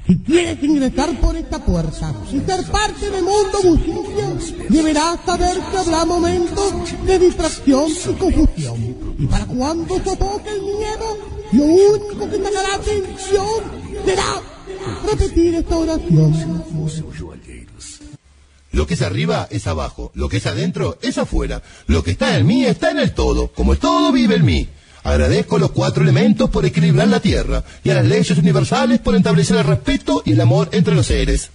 Si quieres ingresar por esta puerta y ser parte del mundo bucísimo, deberás saber que habrá momentos de distracción y confusión. Y para cuando sofoque el miedo, lo único que sacará atención será repetir esta oración. Lo que es arriba es abajo, lo que es adentro es afuera, lo que está en mí está en el todo, como el todo vive en mí. Agradezco a los 4 elementos por equilibrar la tierra y a las leyes universales por establecer el respeto y el amor entre los seres.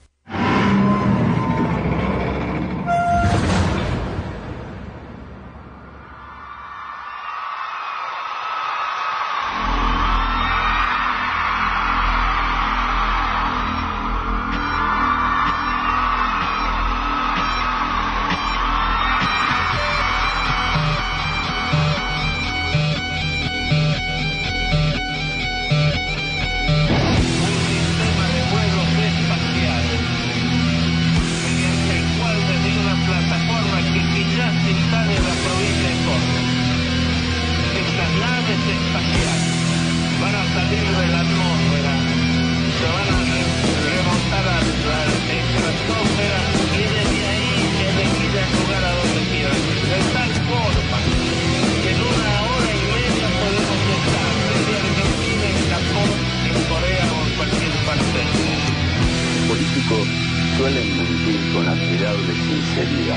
Suelen mentir con admirable sinceridad.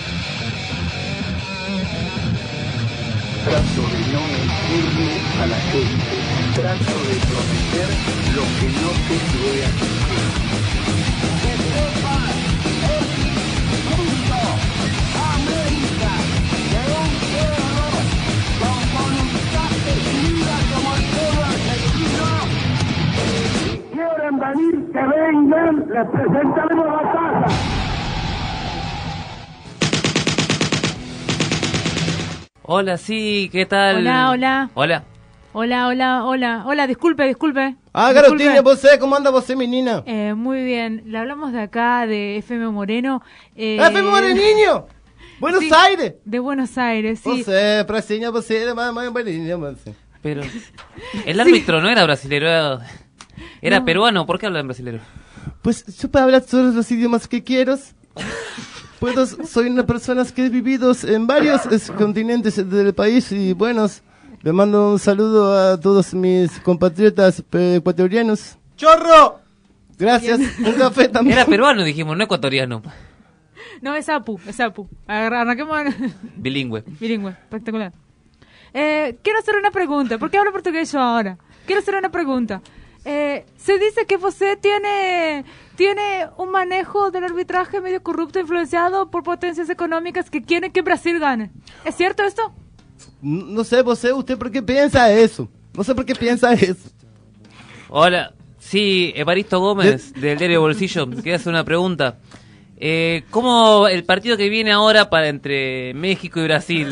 Trato de no mentirle a la gente. Trato de prometer lo que no sé si voy a cumplir. ¡Que sepan! ¡Es punto! ¡América! ¡De un pueblo con voluntad decidida como el pueblo argentino! Si quieren venir, que vengan, les presentaremos la casa. Hola, sí, ¿qué tal? Hola. Hola, disculpe. Garotina, ¿vos cómo anda vos, mi nina? Muy bien, le hablamos de acá, de FM Moreno. ¡FM Moreniño! ¡Buenos sí, Aires! De Buenos Aires, sí. Praseña, más Buenos. Pero el árbitro no era brasilero, era peruano. ¿Por qué hablan brasilero? Pues yo puedo hablar todos los idiomas que quiero. Soy una persona que he vivido en varios continentes del país y bueno, le mando un saludo a todos mis compatriotas ecuatorianos. ¡Chorro! Gracias, un café también. Era peruano, dijimos, no ecuatoriano. No, es Apu. Arranquemos. Bilingüe, espectacular. Quiero hacer una pregunta, ¿por qué hablo portugués yo ahora? Quiero hacer una pregunta. Se dice que José tiene un manejo del arbitraje medio corrupto, influenciado por potencias económicas que quieren que Brasil gane. ¿Es cierto esto? No sé, ¿usted por qué piensa eso? No sé por qué piensa eso. Hola, sí, Evaristo Gómez, del diario Bolsillo. Quería hacer una pregunta. ¿Cómo el partido que viene ahora entre México y Brasil?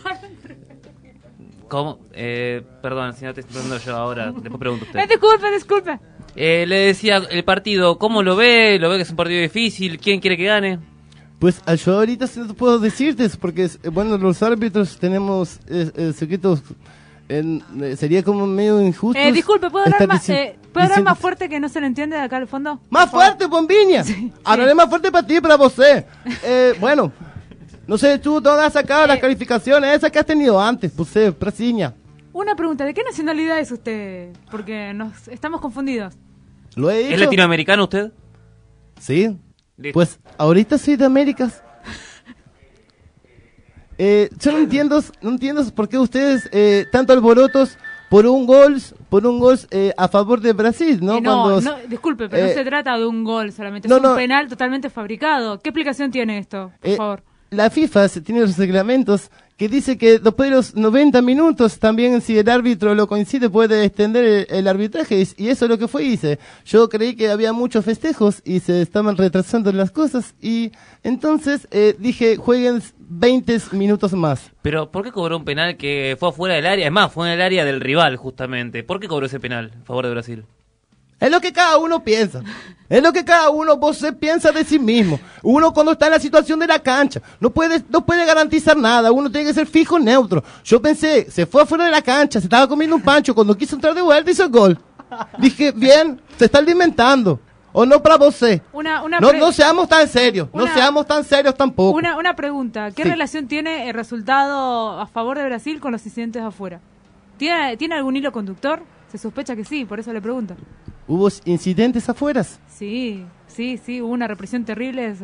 ¿Cómo? Perdón, si no te estoy preguntando yo ahora, después pregunto a usted. Disculpe. Le decía, el partido, ¿cómo lo ve? ¿Lo ve que es un partido difícil? ¿Quién quiere que gane? Pues yo ahorita sí no puedo decirte, porque bueno, los árbitros tenemos secretos, sería como medio injusto. Disculpe, ¿puedo hablar más fuerte que no se le entiende de acá al fondo? ¡Más fuerte, bombiña! Sí. Hablaré más fuerte para ti y para vos. Bueno, no sé, tú dónde has sacado las calificaciones esas que has tenido antes, prasiña. Una pregunta, ¿de qué nacionalidad es usted? Porque estamos confundidos. Lo he dicho. ¿Es latinoamericano usted? Sí. Listo. Pues ahorita soy de Américas. Yo no entiendo por qué ustedes tanto alborotos por un gol a favor de Brasil, ¿no? No, disculpe, pero no se trata de un gol solamente, es un penal totalmente fabricado. ¿Qué explicación tiene esto, por favor? La FIFA tiene los reglamentos que dice que después de los 90 minutos también, si el árbitro lo coincide, puede extender el arbitraje, y eso es lo que hice. Yo creí que había muchos festejos y se estaban retrasando las cosas, y entonces dije, jueguen 20 minutos más. Pero ¿por qué cobró un penal que fue afuera del área? Es más, fue en el área del rival, justamente. ¿Por qué cobró ese penal a favor de Brasil? Es lo que cada uno piensa. Es lo que cada uno piensa de sí mismo. Uno cuando está en la situación de la cancha no puede garantizar nada. Uno tiene que ser fijo, neutro. Yo pensé, se fue afuera de la cancha, se estaba comiendo un pancho. Cuando quiso entrar de vuelta hizo el gol. Dije, bien, Se está alimentando. ¿O no para vos? No seamos tan serios. No seamos tan serios tampoco. Una pregunta. ¿Qué relación tiene el resultado a favor de Brasil con los incidentes afuera? ¿Tiene algún hilo conductor? Se sospecha que sí, por eso le pregunto. ¿Hubo incidentes afuera? Sí, hubo una represión terribles.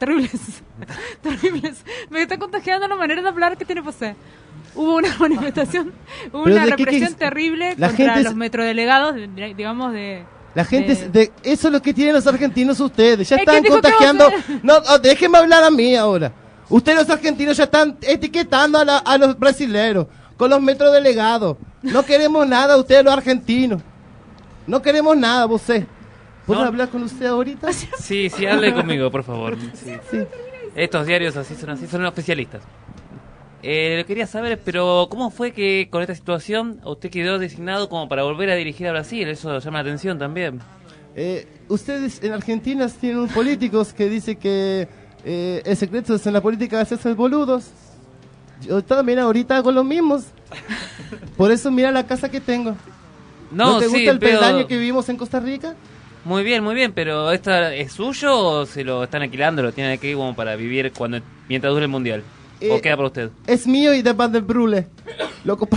Me está contagiando la manera de hablar que tiene José. Hubo una manifestación, hubo una represión terrible contra los metrodelegados, digamos, de... La gente, eso es lo que tienen los argentinos ustedes, ya están contagiando... No, déjenme hablar a mí ahora. Ustedes los argentinos ya están etiquetando a los brasileños con los metrodelegados. No queremos nada, ustedes los argentinos. No queremos nada, vos. ¿Puedo hablar con usted ahorita? Sí, hable conmigo, por favor. Sí. Estos diarios así son especialistas. Quería saber, pero ¿cómo fue que con esta situación usted quedó designado como para volver a dirigir a Brasil? Eso llama la atención también. Ustedes en Argentina tienen políticos que dicen que el secreto es en la política hacerse boludos. Yo también ahorita hago lo mismo. Por eso mira la casa que tengo. ¿No te gusta el peldaño que vivimos en Costa Rica? Muy bien, pero ¿esta es suyo o se lo están alquilando? ¿Lo tienen aquí como para vivir mientras dure el Mundial? ¿O queda para usted? Es mío y de Van der Brule. Loco.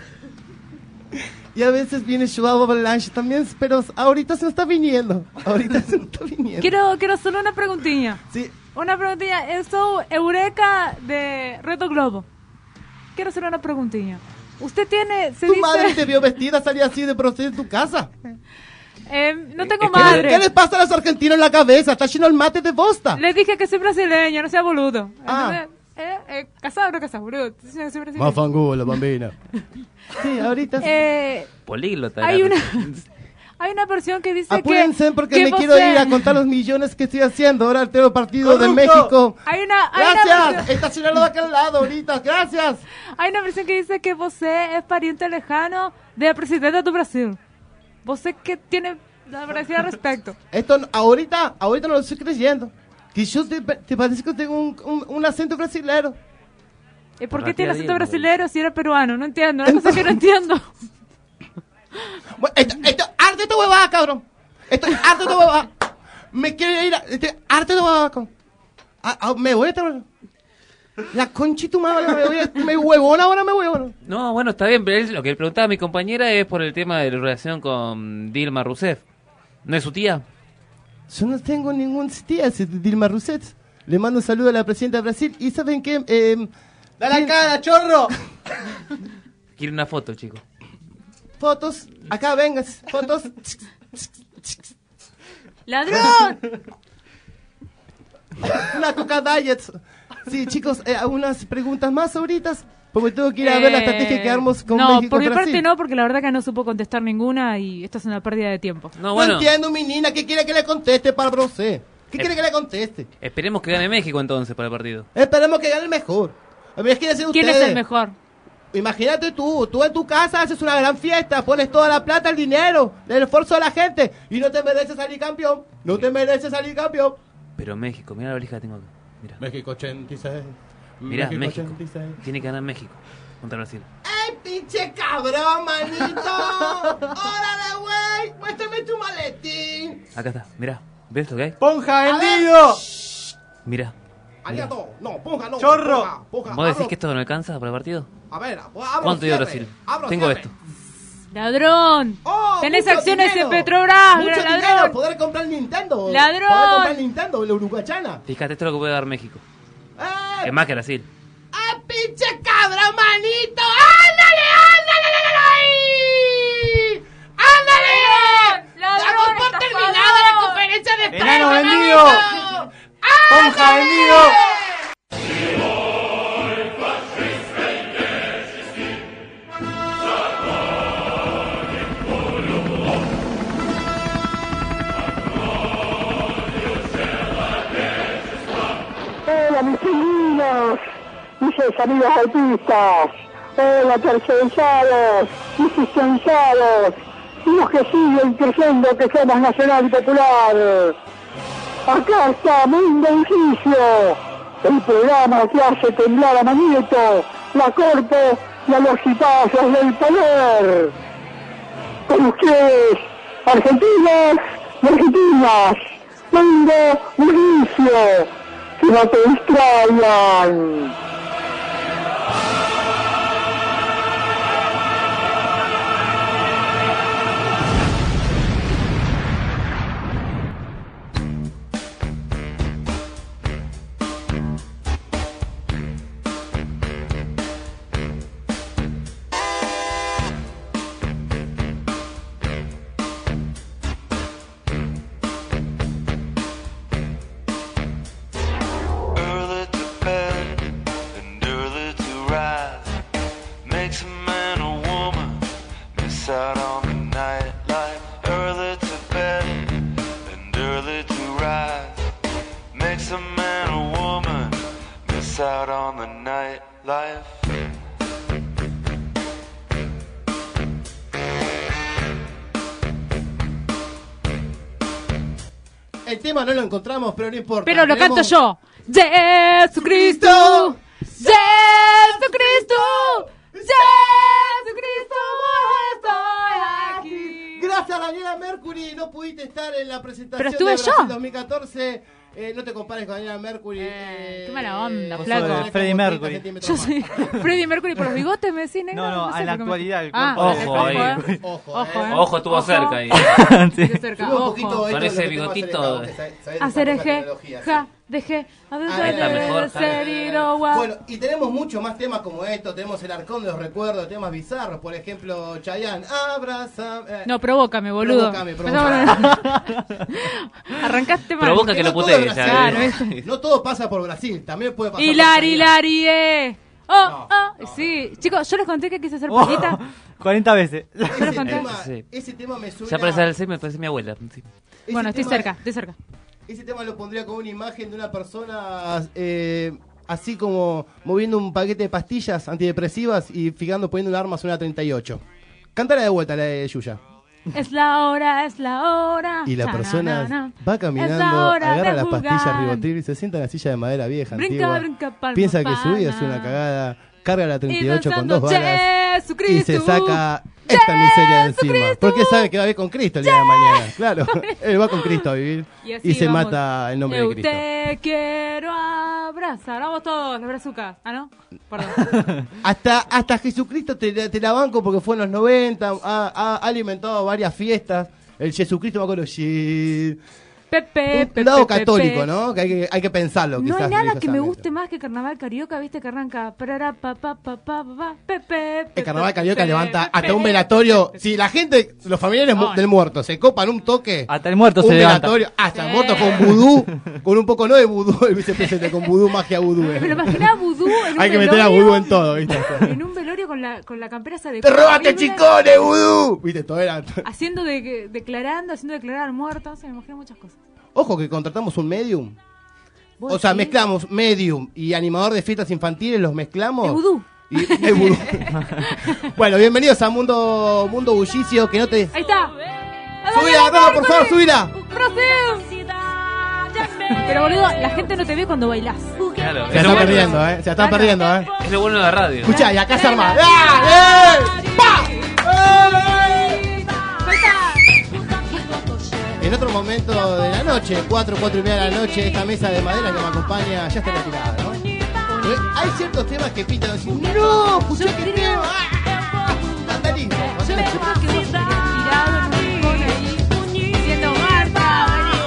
Y a veces viene Joao Avalanche también, pero ahorita se nos está viniendo. Quiero solo una preguntilla. Sí. Una preguntilla. Eso, Eureka de Reto Globo. Quiero hacer una preguntilla. Usted tiene... ¿Tu madre te vio vestida, salía así de proceso de tu casa? No tengo madre. ¿Qué les pasa a los argentinos en la cabeza? Está lleno el mate de bosta. Les dije que soy brasileña, no sea boludo. ¿Casado o no casado, boludo? Más fangulo, bambina. Sí, ahorita... Políglota. Hay una versión que dice apúrense porque me quiero ir a contar los millones que estoy haciendo. Ahora el tengo partido de México. Gracias. Estacionarlo de aquel lado ahorita. Gracias. Hay una versión que dice que José es pariente lejano del presidente de Brasil. ¿Vosé qué tiene la verdad al respecto? Esto ahorita no lo estoy creyendo. Que yo te parece que tengo un acento brasilero. ¿Y por qué tiene acento brasilero si era peruano? No entiendo, una cosa que no entiendo. Bueno, esto harto de tu huevada, cabrón. Estoy harto de tu huevada. Me quiero ir estoy harto de tu huevada, cabrón. Me voy a estar... La conchita madre, me huevona ahora, me huevona. No, bueno, está bien, pero lo que le preguntaba a mi compañera es por el tema de la relación con Dilma Rousseff. ¿No es su tía? Yo no tengo ningún tía, es Dilma Rousseff. Le mando un saludo a la presidenta de Brasil. ¿Y saben qué? ¡Dale la cara, chorro! Quiere una foto, chico. Fotos, acá vengas, fotos. ¡Ladrón! Una Coca Diet. Sí, chicos, unas preguntas más ahorita. Porque tengo que ir a ver la estrategia que armamos con México. No, por mi parte no, porque la verdad que no supo contestar ninguna y esto es una pérdida de tiempo. No entiendo, mi nina, ¿qué quiere que le conteste para Brosé? ¿Qué quiere que le conteste? Esperemos que gane México entonces para el partido. Esperemos que gane el mejor. ¿Quién es el mejor? Imagínate tú en tu casa haces una gran fiesta, pones toda la plata, el dinero, el esfuerzo de la gente y no te mereces salir campeón. No te mereces salir campeón. Pero México, mira la valija que tengo acá. Mira. México 86. Mira, México 86. Tiene que ganar México contra Brasil. ¡Ey, pinche cabrón, manito! ¡Órale, güey! ¡Muéstrame tu maletín! Acá está, mira. ¿Ves lo que hay? ¡Ponja el nido! Mira. Aliato, no, ponja no. ¡Chorro! Ponja, ¿Vos decís que esto no alcanza para el partido? A ver, ¿cuánto dio Brasil? Tengo esto. ¡Ladrón! Oh, tenés acciones en Petrobras, mucho ladrón. Dinero, poder comprar Nintendo. ¡Ladrón! Poder comprar Nintendo, la uruguayana. Fíjate, esto es lo que puede dar México. Es más que Brasil. ¡Ah, pinche cabra, manito! ¡Ándale! ¡Damos por terminada la conferencia de prensa! ¡Enano vendido! ¡Ponja vendido! Hola, mis pingüinos, mis amigos autistas. Hola, tercerizados, asistenciados, y los que siguen creyendo que somos nacional y popular. Acá está Mundo Edificio, el programa que hace temblar a Manieto, la corte y a los cipazos del poder. Con ustedes, Argentinos y argentinas, vengo Mauricio, que no te extrañan. El tema no lo encontramos, pero no importa. Pero lo canto Tenemos- yo. Jesucristo, Jesucristo, Jesucristo, estoy aquí. Gracias, Daniela Mercury. No pudiste estar en la presentación Pero estuve de Brasil yo. 2014. No te compares con Daniela Mercury. Qué mala onda, vos flaco. sos Soy Freddie como 30 Mercury. centímetros Yo más. soy Freddie Mercury por los bigotes, me decís, negro. No, sé en la por qué me- actualidad, el Ah, cuerpo Ojo ahí. Ojo, Ojo, estuvo cerca ahí. Sí, de cerca, Sube un ojo. poquito esto Con de lo ese que tengo bigotito. acelerado, que sabés usar Hacer poca eje, tecnología, sí. ja, dejé, a ver, Ahí está mejor, ser Iroha. Bueno, y tenemos muchos más temas como estos. Tenemos el arcón de los recuerdos, temas bizarros. Por ejemplo, Chayanne, abraza. No, provócame, boludo. Provócame. Arrancaste mal. Provoca que lo no todo putee, es ya. Claro, Brasil. No todo pasa por Brasil, también puede pasar Hilari, por Chayanne. Hilari, Sí, chicos, yo les conté que quise hacer patita. 40 veces. Ese conté. tema, Sí. ese tema me suena. Ya parece el 6, me parece mi abuela. Sí. ese Bueno, estoy tema- cerca, estoy cerca. Ese tema lo pondría como una imagen de una persona así como moviendo un paquete de pastillas antidepresivas y poniendo un arma a una 38. Cántala de vuelta, la de Yuya. Es la hora, es la hora. Y la persona Chananana. va Es la caminando, hora agarra de las pastillas jugar. Ribotril y se sienta en la silla de madera vieja, Brinca, antigua. brinca, palma, Piensa que su vida es palma. una cagada, carga la 38 con pensando, 2 balas Jesucristo, y se saca esta miseria de encima. Jesucristo. Porque sabe que va a ver con Cristo el día de mañana. Claro, él va con Cristo a vivir así y se vamos. mata en nombre de Cristo. Te quiero abrazar. Vamos todos, los brazucas. Ah, ¿no? Perdón. Hasta Jesucristo te la banco porque fue en los 90, ha alimentado varias fiestas. El Jesucristo, me acuerdo, Pepe, un lado católico, ¿no? Que hay que pensarlo. No quizás, hay nada que me religiosamente. guste más que Carnaval Carioca, viste que arranca. Parará, pa, pa, pa, pa, pa, pepe, El carnaval carioca pepe, levanta pepe, hasta un velatorio. Si la gente, los familiares No. del muerto se copan un toque, Hasta el muerto un se levanta. velatorio, hasta el muerto con vudú, con un poco no de vudú, el vicepresidente, con vudú, magia vudú. Me lo imaginaba vudú en un Hay que meter a velorio, vudú en todo, ¿viste? En un velorio con la campera esa de ¡Te robaste, horrible, chicones, vudú! ¿Viste? Todo era... haciendo declarando, haciendo declarar al muerto. Se me imaginan muchas cosas. Ojo que contratamos un medium. ¿Vos O sea, decís? mezclamos medium y animador de fiestas infantiles, los mezclamos. De vudú. Y el vudú. Bueno, bienvenidos a Mundo Bullicio, que no te... Ahí está. ¡Subila, no, por favor, subila! ¡Procede! Pero boludo, la gente no te ve cuando bailás. Claro, Se la están perdiendo, se la están perdiendo, Es lo bueno de la radio. Escuchá, y acá se arma. ¡Ah! ¡Pa! En otro momento de la noche, 4:30 de la noche, esta mesa de madera que me acompaña ya está retirada, ¿no? Porque hay ciertos temas que pitan así. ¡No! ¡Escuchá qué tema! ¡Ah! Está lindo. Yo creo que vos tenés tirado en un rincón ahí, diciendo Marta,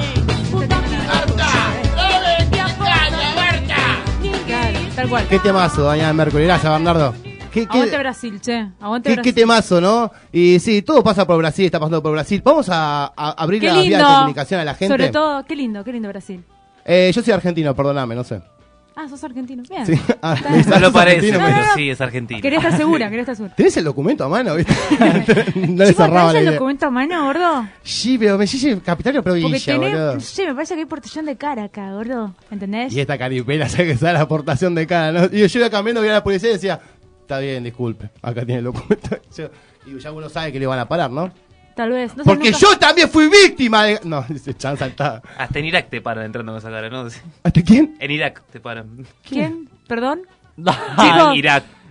claro, tal cual. Qué temazo, Daniel Mercury. Gracias, Bernardo. Aguante Brasil, che. Aguante Qué Brasil. temazo, ¿no? Y sí, todo pasa por Brasil, está pasando por Brasil. Vamos a abrir Qué la vía de lindo. comunicación a la gente. Sobre todo, qué lindo Brasil. Yo soy argentino, perdóname, no sé. Ah, sos argentino. Bien. Sí. Ah, Está me bien. No lo sos parece, argentino, pero no. sí, es argentino. Quería estar segura. ¿Tenés el documento a mano? ¿Viste? No le Chicos, cerraba ¿tenés la el idea. documento a mano, gordo? Sí, pero me dice capital o Porque provincia, boludo. tenés... Che, me parece que hay portillón de cara acá, gordo. ¿Entendés? Y esta caripela, sabe que sabe la aportación de cada, ¿no? Y yo iba cambiando, vi a la policía y decía, está bien, disculpe, acá tiene el documento. Y ya uno sabe que le van a parar, ¿no? Tal vez. No sé, Porque nunca- yo también fui víctima de... No, dice Chan saltada. Hasta en Irak te paran entrando con esa cara, ¿no? ¿Hasta quién? En Irak te paran. ¿Quién? ¿Perdón? En Irak.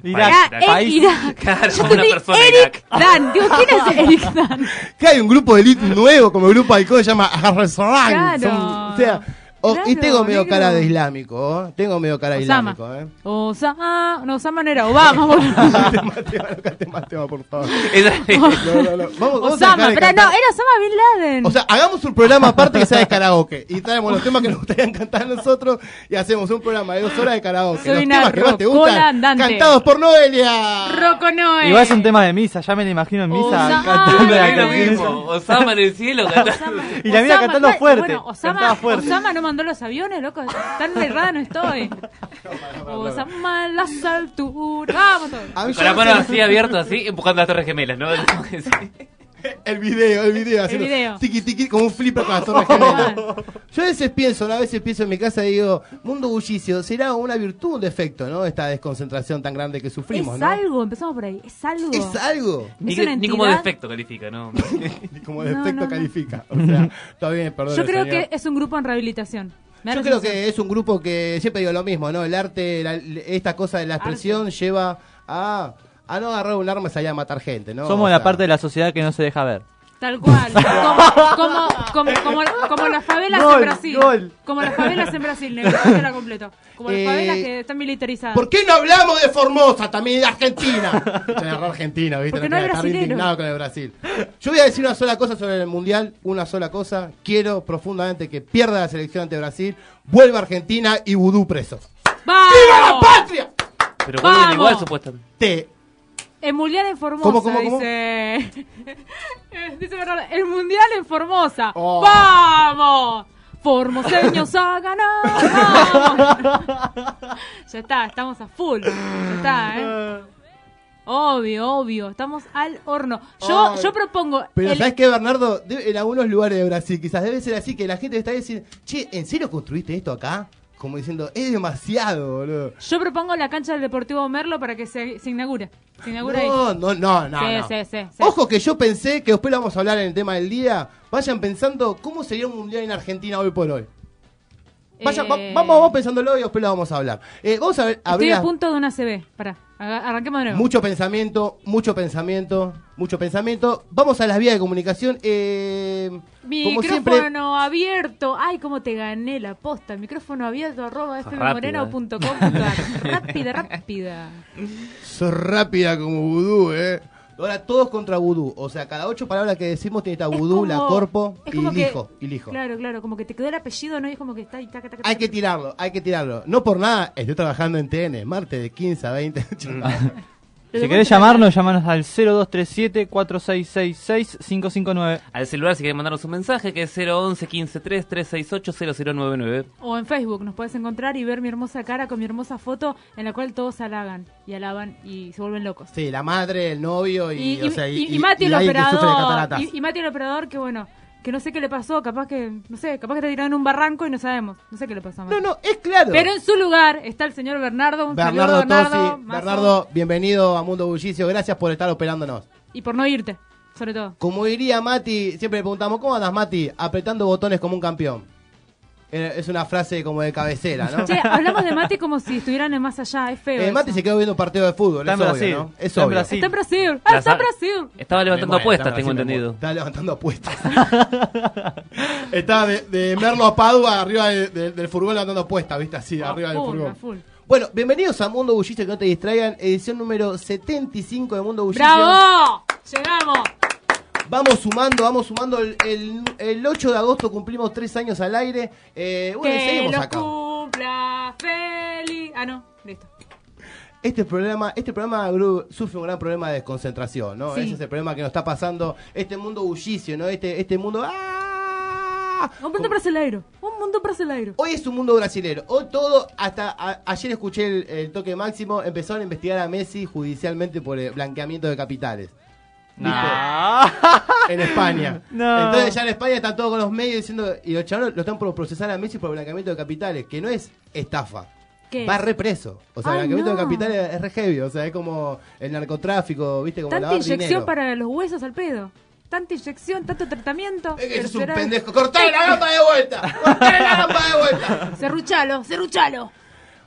Irak, país. Irak. Claro, Yo una entendí persona de Eric Irak. Dan. Digo, ¿quién es Eric Dan? Que hay un grupo de elite nuevo, como el grupo Alcohol, se llama Arrasarán. Claro. O sea, y Claro, tengo medio negro. cara de islámico, ¿eh? Tengo medio cara de Osama. islámico, Osama no era Obama, boludo. Cante más tema, por favor. Esa- No. Vamos a Osama, dejar de pero no, cantar. era Osama Bin Laden. O sea, hagamos un programa aparte que sea de karaoke. Y traemos los temas que nos gustarían cantar a nosotros y hacemos un programa de 2 horas de karaoke. Soy Los una temas que más te rocola gustan, andante. cantados por Noelia. Rocco Noé. Igual es un tema de misa, ya me lo imagino en misa. Osama. Cantando la Es lo canción. mismo. Osama en el cielo cantando. Y la mía cantando fuerte. Bueno, Cantaba fuerte. Osama no mandó los aviones, loco. Tan errada no estoy. Osama en las alturas. Vamos todos. A mí Con la yo- mano así abierta, así, empujando las Torres Gemelas, ¿no? Sí. El video haciendo video. tiqui tiqui como un flipper con las torres gemelas. Yo a veces pienso en mi casa y digo, mundo bullicio, será una virtud o un defecto, ¿no? Esta desconcentración tan grande que sufrimos, Es ¿no? algo, empezamos por ahí. Es algo. Es algo. Ni, Es una ni como entidad. defecto califica, ¿no? Ni como defecto no. califica. O sea, está bien, perdón. Yo creo señor. que es un grupo en rehabilitación. Me da Yo la creo sensación. que es un grupo que siempre digo lo mismo, ¿no? El arte, esta cosa de la expresión lleva a no agarrar un arma y salir a matar gente, ¿no? Somos O la sea, parte de la sociedad que no se deja ver. Tal cual. Como las favelas Gol, en Brasil. gol. Como las favelas en Brasil, negro. Te la completo. Como las favelas que están militarizadas. ¿Por qué no hablamos de Formosa, también de Argentina? Estoy en Argentina, ¿viste? Porque No no hay quiero estar brasilero. indignado con el Brasil. Yo voy a decir una sola cosa sobre el Mundial, una sola cosa. Quiero profundamente que pierda la selección ante Brasil, vuelva ¡Vamos! Argentina y Vudú preso. ¡Vamos! ¡Viva la patria! Pero vuelven ¡Vamos! igual, supuestamente. El mundial en Formosa, ¿Cómo? dice. Dice Bernardo, el mundial en Formosa. Oh. ¡Vamos! Formoseños a ganar. ¡Vamos! Ya está, estamos a full. Ya está, Obvio, estamos al horno. Ay. Yo propongo. Pero ¿sabes qué, Bernardo? En algunos lugares de Brasil quizás debe ser así, que la gente está diciendo, che, ¿en serio construiste esto acá? Como diciendo, es demasiado, boludo. Yo propongo la cancha del Deportivo Merlo para que se inaugure. Se inaugure ahí. No. Sí. Ojo que yo pensé, que después lo vamos a hablar en el tema del día, vayan pensando cómo sería un mundial en Argentina hoy por hoy. Vayan, vamos pensándolo y después lo vamos a hablar. Vamos a ver, Estoy abrir a punto de una CB. Pará, arranquemos de nuevo. mucho pensamiento. Vamos a las vías de comunicación. Como siempre, Micrófono abierto. Ay, cómo te gané la posta. Micrófono abierto @fmmoreno.com.ar. Rápida. sos rápida como vudú, Ahora todos contra vudú. O sea, cada 8 palabras que decimos tiene que estar vudú, como- la corpo es y como que- lijo. Claro, como que te quedó el apellido, ¿no? Y es como que está ahí, taca. Hay que tirarlo. No por nada, estoy trabajando en TN, martes de 15 a 20. Si querés llamarnos, llámanos al 0237-4666-559. Al celular, si quieren mandarnos un mensaje, que es 011 153 368 0099. O en Facebook nos puedes encontrar y ver mi hermosa cara con mi hermosa foto en la cual todos halagan y alaban y se vuelven locos. Sí, la madre, el novio y Mati el alguien que sufre de operador. cataratas. Y Mati el operador, que bueno, que no sé qué le pasó, capaz que te tiraron en un barranco y no sabemos. No sé qué le pasó a Mati. No, es claro. Pero en su lugar está el señor Bernardo. Un saludo, Bernardo Bernardo. Tosi, Mazo. Bernardo, bienvenido a Mundo Bullicio, gracias por estar operándonos. Y por no irte, sobre todo. Como diría Mati, siempre le preguntamos, ¿cómo andas, Mati? Apretando botones como un campeón. Es una frase como de cabecera, ¿no? Che, hablamos de Mati como si estuvieran en más allá, es feo. Mati eso. se quedó viendo un partido de fútbol, Está es en obvio, Brasil. ¿no? Es Está en obvio. Brasil. Está en Brasil. La Está en sa- Brasil. Estaba levantando Bueno, apuestas, está en tengo Brasil, entendido. Estaba levantando apuestas. Estaba de Merlo a Padua arriba del furgón levantando apuestas, ¿viste? Así, arriba del A furgón. full. Bueno, bienvenidos a Mundo Bullicio, que no te distraigan, edición número 75 de Mundo Bullicio. ¡Bravo! Llegamos. Vamos sumando, el 8 de agosto cumplimos 3 años al aire. Bueno, y Que seguimos los acá. cumpla feliz. Ah, no, listo. Este programa Gru, sufre un gran problema de desconcentración, ¿no? Sí. Ese es el problema que nos está pasando. Este mundo bullicio, ¿no? Este mundo... ¡ah! Un mundo brasileiro. Un mundo brasileiro. Hoy es un mundo brasilero. Hoy todo, ayer escuché el toque máximo, empezaron a investigar a Messi judicialmente por blanqueamiento de capitales. Nah. En España. No. Entonces ya en España están todos con los medios diciendo, y los chavales lo están por procesar a Messi por blanqueamiento de capitales, que no es estafa. ¿Qué? Va represo. O sea, el Ay, blanqueamiento no. de capitales es re heavy. O sea, es como el narcotráfico, ¿viste? Como Tanta lavar inyección dinero. para los huesos al pedo. Tanta inyección, tanto tratamiento. Es que sos un Pero- pendejo. ¡Cortale la gamba de vuelta! ¡Cortale la gamba de vuelta! Serruchalo.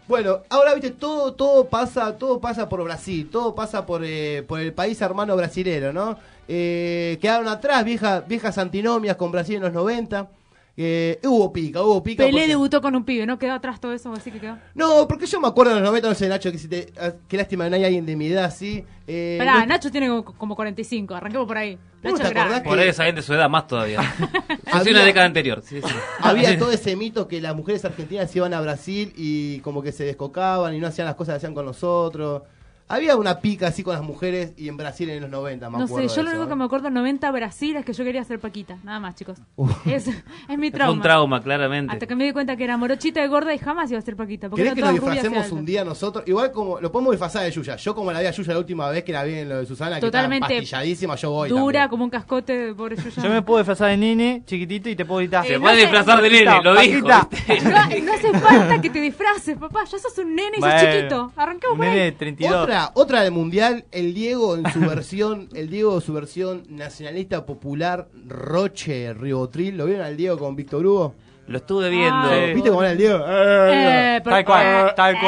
Bueno, ahora viste, todo pasa por Brasil, todo pasa por el país hermano brasilero, ¿no? Quedaron atrás viejas antinomias con Brasil en los 90. Hubo pica. Pelé debutó con un pibe, ¿no? Quedó atrás todo eso, así que quedó. No, porque yo me acuerdo en los 90, no sé, Nacho, qué lástima que no hay alguien de mi edad así. Esperá, Nacho tiene como 45, arranquemos por ahí. ¿Vos Nacho te es grande. acordás Por ahí esa gente de su edad más todavía. Yo soy una década anterior. Sí. Había todo ese mito que las mujeres argentinas iban a Brasil y como que se descocaban y no hacían las cosas que hacían con nosotros. Había una pica así con las mujeres y en Brasil en los 90, me No acuerdo. sé, yo lo de único eso, que me acuerdo en 90 Brasil es que yo quería ser Paquita, nada más, chicos. Es mi Fue trauma. un trauma, claramente. Hasta que me di cuenta que era morochita y gorda y jamás iba a ser Paquita. Porque ¿Querés eran que nos todas rubias y disfracemos altas. un día nosotros? Igual como lo podemos disfrazar de Yuya. Yo como la vi a Yuya la última vez que la vi en lo de Susana, Totalmente que estaba pastilladísima, yo voy Dura también. como un cascote, pobre Yuya. Yo me puedo disfrazar de nene, chiquitito, y te puedo gritar. Se no puede sé, disfrazar de nene, lo dijo. Paquita. ¿viste? No hace falta que te disfraces, papá. Ya sos un nene y sos Bueno, chiquito. Arranquemos un por nene ahí. de 32. Otra del mundial, el Diego en su versión, nacionalista popular, Roche Ribotril. ¿Lo vieron al Diego con Víctor Hugo? Lo estuve viendo. Ah, ¿Viste cómo era el Diego? Tal cual, tal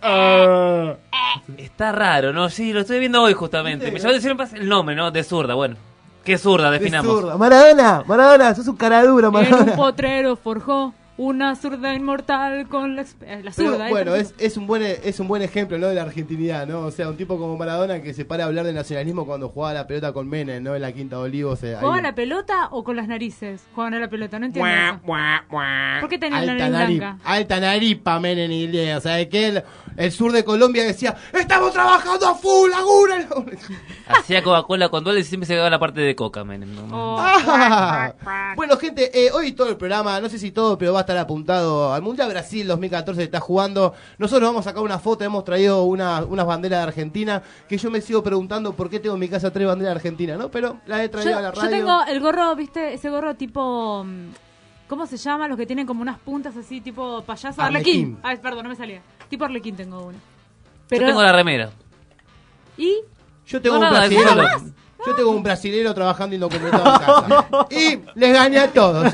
cual. Está raro, ¿no? Sí, lo estoy viendo hoy justamente. Me llamó la atención el nombre, ¿no? De zurda, bueno. ¿Qué zurda? De Definamos. zurda. Maradona, sos un cara dura, En Maradona. un potrero forjó una zurda inmortal con la Pero, zurda. bueno, es un buen ejemplo, ¿no? De la argentinidad, ¿no? O sea, un tipo como Maradona que se para a hablar de nacionalismo cuando jugaba la pelota con Menem, ¿no? En la Quinta de Olivos. ¿Jugaban ahí. la pelota o con las narices? Jugaban a la pelota, no entiendo eso. ¿Por qué tenía la nariz blanca? Alta naripa, Menem y Ilea. O sea, que el sur de Colombia decía, estamos trabajando a full, laguna. Hacía Coca-Cola con dólares y siempre se quedaba la parte de coca, men. ¿no? Oh. Bueno, gente, hoy todo el programa, no sé si todo, pero va a estar apuntado al Mundial Brasil 2014 que está jugando. Nosotros vamos a sacar una foto, hemos traído unas banderas de Argentina, que yo me sigo preguntando por qué tengo en mi casa 3 banderas de Argentina, ¿no? Pero las he traído a la Yo radio. tengo el gorro, ¿viste? Ese gorro tipo... ¿Cómo se llama? Los que tienen como unas puntas así, tipo payaso. Arlequín. Ay, perdón, no me salía. Tipo Arlequín tengo uno. Yo tengo la remera. ¿Y? Yo tengo No, un nada, brasilero. eso Yo tengo un brasilero trabajando indocumentado en casa. Y les gané a todos, ¿sí?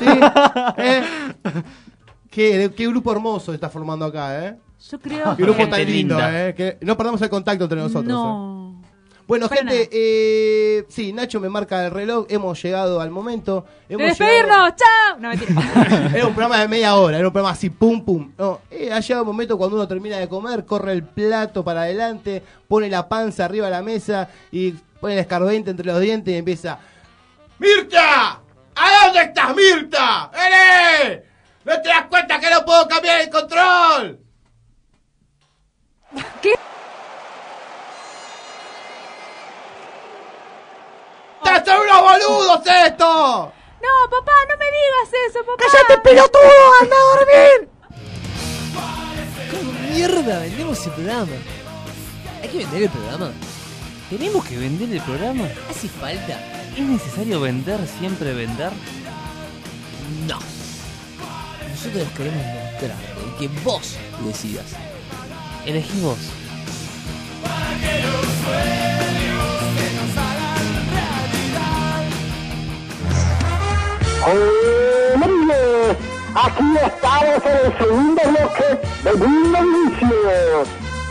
Qué grupo hermoso está formando acá, ¿eh? Yo creo Qué grupo Gente tan lindo, linda. ¿eh? Que no perdamos el contacto entre nosotros. ¿eh? No. Bueno, Para gente, sí, Nacho me marca el reloj. Hemos llegado al momento. ¡De Hemos despedirnos! ¡Chao! No, mentira. Era un programa de media hora, era un programa así, pum, pum. No, ha llegado un momento cuando uno termina de comer, corre el plato para adelante, pone la panza arriba de la mesa y pone el escarbadiente entre los dientes y empieza: ¡Mirta! ¿A dónde estás, Mirta? ¡Vení! ¿No te das cuenta que no puedo cambiar el control? ¿Qué? ¡Son unos boludos esto! No, papá, no me digas eso, papá. ¡Cállate, pelotudo! ¡Anda a dormir! ¿Cómo mierda vendemos el programa? ¿Hay que vender el programa? ¿Tenemos que vender el programa? ¿Hace falta? ¿Es necesario vender, siempre vender? No. Nosotros queremos mostrarte y que vos decidas. Elegí vos. ¡Hombre! Aquí estamos en el segundo bloque de Mundo Inicio.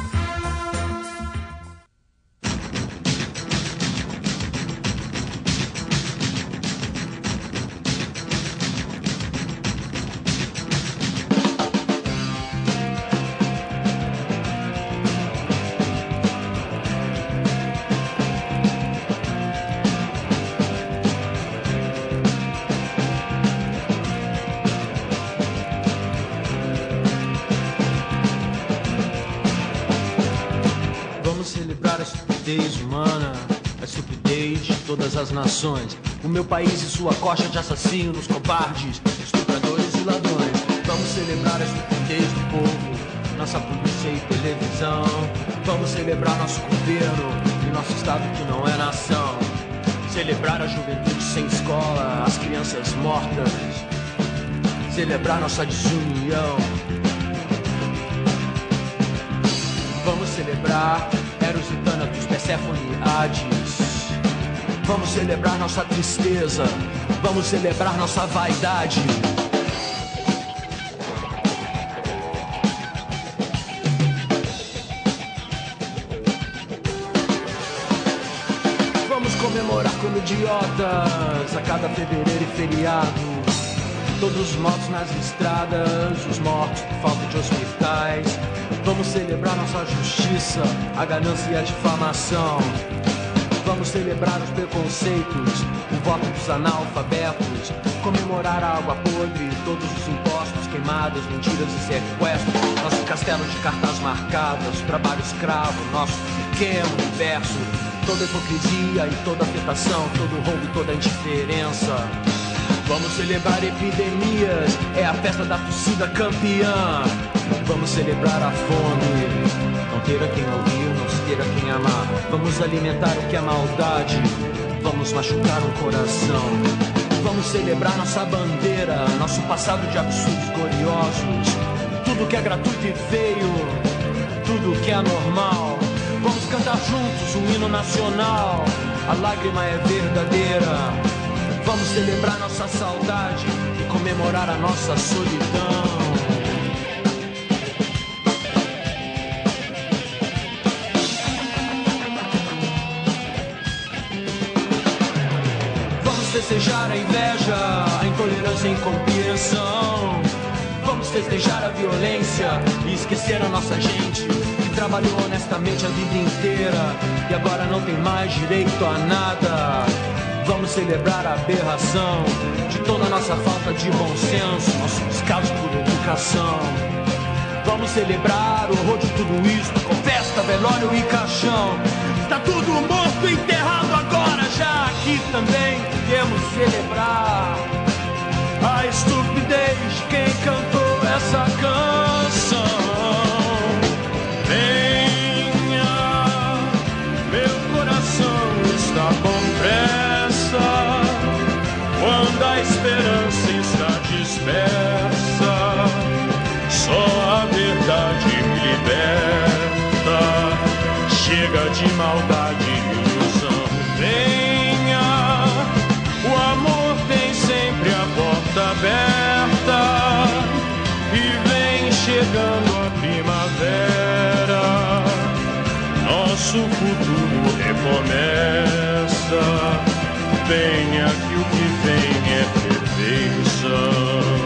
Vamos celebrar a estupidez humana, a estupidez de todas as nações. O meu país e sua coxa de assassinos, cobardes, estupradores e ladrões. Vamos celebrar a estupidez do povo, nossa polícia e televisão. Vamos celebrar nosso governo e nosso estado que não é nação. Celebrar a juventude sem escola, as crianças mortas. Celebrar nossa desunião. Vamos celebrar Eros e Thanatos, Perséfone e Hades. Vamos celebrar nossa tristeza. Vamos celebrar nossa vaidade. como idiotas a cada fevereiro e feriado. Todos os mortos nas estradas, os mortos por falta de hospitais. Vamos celebrar nossa justiça, a ganância e a difamação. Vamos celebrar os preconceitos, o voto dos analfabetos. Comemorar a água podre, todos os impostos, queimadas, mentiras e sequestros. Nosso castelo de cartas marcadas, trabalho escravo, nosso pequeno universo. Toda hipocrisia e toda afetação, todo roubo e toda indiferença. Vamos celebrar epidemias, é a festa da torcida campeã. Vamos celebrar a fome, não ter a quem ouvir, não se ter a quem amar. Vamos alimentar o que é maldade, vamos machucar um coração. Vamos celebrar nossa bandeira, nosso passado de absurdos gloriosos. Tudo que é gratuito e feio, tudo que é anormal. Vamos cantar juntos o hino nacional, a lágrima é verdadeira. Vamos celebrar nossa saudade e comemorar a nossa solidão. Vamos festejar a inveja, a intolerância e a incompreensão. Vamos festejar a violência e esquecer a nossa gente que trabalhou honestamente a vida inteira e agora não tem mais direito a nada. Vamos celebrar a aberração de toda a nossa falta de bom senso, nosso descaso por educação. Vamos celebrar o horror de tudo isso, com festa, velório e caixão. Está tudo morto e enterrado agora, já aqui também podemos celebrar a estupidez de quem cantou essa canção. Venha, meu coração está com pressa. Quando a esperança está dispersa, só a verdade me liberta. Chega de maldade e ilusão. Venha, o amor tem sempre a porta aberta. E vem chegando a primavera, nosso futuro recomeça. Venha que o que vem é perfeição.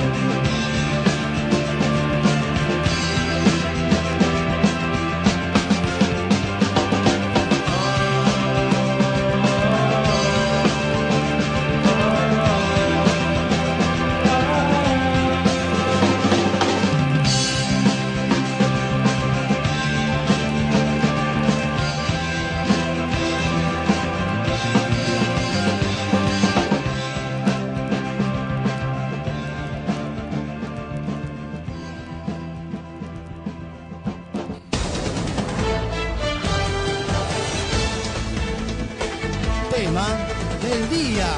Tema del día.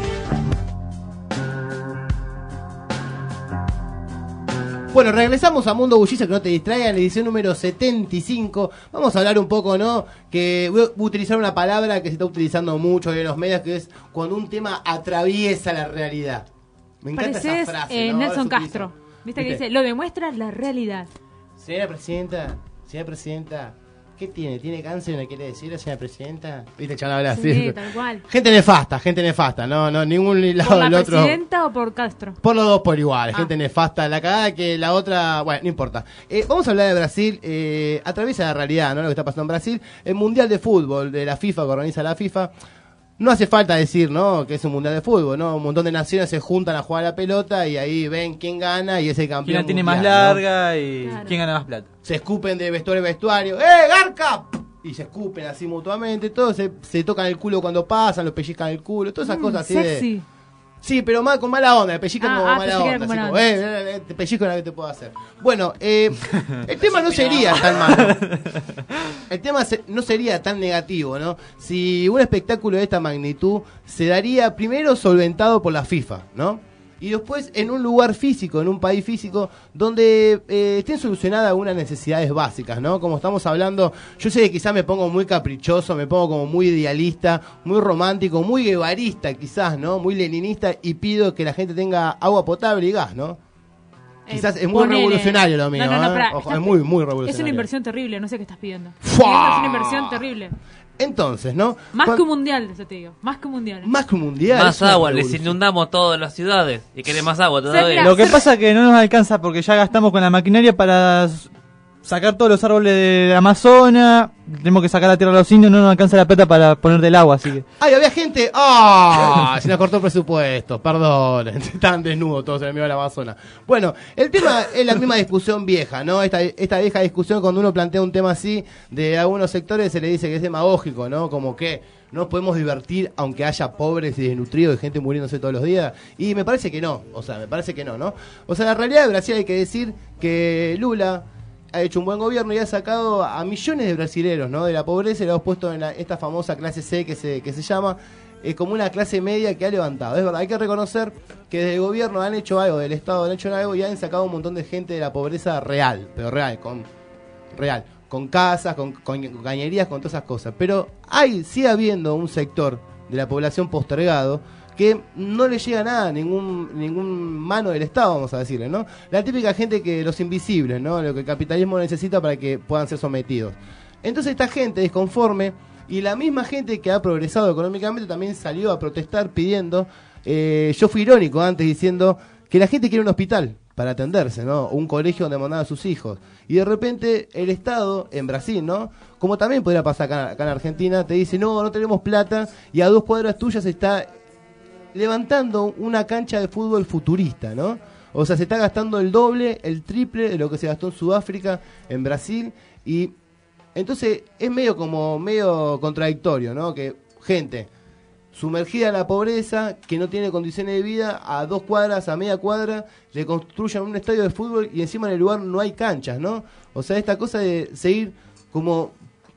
Bueno, regresamos a Mundo Bullicio, que no te distraigan, edición número 75. Vamos a hablar un poco, ¿no? Que voy a utilizar una palabra que se está utilizando mucho en los medios, que es cuando un tema atraviesa la realidad. Me encanta Pareces, esa frase, ¿no? Nelson Castro. ¿Viste que dice? Lo demuestra la realidad. Señora Presidenta, ¿qué tiene? ¿Tiene cáncer? ¿Me quiere decir, señora Presidenta? ¿Viste, chaval? Habla así. Sí, tal cual. Gente nefasta, no, ningún lado ¿Por la del otro. presidenta o por Castro? Por los dos por igual, gente nefasta. La cagada que la otra, bueno, no importa. Vamos a hablar de Brasil, atraviesa la realidad, ¿no? Lo que está pasando en Brasil. El Mundial de Fútbol de la FIFA, que organiza la FIFA. No hace falta decir, ¿no?, que es un mundial de fútbol, ¿no? Un montón de naciones se juntan a jugar a la pelota y ahí ven quién gana y es el campeón. Quién la tiene mundial, más larga, ¿no? y quién gana más plata. Se escupen de vestuario a vestuario. Garca! Y se escupen así mutuamente. Todos se tocan el culo cuando pasan, los pellizcan el culo. Todas esas cosas así sexy. de... Sí, pero con mala onda, pellizcan como mala onda. Como Así mala como, onda. te pellizco la que te puedo hacer. Bueno, el tema no sería tan malo. El tema no sería tan negativo, ¿no? Si un espectáculo de esta magnitud se daría primero solventado por la FIFA, ¿no? Y después en un lugar físico, en un país físico, donde estén solucionadas algunas necesidades básicas, ¿no? Como estamos hablando, yo sé que quizás me pongo muy caprichoso, me pongo como muy idealista, muy romántico, muy guevarista quizás, ¿no? Muy leninista, y pido que la gente tenga agua potable y gas, ¿no? Quizás es muy revolucionario lo mío. Ojo, es muy revolucionario. Es una inversión terrible, no sé qué estás pidiendo. Es ¡Fua! una inversión terrible. Entonces, ¿no? Más que un mundial, eso te digo. Más que un mundial. Más que un mundial. Más agua, les inundamos todas las ciudades y querés más agua todavía. Lo que pasa es que no nos alcanza porque ya gastamos con la maquinaria para sacar todos los árboles de Amazonas. Tenemos que sacar la tierra a los indios, no nos alcanza la plata para poner del agua, así que... ¡Ay, había gente! ¡Ah! Se nos cortó el presupuesto, perdón. Estaban desnudos todos en el medio de la Amazonas. Bueno, el tema es la misma discusión vieja, ¿no? Esta vieja discusión cuando uno plantea un tema así, de algunos sectores se le dice que es demagógico, ¿no? Como que no podemos divertir aunque haya pobres y desnutridos y gente muriéndose todos los días. Y me parece que no, o sea, ¿no? O sea, la realidad de Brasil hay que decir que Lula ha hecho un buen gobierno y ha sacado a millones de brasileros, ¿no? De la pobreza y lo ha puesto en esta famosa clase C que se llama, como una clase media que ha levantado. Es verdad, hay que reconocer que desde el gobierno han hecho algo, del Estado han hecho algo y han sacado un montón de gente de la pobreza real, pero real, con casas, con cañerías, con todas esas cosas. Pero sigue habiendo un sector de la población postergado que no le llega nada, ningún mano del Estado, vamos a decirle, ¿no? La típica gente que los invisibles, ¿no? Lo que el capitalismo necesita para que puedan ser sometidos. Entonces esta gente disconforme y la misma gente que ha progresado económicamente también salió a protestar pidiendo, yo fui irónico antes diciendo que la gente quiere un hospital para atenderse, ¿no? Un colegio donde mandar a sus hijos. Y de repente el Estado, en Brasil, ¿no? Como también podría pasar acá en Argentina, te dice, no tenemos plata y a 2 cuadras tuyas está levantando una cancha de fútbol futurista, ¿no? O sea, se está gastando el doble, el triple de lo que se gastó en Sudáfrica, en Brasil, y entonces es medio contradictorio, ¿no? Que gente sumergida en la pobreza, que no tiene condiciones de vida, a 2 cuadras, a media cuadra, le construyan un estadio de fútbol y encima en el lugar no hay canchas, ¿no? O sea, esta cosa de seguir como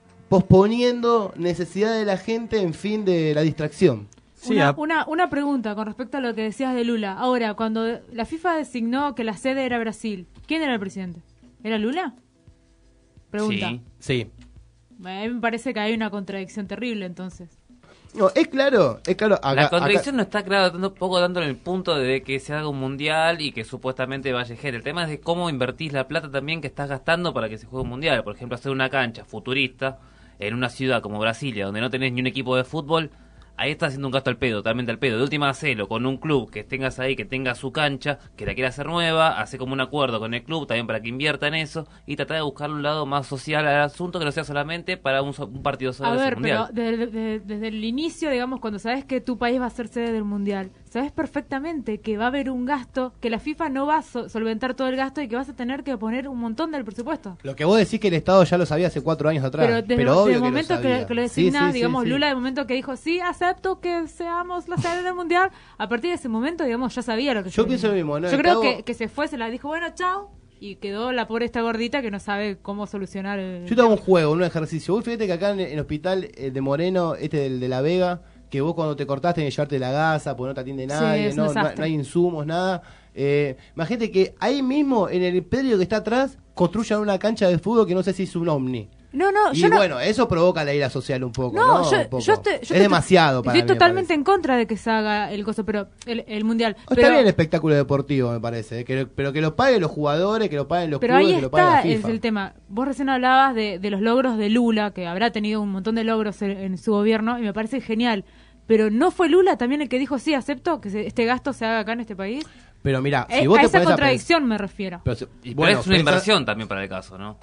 posponiendo necesidad de la gente en fin de la distracción. Sí, una pregunta con respecto a lo que decías de Lula. Ahora, cuando la FIFA designó que la sede era Brasil, ¿quién era el presidente? ¿Era Lula? Pregunta. Sí. A mí me parece que hay una contradicción terrible, entonces. No, es claro. La contradicción no está clara, tampoco dándole el punto de que se haga un mundial y que supuestamente vaya gente. El tema es de cómo invertís la plata también que estás gastando para que se juegue un mundial. Por ejemplo, hacer una cancha futurista en una ciudad como Brasilia, donde no tenés ni un equipo de fútbol. Ahí estás haciendo un gasto al pedo, totalmente al pedo. De última, hacelo con un club que tengas ahí, que tenga su cancha, que la quiera hacer nueva, hace como un acuerdo con el club también para que invierta en eso y tratar de buscar un lado más social al asunto que no sea solamente para un partido solo del mundial. Pero desde el inicio, digamos, cuando sabes que tu país va a ser sede del mundial, sabes perfectamente que va a haber un gasto, que la FIFA no va a solventar todo el gasto y que vas a tener que poner un montón del presupuesto. Lo que vos decís que el Estado ya lo sabía hace 4 años atrás. Pero desde el momento que lo designa, digamos, Lula, el momento que dijo, sí, acepto que seamos la sede del mundial, a partir de ese momento, digamos, ya sabía lo que yo pienso lo mismo, ¿no? Yo creo que se fue, se la dijo, bueno, chao, y quedó la pobre esta gordita que no sabe cómo solucionar el... Yo te hago un juego, un ejercicio. Vos fíjate que acá en el hospital de Moreno, del de La Vega, que vos cuando te cortaste tenés que llevarte la gasa, porque no te atiende nadie, no hay insumos, nada. Imagínate que ahí mismo, en el predio que está atrás, construyan una cancha de fútbol que no sé si es un ovni. Bueno, eso provoca la ira social un poco, ¿no? Es demasiado para mí. Estoy totalmente en contra de que se haga el coso, pero el mundial. Está bien el espectáculo deportivo, me parece, pero que lo paguen los jugadores, que lo paguen los clubes, que lo paguen la FIFA. Pero ahí está el tema. Vos recién hablabas de los logros de Lula, que habrá tenido un montón de logros en su gobierno, y me parece genial. Pero ¿no fue Lula también el que dijo, sí, acepto que este gasto se haga acá en este país? Pero mira, si vos a esa contradicción me refiero. Pero es una inversión también para el caso, ¿no?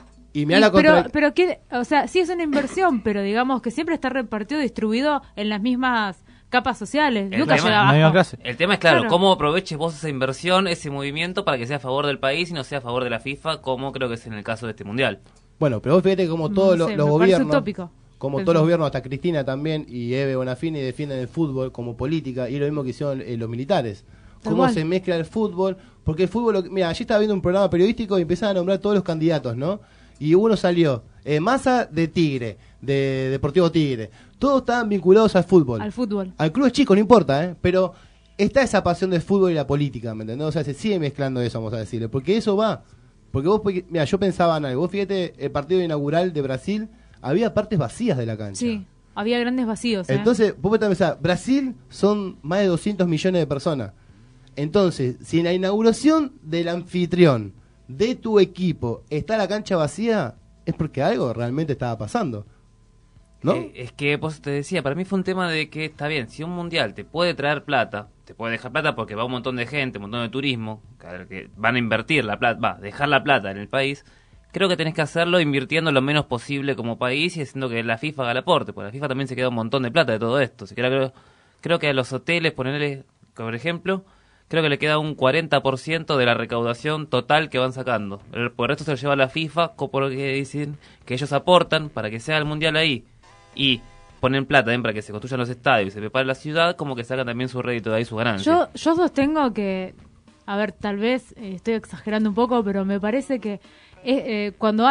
Pero o sea, sí es una inversión, pero digamos que siempre está repartido, distribuido en las mismas capas sociales. Nunca llega abajo. El tema es claro, cómo aproveches vos esa inversión, ese movimiento para que sea a favor del país y no sea a favor de la FIFA, como creo que es en el caso de este mundial. Bueno, pero vos fíjate como todos los gobiernos, como todos los gobiernos, hasta Cristina también y Eve Bonafini defienden el fútbol como política y lo mismo que hicieron los militares. Cómo se mezcla el fútbol, porque el fútbol, mira, allí estaba viendo un programa periodístico y empezaban a nombrar todos los candidatos, ¿no? Y uno salió, Massa de Tigre, de Deportivo Tigre. Todos estaban vinculados al fútbol. Al fútbol. Al club es chico, no importa, pero está esa pasión del fútbol y la política, ¿me entendés? O sea, se sigue mezclando eso, vamos a decirle. Porque eso va. Porque vos, mira, yo pensaba en algo. Vos fíjate, el partido inaugural de Brasil, había partes vacías de la cancha. Sí, había grandes vacíos. Entonces, vos pensás, Brasil son más de 200 millones de personas. Entonces, si en la inauguración del anfitrión de tu equipo está la cancha vacía, es porque algo realmente estaba pasando, ¿no? Es que, pues te decía, para mí fue un tema de que está bien, si un mundial te puede traer plata, te puede dejar plata porque va un montón de gente, un montón de turismo, que van a invertir la plata, dejar la plata en el país, creo que tenés que hacerlo invirtiendo lo menos posible como país y haciendo que la FIFA haga el aporte, porque la FIFA también se queda un montón de plata de todo esto. Creo que a los hoteles, ponerle, por ejemplo, creo que le queda un 40% de la recaudación total que van sacando. Por el resto se lo lleva la FIFA, porque dicen que ellos aportan para que sea el mundial ahí y ponen plata también para que se construyan los estadios y se prepare la ciudad, como que sacan también su rédito de ahí, su ganancia. Yo sostengo que, a ver, tal vez estoy exagerando un poco, pero me parece que cuando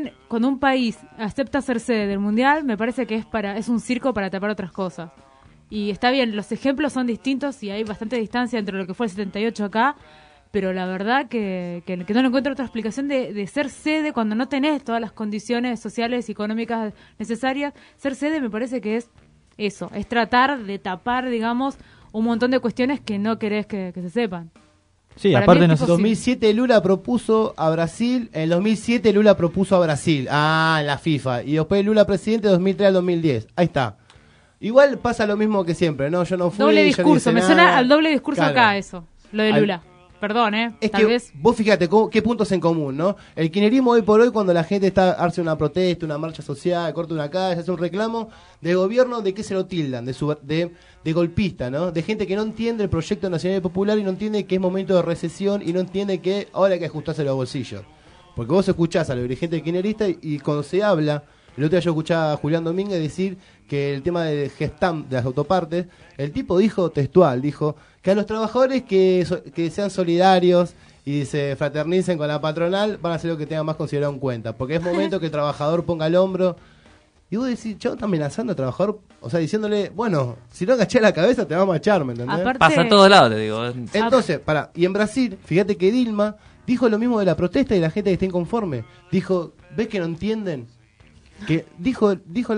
un país acepta ser sede del mundial, me parece que es un circo para tapar otras cosas. Y está bien, los ejemplos son distintos y hay bastante distancia entre lo que fue el 78 acá, pero la verdad que no le encuentro otra explicación de ser sede cuando no tenés todas las condiciones sociales y económicas necesarias. Ser sede me parece que es eso, es tratar de tapar, digamos, un montón de cuestiones que no querés que se sepan. Sí, Para aparte mí no es sé. En 2007 Lula propuso a Brasil, en 2007 Lula propuso a Brasil, en la FIFA, y después Lula presidente 2003 al 2010, ahí está. Igual pasa lo mismo que siempre, ¿no? Yo no fui, Doble yo no discurso, hice me nada. suena al doble discurso Claro. acá eso, lo de Lula. Perdón, Es tal que vez. vos fíjate qué puntos en común, ¿no? El kirchnerismo hoy por hoy, cuando la gente hace una protesta, una marcha social, corta una calle, hace un reclamo de gobierno, ¿de qué se lo tildan? De golpista, ¿no? De gente que no entiende el proyecto nacional y popular y no entiende que es momento de recesión y no entiende que ahora hay que ajustarse los bolsillos. Porque vos escuchás a los dirigentes kirchneristas y cuando se habla, el otro día yo escuchaba a Julián Domínguez decir que el tema del Gestam, de las autopartes, el tipo dijo que a los trabajadores que sean solidarios y se fraternicen con la patronal van a ser lo que tengan más considerado en cuenta, porque es momento que el trabajador ponga el hombro. Y vos decís, yo está amenazando al trabajador, o sea, diciéndole, bueno, si no agachás la cabeza te vamos a echar, ¿me entendés? Aparte- Pasa en todos lados, te digo. Entonces, y en Brasil, fíjate que Dilma dijo lo mismo de la protesta y la gente que está inconforme. Dijo, ¿ves que no entienden? Que dijo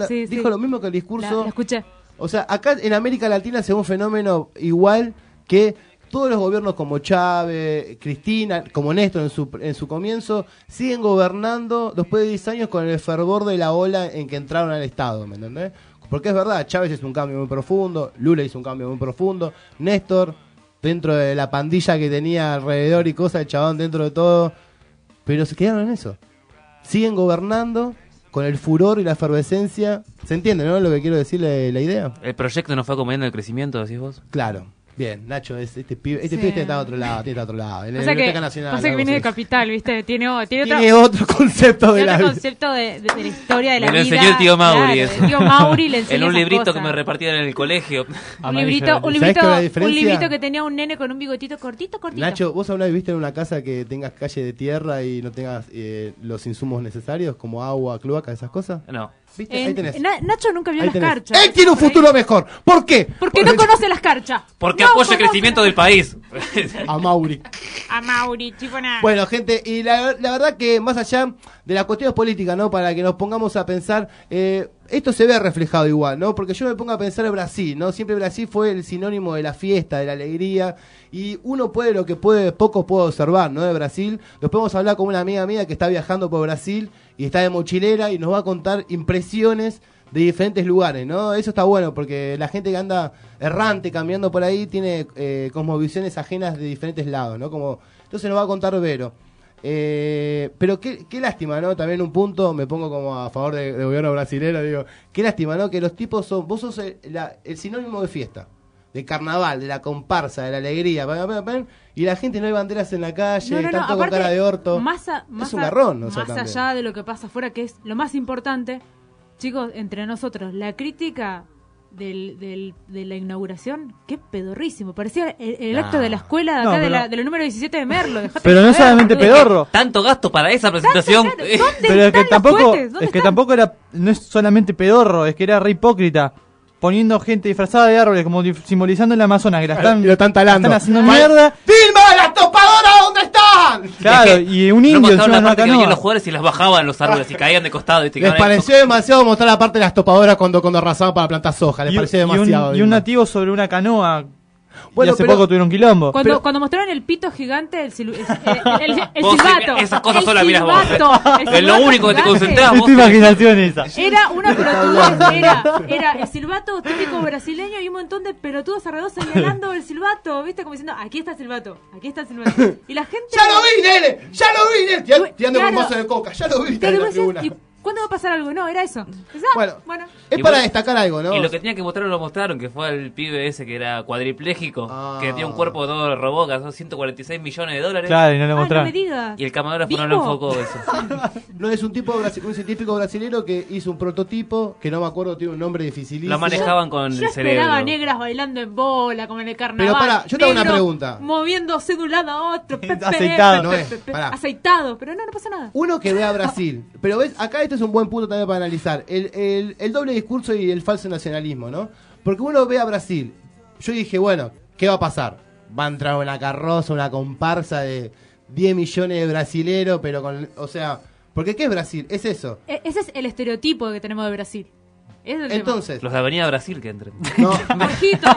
lo mismo que el discurso. La escuché. O sea, acá en América Latina se ve un fenómeno igual que todos los gobiernos como Chávez, Cristina, como Néstor en su comienzo, siguen gobernando después de 10 años con el fervor de la ola en que entraron al Estado, ¿me entendés? Porque es verdad, Chávez hizo un cambio muy profundo, Lula hizo un cambio muy profundo, Néstor, dentro de la pandilla que tenía alrededor y cosas, el chabón dentro de todo, pero se quedaron en eso. Siguen gobernando con el furor y la efervescencia. ¿Se entiende, no? Lo que quiero decirle la idea. ¿El proyecto no fue acompañando el crecimiento, decís vos? Claro. Bien, Nacho, este pibe Sí. está a otro lado, en la O sea Biblioteca que, Nacional. pasa que algo viene de así. capital, ¿viste? Tiene Otro concepto de la otro vida. concepto de la historia de la Me lo vida. enseñó el tío Mauri. Claro, el tío Mauri le enseñó En un esas librito cosas. que me repartían en el colegio. Un librito, ¿Sabés cuál es la diferencia? un librito que tenía un nene con un bigotito cortito. Nacho, ¿vos alguna vez viste en una casa que tengas calle de tierra y no tengas los insumos necesarios, como agua, cloaca, esas cosas? No. ¿Viste? Ahí tenés. Nacho nunca vio Ahí las tenés. carchas. ¡Él tiene un futuro mejor! ¿Por qué? Porque no conoce las carchas. Porque No apoya el conoce crecimiento del país. A Mauri. a Mauri, chico nada. Bueno, gente, y la verdad que más allá de las cuestiones políticas, ¿no? Para que nos pongamos a pensar, esto se ve reflejado igual, ¿no? Porque yo me pongo a pensar en Brasil, ¿no? Siempre Brasil fue el sinónimo de la fiesta, de la alegría, y uno puede lo que puede, poco puede observar, ¿no? De Brasil. Después vamos a hablar con una amiga mía que está viajando por Brasil y está de mochilera y nos va a contar impresiones de diferentes lugares, ¿no? Eso está bueno porque la gente que anda errante, cambiando por ahí, tiene cosmovisiones ajenas de diferentes lados, ¿no? Entonces nos va a contar Vero. Pero qué lástima, ¿no? También un punto, me pongo como a favor del gobierno brasileño, digo, qué lástima, ¿no? Que los tipos vos sos el sinónimo de fiesta, de carnaval, de la comparsa, de la alegría, y la gente no hay banderas en la calle, están todos con cara de orto. Es un garrón, o sea, más también. allá de lo que pasa afuera, que es lo más importante, chicos, entre nosotros, la crítica de la inauguración, qué pedorrísimo. Parecía el acto de la escuela de acá, No, de la número 17 de Merlo. Dejate Pero de no joder, solamente boludo. pedorro. Tanto gasto para esa presentación. Tanto, claro, ¿dónde Pero es que están los tampoco, cohetes? ¿Dónde es que están? tampoco no es solamente pedorro, es que era re hipócrita. Poniendo gente disfrazada de árboles, como simbolizando el Amazonas, que la están, Y lo están talando. están haciendo Mal- mierda. ¡Dilma, las topadoras dónde están! Claro, y un No indio mostraron encima la de una parte que venían los canoa. jugadores y las bajaban los árboles y caían de costado. ¿Viste? Les pareció demasiado mostrar la parte de las topadoras cuando arrasaban para plantar soja. Les pareció demasiado. Y un Dilma. nativo sobre una canoa Y hace poco tuvieron quilombo. Cuando mostraron el pito gigante, el Vos, silbato. esas cosas son las El miras vos. silbato, Es lo único que te concentrás Es vos. tu imaginación esa. Era una pelotudez, era el silbato típico brasileño y un montón de pelotudos alrededor señalando el silbato, ¿viste? Como diciendo, aquí está el silbato, aquí está el silbato. Y la gente... ¡Ya lo vi, nene! ¡Ya lo vi, nene! Tirando con un vaso de coca, ya lo vi, está en la tribuna. ¿Y cuándo va a pasar algo? No, era eso. Bueno, es para destacar algo, ¿no? Y lo que tenía que mostrar lo mostraron, que fue el pibe ese que era cuadripléjico, que tenía un cuerpo todo robot, que son 146 millones de dólares. Claro, y no lo mostraron. No me digas. Y el camarógrafo no lo enfocó eso. No, es un un científico brasilero que hizo un prototipo, que no me acuerdo, tiene un nombre dificilísimo. Lo manejaban con Yo el cerebro. esperaba negras bailando en bola, como en el carnaval. Pero pará, yo te hago una negro pregunta. Moviéndose de un lado a otro. Aceitado. No es, pará. Aceitado, pero no pasa nada. Uno que ve a Brasil, pero ves, acá este es un buen punto también para analizar, el doble discurso y el falso nacionalismo, ¿no? Porque uno ve a Brasil, yo dije, bueno, ¿qué va a pasar? Va a entrar una carroza, una comparsa de 10 millones de brasileros, pero con, o sea, porque ¿qué es Brasil? Es eso. Ese es el estereotipo que tenemos de Brasil. Ese es el Entonces, Los de Avenida Brasil que entren. no, tema.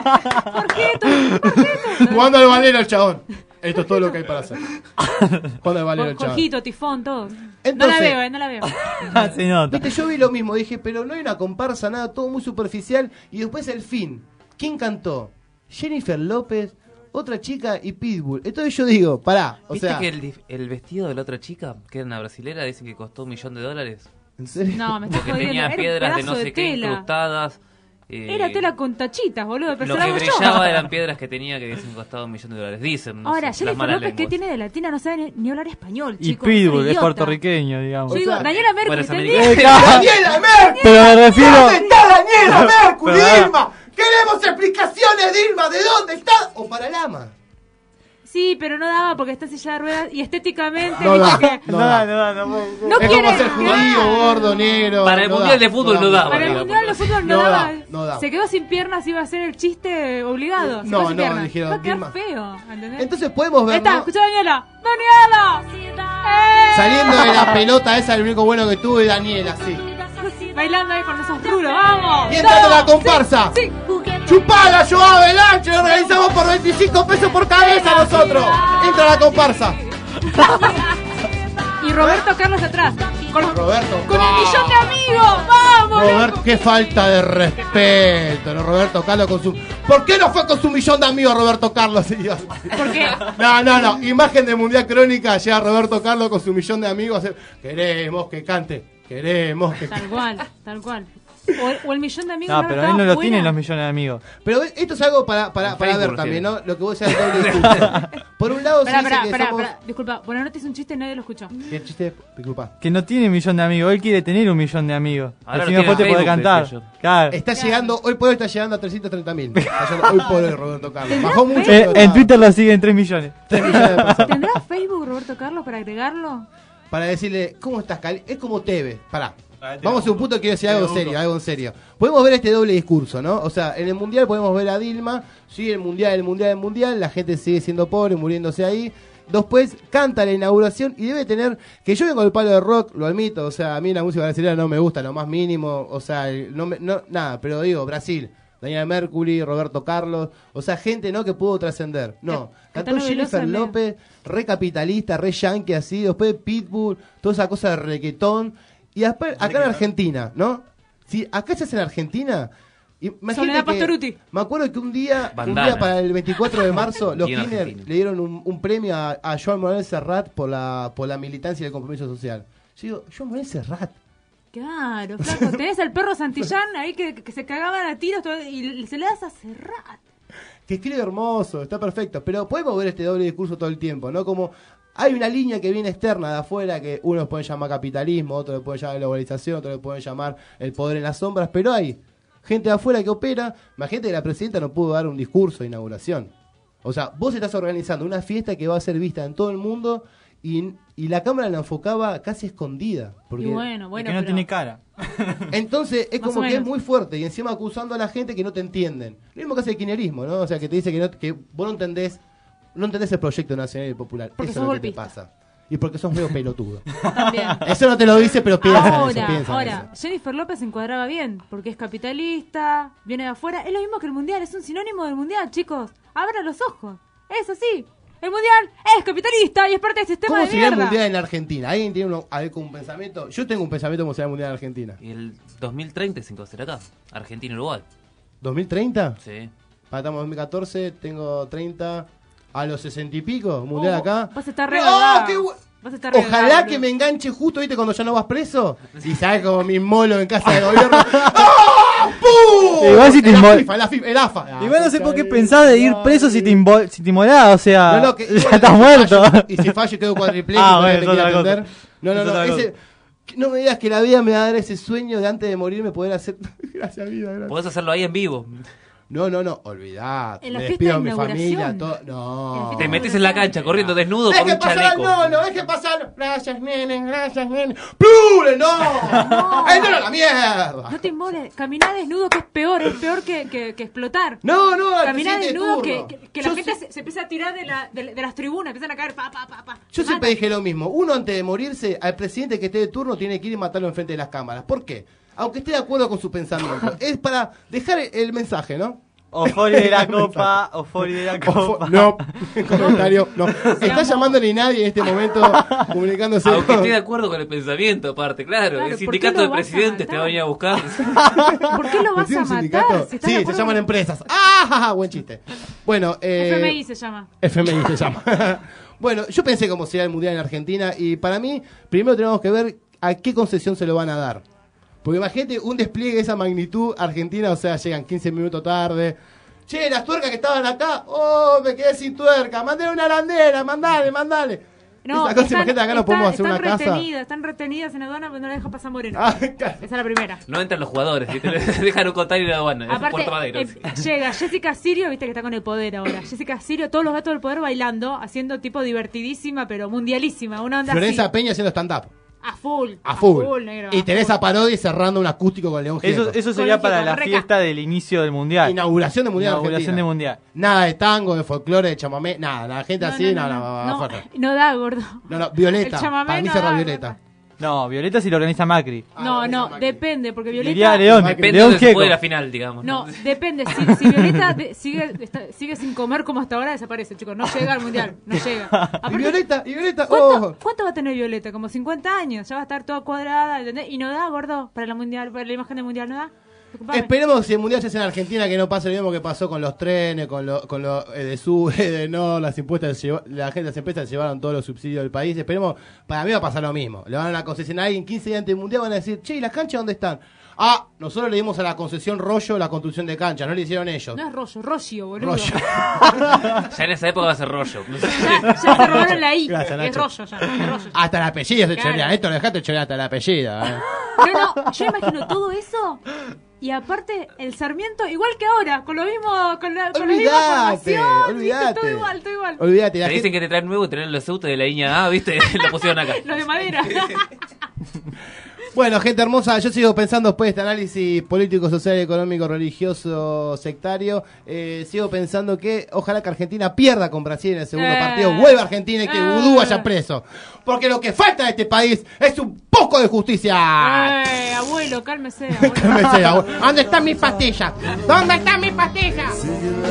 Jorgito. jugando al valero el chabón. Esto es todo lo que hay para hacer. Jugando al valero el chabón. Jorgito, Tifón, todo. Entonces, no la veo. Se nota. Viste, yo vi lo mismo, dije, pero no hay una comparsa, nada, todo muy superficial. Y después el fin. ¿Quién cantó? Jennifer López, otra chica y Pitbull. Entonces yo digo, pará, o ¿Viste sea... que el vestido de la otra chica, que era una brasilera, dicen que costó $1 millón? ¿En serio? No, me estás Porque jodiendo. tenía Era un piedras de pedazo no sé qué tela. incrustadas. Era tela con tachitas, boludo. Pero Lo se la que hago yo. brillaba eran piedras que tenía que dicen costado $1 millón. Dicen, no Ahora, sé, las Jennifer malas López, ¿qué lenguas. tiene de latina? No sabe ni hablar español, Y chicos. Pitbull, soy es idiota. puertorriqueño, digamos. Yo digo, O sea, Daniela Mercury, bueno, es ¿entendí? americana. ¡Daniela Mercury! Pero me refiero... ¿Dónde está Daniela Mercury, Pero- Dilma? ¡Queremos explicaciones, Dilma! ¿De dónde está? ¿O para Lama? Sí, pero no daba porque está en silla de ruedas y estéticamente, No viste da. que... No da. No Es quiere como ser judío, gordo, negro. Para el no Mundial da, de Fútbol no daba. Para el digamos. mundial de fútbol no No da, daba. no da. Se quedó sin piernas, iba a ser el chiste obligado. Se No, quedó sin no, piernas. dijeron, Va a quedar Dilma. feo, ¿entendés? Entonces podemos Ahí ver, está, ¿no? escucha a Daniela. ¡Daniela! Saliendo de la pelota esa, el único bueno que tuve Daniela, sí. Bailando ahí con esos rulos, ¡vamos! Y entrando ¡No! la comparsa. Sí, ¡Chupala, yo Avalanche! Lo organizamos por 25 pesos por cabeza nosotros. Entra la comparsa. Y Roberto Carlos atrás. Con, Roberto. con el millón de amigos, ¡vamos! Roberto, qué falta de respeto, ¿no? Roberto Carlos con su... ¿Por qué no fue con su millón de amigos Roberto Carlos, señor? Porque No. Imagen de Mundial Crónica, llega Roberto Carlos con su millón de amigos. Queremos que cante, queremos que tal cual. O el millón de amigos. No, pero él no lo tiene los millones de amigos. Pero esto es algo para Facebook ver lo también, tiene. ¿no? Lo que vos decías del doble discurso. Por un lado se dice que somos... Disculpa, bueno, no te hice un chiste y nadie lo escuchó. ¿Qué chiste? Disculpa. Que no tiene un millón de amigos, él quiere tener un millón de amigos. Ahora Así lo después te tiene en puede Facebook, cantar. decía yo. Claro. Está llegando, hoy por hoy está llegando a 330.000. Hoy por hoy Roberto Carlos. Bajó mucho. pero En está- Twitter lo siguen 3 millones. 3 millones de personas. ¿Tendrá Facebook Roberto Carlos para agregarlo? Para decirle, ¿cómo estás, Cali? Es como TV. Pará. Vamos a un punto que quiero decir algo en serio. Podemos ver este doble discurso, ¿no? O sea, en el Mundial podemos ver a Dilma, sí, el Mundial, la gente sigue siendo pobre, muriéndose ahí. Después canta la inauguración y debe tener, que yo vengo del palo de rock, lo admito, o sea, a mí la música brasileña no me gusta, lo más mínimo, o sea, nada, pero digo, Brasil, Daniela Mercury, Roberto Carlos, o sea, gente, ¿no? Que pudo trascender. No, cantó Caetano Jennifer Veloso, López, re capitalista, re yankee así, después Pitbull, toda esa cosa de reggaetón. Y después, acá en Argentina, ¿no? Si acá se hace en Argentina, imagínate Soledad que, Pastoruti. me acuerdo que un día Bandana. para el 24 de marzo, los Bien Kirchner argentino. le dieron un premio a Joan Manuel Serrat por la militancia y el compromiso social. Yo digo, Joan Manuel Serrat. Claro, flaco. Tenés al perro Santillán ahí que se cagaban a tiros y se le das a Serrat. Que escribe hermoso, está perfecto, pero podemos ver este doble discurso todo el tiempo, ¿no? Como hay una línea que viene externa de afuera que unos pueden llamar capitalismo, otros le pueden llamar globalización, otros le pueden llamar el poder en las sombras, pero hay gente de afuera que opera. Imagínate que la presidenta no pudo dar un discurso de inauguración. O sea, vos estás organizando una fiesta que va a ser vista en todo el mundo y la cámara la enfocaba casi escondida. Porque Y bueno, que no pero- tiene cara. entonces es Más como o que es menos. muy fuerte y encima acusando a la gente que no te entienden. Lo mismo que hace el kirchnerismo, ¿no? O sea, que te dice que vos no entendés el proyecto nacional y popular. Porque Eso sos es lo que te golpista. pasa. y porque sos medio pelotudo. También. Eso no te lo dice, pero piensa en eso, Ahora, Jennifer López se encuadraba bien, porque es capitalista, viene de afuera. Es lo mismo que el Mundial, es un sinónimo del Mundial, chicos. Abran los ojos. Es así. El Mundial es capitalista y es parte del sistema ¿Cómo de sería el mierda. Mundial en Argentina? ¿Alguien tiene un pensamiento? Yo tengo un pensamiento como sería el Mundial en Argentina. Y el 2030 se va a hacer acá. Argentina-Uruguay. ¿2030? Sí. Estamos en 2014, tengo 30, a los 60 y pico, Mundial acá. Vas a estar regalado. ¡Oh, qué Vas a estar regalado, Ojalá boludo. que me enganche justo, ¿viste? Cuando ya no vas preso. Y sabes como mi molo en casa de gobierno. ¡Ah! ¡Pum! Igual si te El inmol- AFA. Igual no sé por qué pensás de ir preso si te inmolás, o sea, No, que ya estás muerto. Y si fallo quedo cuadripléjico, Ah, bueno, te es quiero otra cosa. atender. No, Es otra cosa. no me digas que la vida me va a dar ese sueño de antes de morirme poder hacer. Gracias, vida, gracias. Podés hacerlo ahí en vivo. No, olvidate. En la Me fiesta despido de a mi familia, inauguración. todo. No. Te metes en la cancha corriendo desnudo con un Deje pasar al chaleco. nono, deje pasar. Gracias, nene, gracias, nene. ¡Plure, no! ¡El nono a la mierda! No te inmoles. Caminar desnudo, que es peor que explotar. No, al Caminar presidente desnudo, turno. que la Yo gente sé- se empieza a tirar de las tribunas, empiezan a caer, pa. Yo siempre dije lo mismo. Uno antes de morirse, al presidente que esté de turno tiene que ir y matarlo enfrente de las cámaras. ¿Por qué? Aunque esté de acuerdo con su pensamiento. Es para dejar el mensaje, ¿no? Ofori de la copa, Ofori de la copa. No, comentario, no. Está llamando ni nadie en este momento comunicándose. Aunque con- esté de acuerdo con el pensamiento, aparte, claro. Claro, El ¿por qué sindicato lo de vas a presidentes te matar? va a venir a buscar. ¿Por qué lo vas ¿Tiene a un matar? sindicato? Si estás Sí, de se acuerdo llaman con- empresas. ¡Ah! Buen chiste. Bueno, FMI se llama. FMI se llama. Bueno, yo pensé cómo sería el Mundial en Argentina y para mí, primero tenemos que ver a qué concesión se lo van a dar. Porque imagínate un despliegue de esa magnitud Argentina, o sea, llegan 15 minutos tarde. Che, las tuercas que estaban acá, oh, me quedé sin tuerca, mandale una arandera, mandale. No, Esa cosa, imagínate, acá no podemos hacer una casa. Están retenidas en aduana, pero no la deja pasar Moreno. Ah, claro. Esa es la primera. No entran los jugadores, ¿sí? Te dejan un container en la aduana. Es Aparte, Puerto Madero. llega Jessica Sirio, viste que está con el poder ahora. Jessica Sirio, todos los gatos del poder bailando, haciendo tipo divertidísima, pero mundialísima. Una onda Florencia así. Peña haciendo stand-up. A full. A full. Negro, Y a Teresa full. Parodi cerrando un acústico con León Gieco. Eso sería Con para el la Reca. fiesta del inicio del mundial. Inauguración de Mundial Inauguración Argentina. de mundial. Nada de tango, de folclore, de chamamé, nada, gente así, no, fuerte. No da, gordo. No, Violeta, El chamamé para mí no cerra da, Violeta. No, Violeta si lo organiza Macri. No, depende, porque Diría Violeta... León, Depende León de se Gieco. puede la final, digamos. No, depende. Si Violeta sigue sin comer como hasta ahora, desaparece, chicos. No llega al mundial, no llega. Y Violeta, ¿Cuánto va a tener Violeta? Como 50 años. Ya va a estar toda cuadrada, ¿entendés? Y no da, gordo, para la mundial, para la imagen del mundial, ¿no da? Preocupame. Esperemos si el mundial se hace en Argentina que no pase lo mismo que pasó con los trenes, con lo de sur, de no, las impuestas, la gente, las empresas llevaron todos los subsidios del país. Esperemos, para mí va a pasar lo mismo. Le van a la concesión ahí en 15 días antes del mundial, van a decir, che, ¿y las canchas dónde están? Ah, nosotros le dimos a la concesión Rollo la construcción de canchas, no le hicieron ellos. No es rollo, Rocio, boludo. Rollo. Ya en esa época va a ser rollo. Ya se robaron la I. Gracias, Es Nacho. rollo ya, es rollo. Hasta el apellido se Claro. chorea. Esto lo dejaste chorear hasta el apellido. No, yo imagino todo eso. Y aparte, el Sarmiento, igual que ahora, con lo mismo, con la misma formación. Olvídate. ¿viste? Todo igual. Olvídate. Te dicen que te traen nuevo y traen los autos de la línea A, ¿viste? Lo pusieron acá. Los de madera. Bueno, gente hermosa, yo sigo pensando después de este análisis político, social, económico, religioso, sectario, sigo pensando que ojalá que Argentina pierda con Brasil en el segundo partido, vuelva a Argentina y que Vudú vaya preso. Porque lo que falta en este país es un poco de justicia. Abuelo, cálmese. Cálmese, abuelo. ¿Dónde están mis pastillas? ¿Dónde están mis pastillas?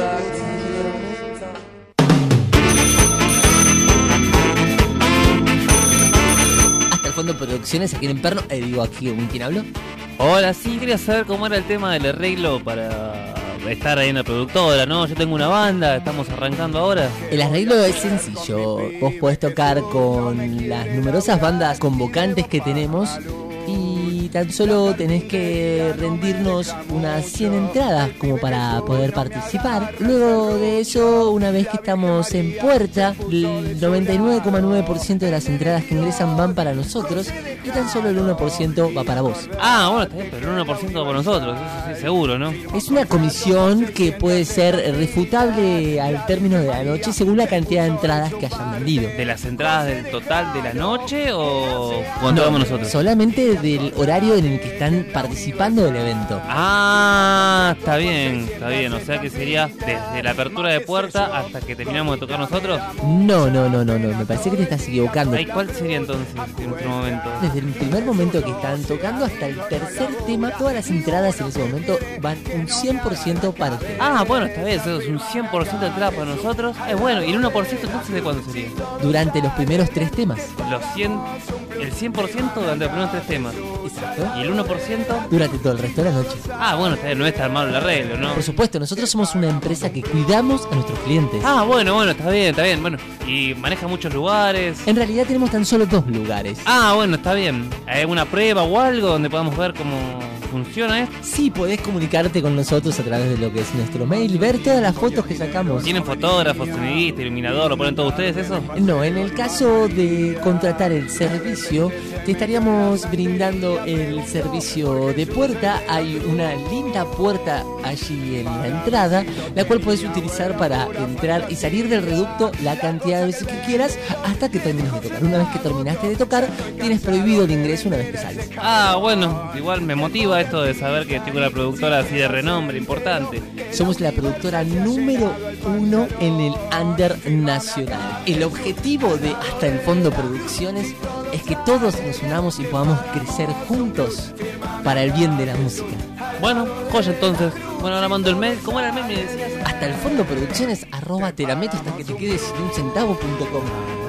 Hasta el Fondo de Producciones aquí en Perno. Digo, aquí, ¿con quién hablo? Hola, sí, quería saber cómo era el tema del arreglo para estar ahí en la productora, ¿no? Yo tengo una banda, estamos arrancando ahora. El arreglo es sencillo. Vos podés tocar con las numerosas bandas convocantes que tenemos y tan solo tenés que rendirnos unas 100 entradas como para poder participar. Luego de eso, una vez que estamos en puerta, el 99,9% de las entradas que ingresan van para nosotros y tan solo el 1% va para vos. Ah, bueno, está bien, pero el 1% por nosotros, eso sí, seguro, ¿no? Es una comisión que puede ser refutable al término de la noche según la cantidad de entradas que hayan vendido. ¿De las entradas del total de la noche o cuánto vamos nosotros? Solamente del horario horario en el que están participando del evento. Ah, está bien. O sea que sería desde la apertura de puerta hasta que terminamos de tocar nosotros. No, me parece que te estás equivocando. Ay, ¿cuál sería entonces en otro momento? Desde el primer momento que están tocando hasta el tercer tema, todas las entradas en ese momento van un 100% para ustedes. Ah, bueno, está bien, eso es un 100% de entrada para nosotros. Es bueno, ¿y el 1% entonces de cuándo sería? Durante los primeros 3 temas. El 100% durante los primeros 3 temas. Exacto. ¿Y el 1%? Durante todo el resto de la noche. Ah, bueno, está bien, no es tan malo el arreglo, ¿no? Por supuesto, nosotros somos una empresa que cuidamos a nuestros clientes. Ah, bueno, está bien. Bueno, y maneja muchos lugares. En realidad tenemos tan solo 2 lugares. Ah, bueno, está bien. ¿Hay alguna prueba o algo donde podamos ver cómo funciona esto? Sí, podés comunicarte con nosotros a través de lo que es nuestro mail, ver todas las fotos que sacamos. ¿Tienen fotógrafos, sonidista, iluminador? ¿Lo ponen todos ustedes eso? No, en el caso de contratar el servicio, te estaríamos brindando el servicio de puerta. Hay una linda puerta allí en la entrada, la cual podés utilizar para entrar y salir del reducto la cantidad de veces que quieras hasta que termines de tocar. Una vez que terminaste de tocar, tienes prohibido el ingreso una vez que sales. Ah, bueno, igual me motiva esto de saber que estoy con una productora así de renombre, importante. Somos la productora número 1 en el under nacional. El objetivo de Hasta el Fondo Producciones es que todos nos unamos y podamos crecer juntos para el bien de la música. Bueno, joya entonces. Bueno, ahora mando el mail. ¿Cómo era el mail, me decías? Hasta el Fondo Producciones @ te la meto hasta que te quedes sin un centavo.com.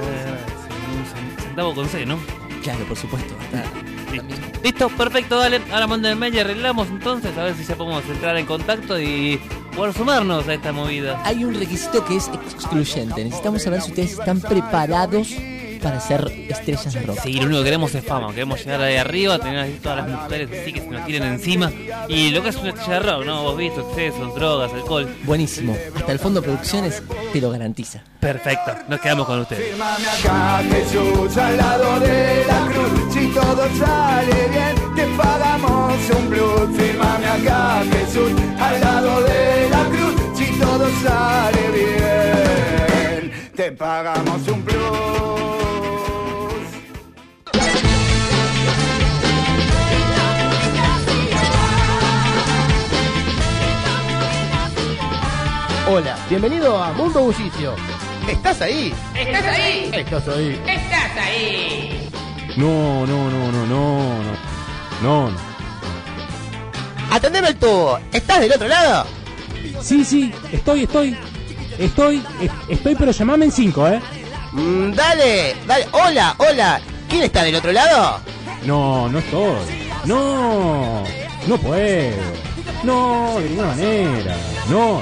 Un centavo con C, ¿no? Claro, por supuesto. Listo, perfecto, dale. Ahora mando el mail y arreglamos entonces. A ver si ya podemos entrar en contacto y poder sumarnos a esta movida. Hay un requisito que es excluyente. Necesitamos saber si ustedes están preparados para ser estrellas de rock. Sí, lo único que queremos es fama. Queremos llegar ahí arriba, tener así todas las mujeres así que se nos tiren encima. Y lo que es una estrella de rock, ¿no? Vos viste, excesos, drogas, alcohol. Buenísimo. Hasta el Fondo Producciones te lo garantiza. Perfecto. Nos quedamos con ustedes. Fírmame acá, Jesús, al lado de la cruz. Si todo sale bien, te pagamos un plus. Fírmame acá, Jesús, al lado de la cruz. Si todo sale bien, te pagamos un plus. Hola, bienvenido a Mundo Bullicio. ¿Estás ahí? ¿Estás ahí? ¿Estás ahí? ¿Estás ahí? No. Atendeme el tubo. ¿Estás del otro lado? Sí, estoy, pero llamame en 5, Dale. Hola. ¿Quién está del otro lado? No estoy. No puedo. No, de ninguna manera. No.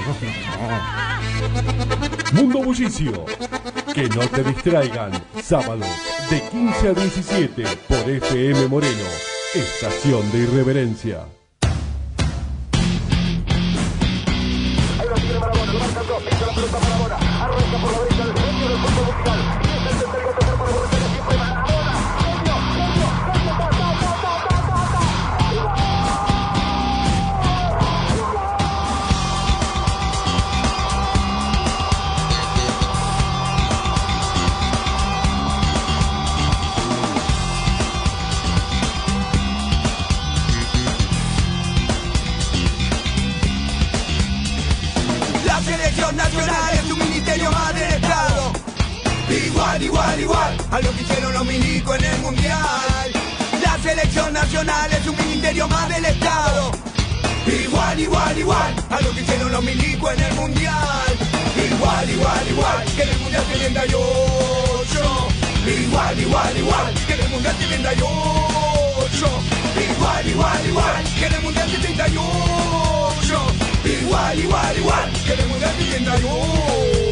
Mundo Bullicio. Que no te distraigan. Sábados de 15 a 17 por FM Moreno. Estación de Irreverencia. La selección nacional es un ministerio más del Estado. Igual a lo que hicieron los milicos en el mundial. La selección nacional es un ministerio más del Estado. Igual a lo que hicieron los milicos en el mundial. Igual que en el mundial 78. Igual que en el mundial 78. Igual que en el mundial 78. Igual que en el mundial 78.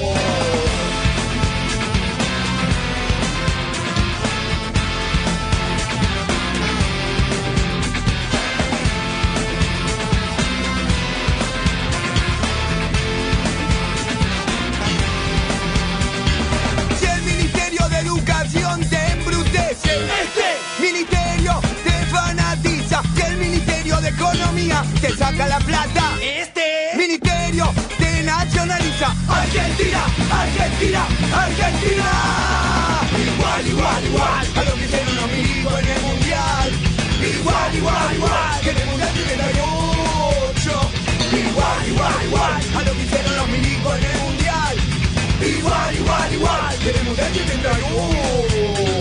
Si el Ministerio de Educación te embrutece, este ministerio te fanatiza. Si el Ministerio de Economía te saca la plata, este ministerio te nacionaliza. Argentina. Igual a lo que hicieron los milicos en el mundial. igual, igual, igual que en el Mundial 71.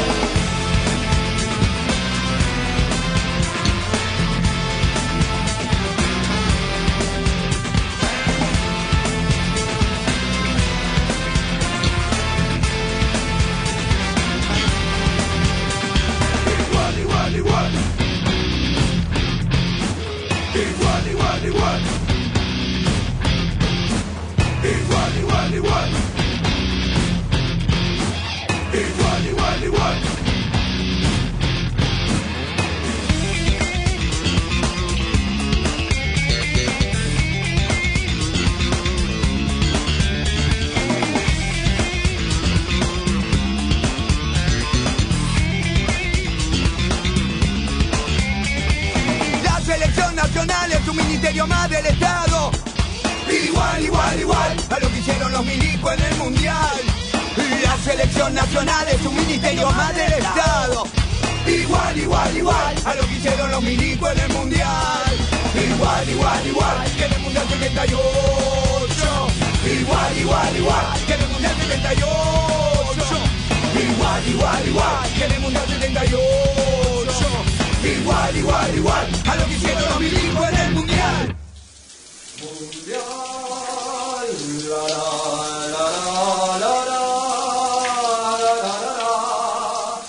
La selección nacional es un ministerio más del Estado. Igual, igual, igual a lo que hicieron los milicos en el Mundial. La selección nacional es un ministerio más del Estado. Igual, igual, igual a lo que hicieron los milicos en el Mundial. Igual, igual, igual que en el Mundial 78. Igual, igual, igual que en el Mundial 78. Igual, igual, igual que en el Mundial 78. Igual, igual, igual a lo que hicieron los milicos en el Mundial. Mundial, la la la la la la la.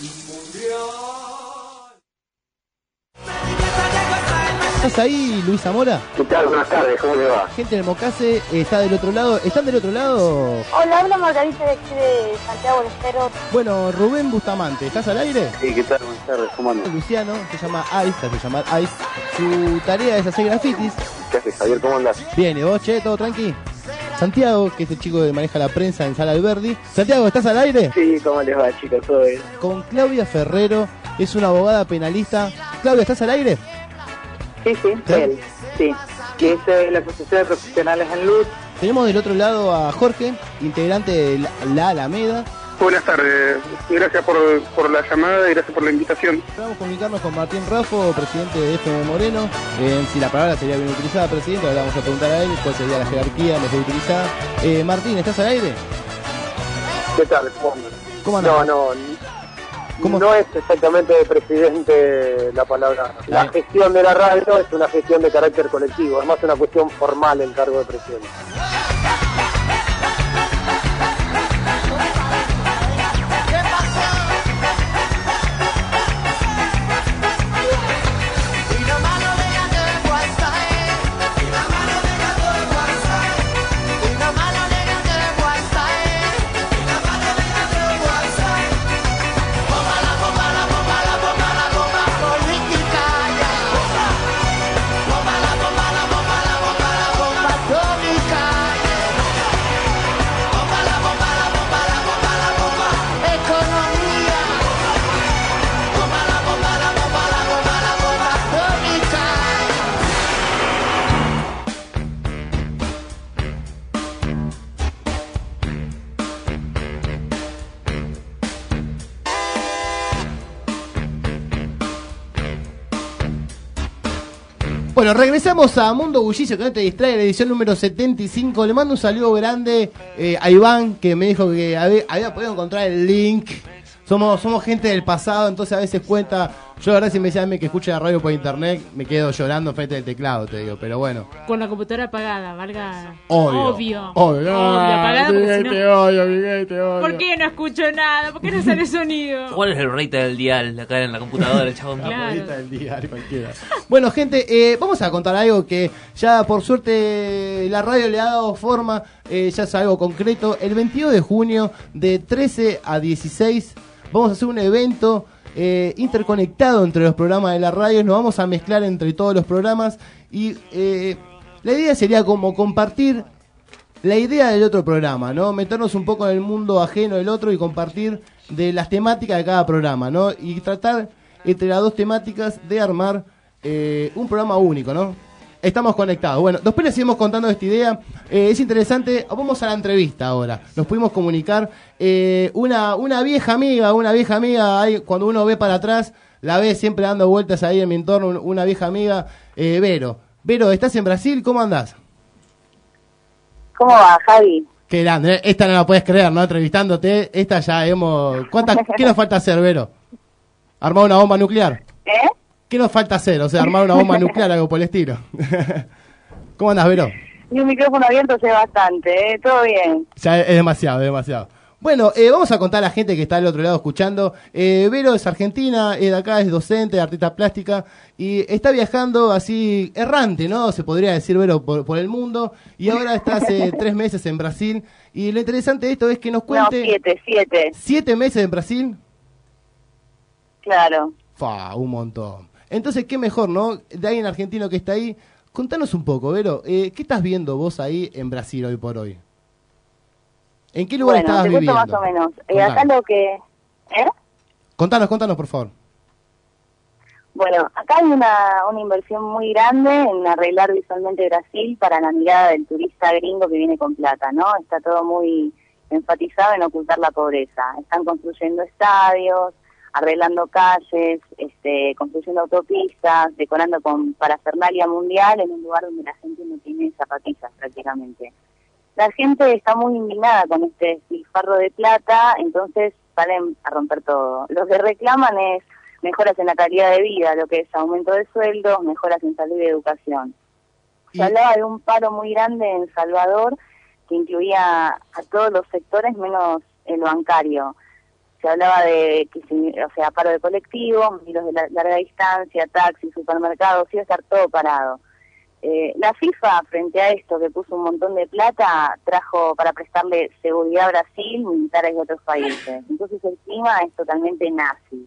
¿Estás ahí, Luis Zamora? ¿Qué tal? Buenas tardes, ¿cómo le va? Gente del Mocase está del otro lado. ¿Están del otro lado? Hola, habla Margarita de aquí de Santiago del Estero. Bueno, Rubén Bustamante, ¿estás al aire? Sí, ¿qué tal? Buenas tardes, ¿cómo andas? Luciano, se llama Ice, Su tarea es hacer grafitis. ¿Qué haces, Javier? ¿Cómo andás? Bien, ¿y vos, che? ¿Todo tranqui? Santiago, que es el chico que maneja la prensa en Sala Alberdi. Santiago, ¿estás al aire? Sí, ¿cómo les va, chicos? ¿Todo bien? Con Claudia Ferrero, es una abogada penalista. Claudia, ¿estás al aire? Sí, él, sí. Que es la Asociación de Profesionales en Luz. Tenemos del otro lado a Jorge, integrante de la Alameda. Buenas tardes, gracias por la llamada y gracias por la invitación. Vamos a comunicarnos con Martín Raffo, presidente de FM Moreno. Si la palabra sería bien utilizada, presidente, ahora vamos a preguntar a él cuál sería la jerarquía mejor utilizada. Martín, ¿estás al aire? ¿Qué tal? ¿Cómo andas? ¿Cómo andas? No es exactamente de presidente la palabra. La gestión de la radio es una gestión de carácter colectivo, es más una cuestión formal el cargo de presidente. Bueno, regresamos a Mundo Bullicio, que no te distrae, la edición número 75. Le mando un saludo grande a Iván, que me dijo que había podido encontrar el link. Somos gente del pasado, entonces a veces cuenta. Yo la verdad si me decían que escuche la radio por internet, me quedo llorando frente al teclado, te digo, pero bueno. Con la computadora apagada, valga. Obvio. Apagada porque si no... Obvio. ¿Por qué no escucho nada? ¿Por qué no sale sonido? ¿Cuál es el rate del dial acá en la computadora, el chabón? Claro. Del dial, cualquiera. Bueno, gente, vamos a contar algo que ya por suerte la radio le ha dado forma, ya es algo concreto. El 22 de junio, de 13 a 16, vamos a hacer un evento interconectado entre los programas de la radio. Nos vamos a mezclar entre todos los programas y la idea sería como compartir la idea del otro programa, ¿no? Meternos un poco en el mundo ajeno del otro y compartir de las temáticas de cada programa, ¿no? Y tratar entre las dos temáticas de armar un programa único, ¿no? Estamos conectados. Bueno, después les seguimos contando esta idea. Es interesante. Vamos a la entrevista ahora. Nos pudimos comunicar. Una vieja amiga, ahí, cuando uno ve para atrás, la ve siempre dando vueltas ahí en mi entorno, una vieja amiga, Vero. Vero, ¿estás en Brasil? ¿Cómo andás? ¿Cómo va, Javi? Qué grande, esta no la puedes creer, ¿no? Entrevistándote, esta ya hemos... ¿Qué nos falta hacer, Vero? ¿Armar una bomba nuclear? ¿Qué nos falta hacer? O sea, armar una bomba nuclear, algo por el estilo. ¿Cómo andas, Vero? Y un micrófono abierto sé bastante, todo bien. Ya es demasiado, es demasiado. Bueno, vamos a contar a la gente que está al otro lado escuchando. Vero es argentina, es de acá, es docente, artista plástica, y está viajando así errante, ¿no? Se podría decir, Vero, por el mundo, y ahora está hace 3 meses en Brasil. Y lo interesante de esto es que nos cuente... No, 7. 7 meses en Brasil. Claro. Un montón. Entonces, qué mejor, ¿no? De alguien argentino que está ahí. Contanos un poco, Vero, ¿qué estás viendo vos ahí en Brasil hoy por hoy? ¿En qué lugar estabas viviendo? Más o menos. Acá lo que... Contanos, por favor. Bueno, acá hay una inversión muy grande en arreglar visualmente Brasil para la mirada del turista gringo que viene con plata, ¿no? Está todo muy enfatizado en ocultar la pobreza. Están construyendo estadios, arreglando calles, construyendo autopistas, decorando con parafernalia mundial en un lugar donde la gente no tiene zapatillas prácticamente. La gente está muy indignada con este despilfarro de plata, entonces salen a romper todo. Lo que reclaman es mejoras en la calidad de vida, lo que es aumento de sueldos, mejoras en salud y educación. Se hablaba de un paro muy grande en Salvador que incluía a todos los sectores menos el bancario. Se hablaba de, paro de colectivos, vuelos de larga distancia, taxis, supermercados, iba a estar todo parado. La FIFA, frente a esto, que puso un montón de plata, trajo para prestarle seguridad a Brasil, militares de otros países. Entonces el clima es totalmente nazi.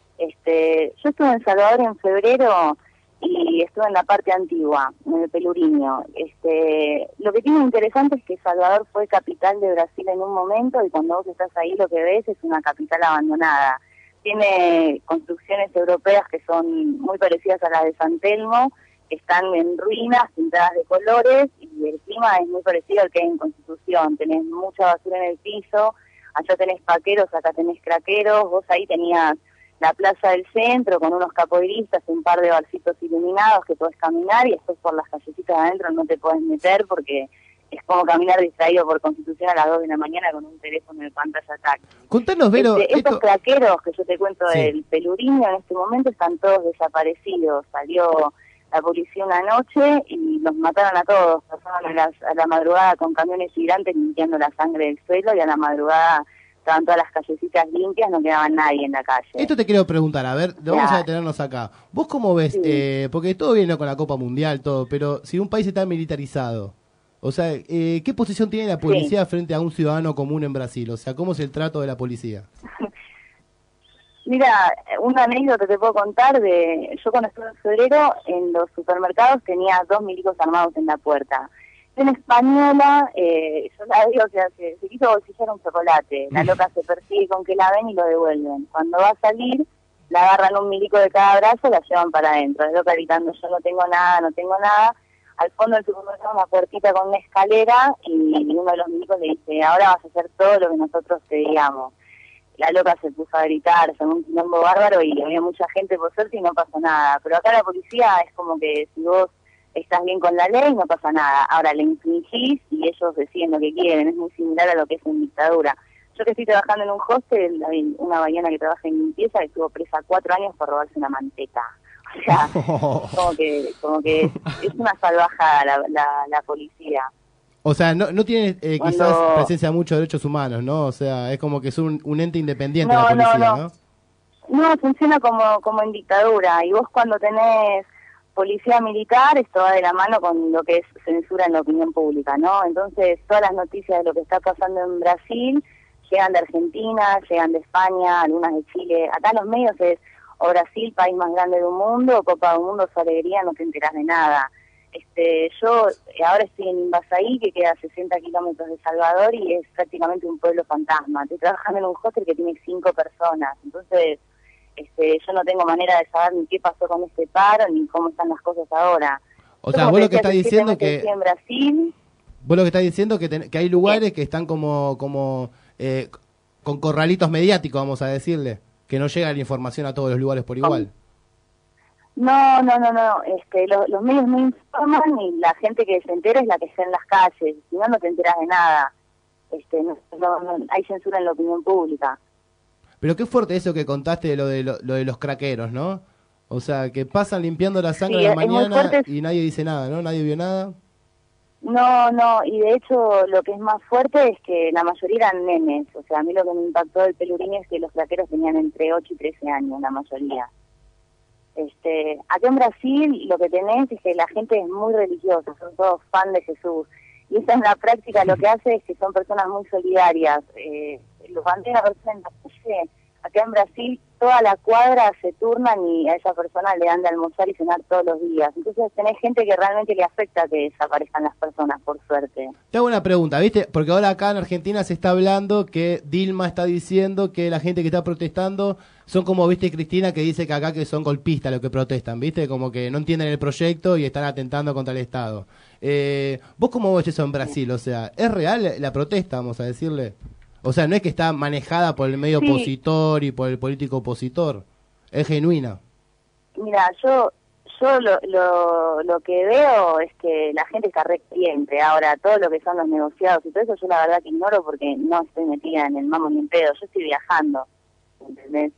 Yo estuve en Salvador en febrero y estuve en la parte antigua, en el Pelourinho. Lo que tiene interesante es que Salvador fue capital de Brasil en un momento y cuando vos estás ahí lo que ves es una capital abandonada. Tiene construcciones europeas que son muy parecidas a las de San Telmo, que están en ruinas, pintadas de colores, y el clima es muy parecido al que hay en Constitución. Tenés mucha basura en el piso, allá tenés paqueros, acá tenés craqueros, vos ahí tenías la plaza del centro con unos capoeiristas, un par de barcitos iluminados que podés caminar y después por las callecitas de adentro no te podés meter porque es como caminar distraído por Constitución a las 2 de la mañana con un teléfono de pantalla táctil. Contanos, Vero... Estos craqueros que yo te cuento del Pelourinho en este momento están todos desaparecidos. Salió la policía una noche y los mataron a todos. Pasaron a la madrugada con camiones gigantes limpiando la sangre del suelo y a la madrugada estaban todas las callecitas limpias, no quedaba nadie en la calle. Esto te quiero preguntar, a ver, vamos a detenernos acá. ¿Vos cómo ves? Porque todo viene con la Copa Mundial, todo, pero si un país está militarizado, o sea, ¿qué posición tiene la policía frente a un ciudadano común en Brasil? O sea, ¿cómo es el trato de la policía? Mira, una anécdota te puedo contar yo cuando estuve en febrero, en los supermercados tenía 2 milicos armados en la puerta. En española, yo la digo que se quiso bolsillar un chocolate, la loca se persigue con que la ven y lo devuelven. Cuando va a salir, la agarran un milico de cada brazo y la llevan para adentro. La loca gritando, yo no tengo nada, no tengo nada. Al fondo del supermercado una puertita con una escalera y uno de los milicos le dice, ahora vas a hacer todo lo que nosotros te digamos. La loca se puso a gritar, son un quilombo bárbaro y había mucha gente por suerte y no pasó nada. Pero acá la policía es como que si vos estás bien con la ley no pasa nada. Ahora le infringís y ellos deciden lo que quieren, es muy similar a lo que es en dictadura. Yo que estoy trabajando en un hostel, hay una baiana que trabaja en limpieza que estuvo presa 4 años por robarse una manteca. O sea, como que es una salvajada la policía. O sea, no tiene quizás presencia de muchos derechos humanos, ¿no? O sea, es como que es un ente independiente la policía, ¿no? No, funciona como en dictadura. Y vos cuando tenés policía militar, esto va de la mano con lo que es censura en la opinión pública, ¿no? Entonces, todas las noticias de lo que está pasando en Brasil llegan de Argentina, llegan de España, algunas de Chile. Acá los medios es o Brasil, país más grande del mundo, o Copa del Mundo, su alegría, no te enterás de nada. Yo ahora estoy en Imbasaí, que queda a 60 kilómetros de Salvador y es prácticamente un pueblo fantasma. Estoy trabajando en un hostel que tiene 5 personas, entonces yo no tengo manera de saber ni qué pasó con este paro ni cómo están las cosas ahora. O sea, vos lo que estás diciendo que en Brasil, vos lo que estás diciendo que hay lugares que están como con corralitos mediáticos, vamos a decirle, que no llega la información a todos los lugares por igual. No. Los medios no informan y la gente que se entera es la que está en las calles, si no, no te enteras de nada. no hay censura en la opinión pública. Pero qué fuerte eso que contaste de lo de los craqueros, ¿no? O sea, que pasan limpiando la sangre Sí, a la es muy mañana fuerte. y nadie dice nada, ¿no? Nadie vio nada. No, y de hecho lo que es más fuerte es que la mayoría eran nenes. O sea, a mí lo que me impactó del Pelurín es que los craqueros tenían entre 8 y 13 años, la mayoría. Acá en Brasil lo que tenés es que la gente es muy religiosa, son todos fan de Jesús. Y esa en la práctica lo que hace es que son personas muy solidarias. Los banderas en la calle, acá en Brasil toda la cuadra se turnan y a esa persona le dan de almorzar y cenar todos los días. Entonces tenés gente que realmente le afecta que desaparezcan las personas, por suerte. Te hago una pregunta, ¿viste? Porque ahora acá en Argentina se está hablando que Dilma está diciendo que la gente que está protestando son como, ¿viste, Cristina, que dice que acá que son golpistas los que protestan, ¿viste? Como que no entienden el proyecto y están atentando contra el Estado. ¿Vos cómo ves eso en Brasil? O sea, ¿es real la protesta, vamos a decirle? O sea, no es que está manejada por el medio Sí. opositor y por el político opositor. Es genuina. Mira, yo lo que veo es que la gente está re cliente. Ahora, todo lo que son los negociados y todo eso, yo la verdad que ignoro porque no estoy metida en el mambo ni en pedo. Yo estoy viajando, ¿entendés?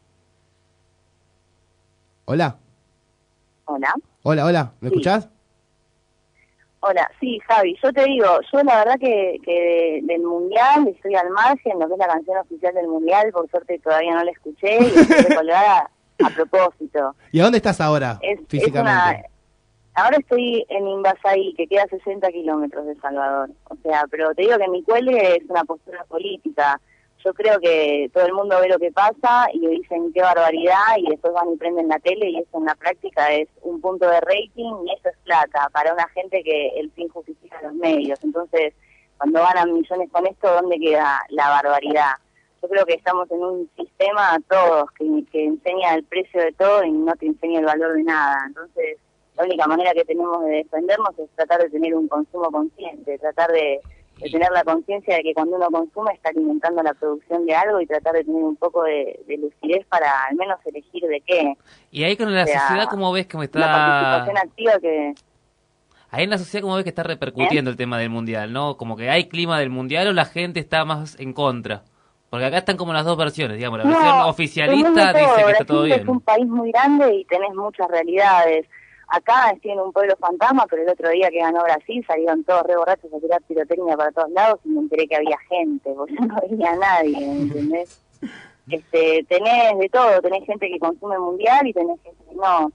Hola. Hola. Hola. ¿Me Sí. escuchás? Hola, sí, Javi, yo te digo, yo la verdad que del Mundial estoy al margen, lo que es la canción oficial del Mundial, por suerte todavía no la escuché y estoy colgada a propósito. ¿Y a dónde estás ahora, físicamente? Ahora estoy en Invasaí, que queda a 60 kilómetros de Salvador. O sea, pero te digo que mi cuelgue es una postura política. Yo creo que todo el mundo ve lo que pasa y dicen qué barbaridad y después van y prenden la tele y eso en la práctica es un punto de rating y eso es plata para una gente que el fin justifica los medios. Entonces, cuando ganan millones con esto, ¿dónde queda la barbaridad? Yo creo que estamos en un sistema todos que enseña el precio de todo y no te enseña el valor de nada. Entonces, la única manera que tenemos de defendernos es tratar de tener un consumo consciente, tratar de tener la conciencia de que cuando uno consume está alimentando la producción de algo y tratar de tener un poco de lucidez para al menos elegir de qué. Y ahí con la O sea, sociedad, ¿cómo ves que me está...? La participación activa que... Ahí en la sociedad, ¿cómo ves que está repercutiendo el tema del Mundial, no? Como que hay clima del Mundial o la gente está más en contra. Porque acá están como las dos versiones, digamos. La versión oficialista dice que está todo bien. Es un país muy grande y tenés muchas realidades. Acá estoy en un pueblo fantasma, pero el otro día que ganó Brasil salieron todos re borrachos a tirar pirotecnia para todos lados y me enteré que había gente, porque yo no veía a nadie, ¿entendés? Tenés de todo, tenés gente que consume mundial y tenés gente que no.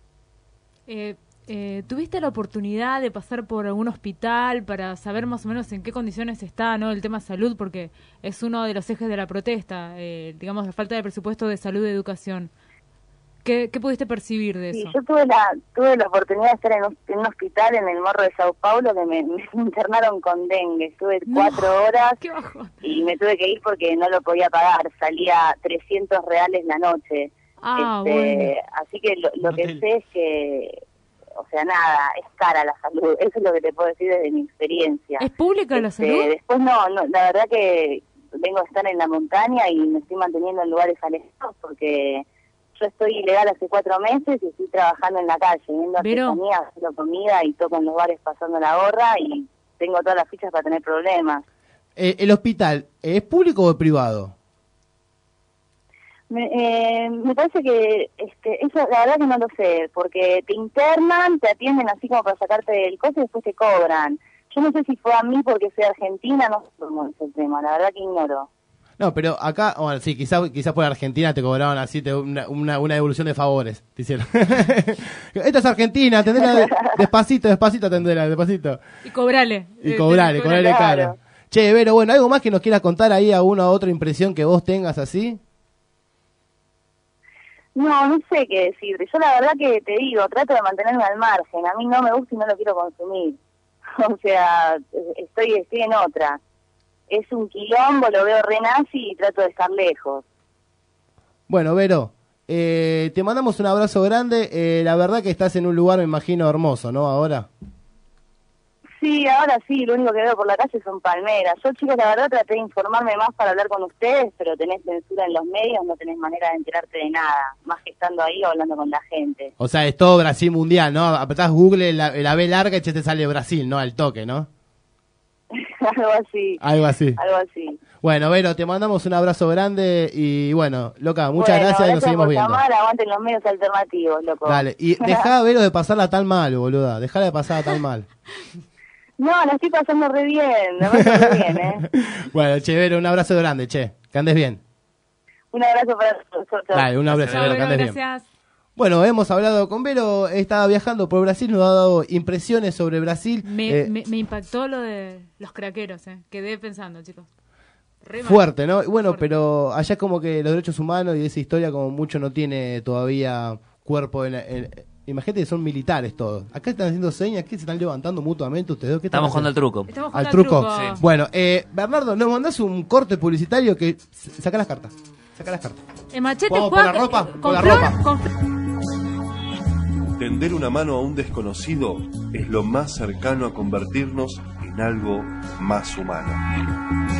¿Tuviste la oportunidad de pasar por algún hospital para saber más o menos en qué condiciones está, ¿no? El tema salud, porque es uno de los ejes de la protesta, digamos, la falta de presupuesto de salud y educación. ¿Qué pudiste percibir de eso? Sí, yo tuve la oportunidad de estar en un hospital en el Morro de Sao Paulo que me internaron con dengue. Estuve 4 horas y me tuve que ir porque no lo podía pagar. Salía $300 la noche. Bueno. Así que lo que sé es que, o sea, nada, es cara la salud. Eso es lo que te puedo decir desde mi experiencia. ¿Es pública la salud? Después no, la verdad que vengo a estar en la montaña y me estoy manteniendo en lugares alejados porque... Yo estoy ilegal hace 4 meses y estoy trabajando en la calle, viendo artesanía, haciendo comida y toco en los bares pasando la gorra y tengo todas las fichas para tener problemas. ¿El hospital es público o privado? Me parece que eso la verdad que no lo sé, porque te internan, te atienden así como para sacarte el coche y después te cobran. Yo no sé si fue a mí porque soy argentina, no sé cómo es el tema, la verdad que ignoro. No, pero acá, bueno, sí, quizás por Argentina te cobraban así una devolución de favores, te hicieron. Esta es Argentina, atendela despacito, atendela, despacito. Y cobrale. Y cobrale caro. Che, Vero, bueno, ¿algo más que nos quieras contar ahí, alguna otra impresión que vos tengas así? No sé qué decirte. Yo la verdad que te digo, trato de mantenerme al margen. A mí no me gusta y no lo quiero consumir. O sea, estoy en otra. Es un quilombo, lo veo re nazi y trato de estar lejos. Bueno, Vero, te mandamos un abrazo grande. La verdad que estás en un lugar, me imagino, hermoso, ¿no? Ahora. Sí, ahora sí, lo único que veo por la calle son palmeras. Yo, chicos, la verdad traté de informarme más para hablar con ustedes, pero tenés censura en los medios, no tenés manera de enterarte de nada, más que estando ahí o hablando con la gente. O sea, es todo Brasil mundial, ¿no? Apretás Google, la B larga y te sale Brasil, ¿no? Al toque, ¿no? Algo así. Algo así. Bueno, Vero, te mandamos un abrazo grande y bueno, loca, muchas gracias y nos seguimos viendo. Llamar, aguanten los medios alternativos, loco. Dale, y dejá a Vero de pasarla tan mal, boluda. Dejala de pasarla tan mal. No, la estoy pasando re bien, la paso re bien, Bueno, che, Vero, un abrazo grande, che. Que andes bien. Un abrazo para nosotros. Dale, un abrazo, Vero, que andes bien. Gracias. Bueno, hemos hablado con Vero, estaba viajando por Brasil, nos ha dado impresiones sobre Brasil. Me impactó lo de los craqueros, quedé pensando, chicos. Fuerte, ¿no? Bueno, pero allá es como que los derechos humanos y esa historia como mucho no tiene todavía cuerpo imagínate que son militares todos. Acá están haciendo señas, ¿qué se están levantando mutuamente ustedes? ¿Qué Estamos jugando al truco. ¿Al truco? Sí. Bueno, Bernardo, nos mandás un corte publicitario que saca las cartas. Saca las cartas. El machete Vamos, juega con la ropa, con con la flor, ropa. Tender una mano a un desconocido es lo más cercano a convertirnos en algo más humano.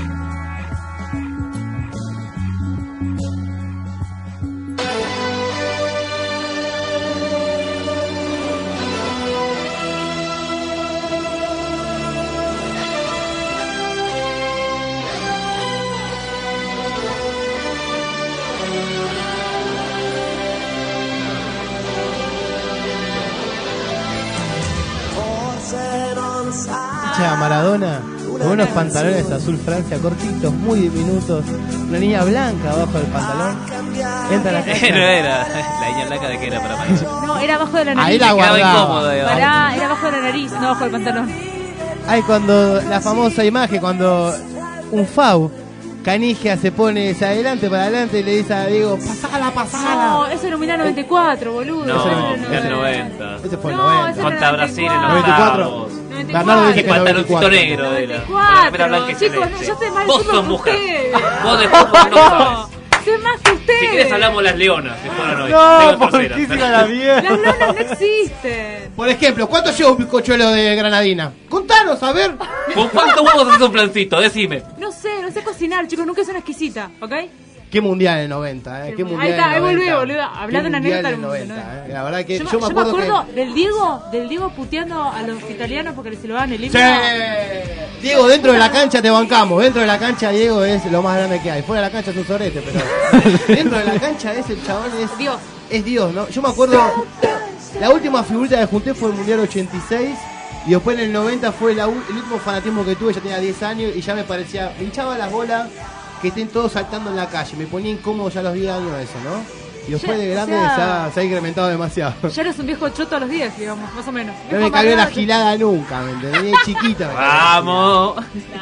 A Maradona con unos pantalones azul Francia cortitos, muy diminutos, una niña blanca abajo del pantalón, entra a la cancha. No era la niña blanca de que era para Maradona. No, era abajo de la nariz. Ahí la guardaba. Era abajo de la nariz, no abajo del pantalón. Ay, cuando la famosa imagen, cuando un FAU Canigia se pone hacia adelante para adelante y le dice a Diego, pasala. No, eso era un Mundial 94, boludo. No, el 90. Ese fue el No, 90. ese Contra Brasil en los 94. octavos. Bernardo dice Y que el pantaloncito 94. negro era. Remera blanca y Chicos, celeste. yo sé más de Vos fútbol sos que mujer. ustedes. Vos de fútbol no sabes. Sé más que ustedes. Si querés hablamos las leonas que fueron hoy. No, Tengo ¿por tercera. qué hicieron la mierda? Las lonas no existen. Por ejemplo, ¿cuánto lleva un bizcochuelo de granadina? Contanos, a ver. ¿Con cuántos huevos haces un plancito? Decime. No sé cocinar, chicos, nunca es una exquisita, ¿ok? Qué mundial en 90, Qué mundial Ahí está, ahí en 90. volví, boludo. Hablando de una Qué anécdota mundial del en mundo, 90, La verdad que Yo me me acuerdo del Diego puteando a los italianos porque se lo daban el himno. Sí. Diego, dentro de la cancha te bancamos. Dentro de la cancha, Diego es lo más grande que hay. Fuera de la cancha es un sorete, pero dentro de la cancha el chabón Dios. Es Dios, ¿no? Yo me acuerdo, la última figurita que junté fue el Mundial 86. Y después en el 90 fue el último fanatismo que tuve. Ya tenía 10 años y ya me parecía, me hinchaba las bolas que estén todos saltando en la calle. Me ponía incómodo ya a los 10 años eso, ¿no? Y después de grande se ha incrementado demasiado. Ya eres un viejo choto a los 10, digamos, más o menos. No me cayó la gilada nunca, ¿me entendés? Chiquito. Vamos.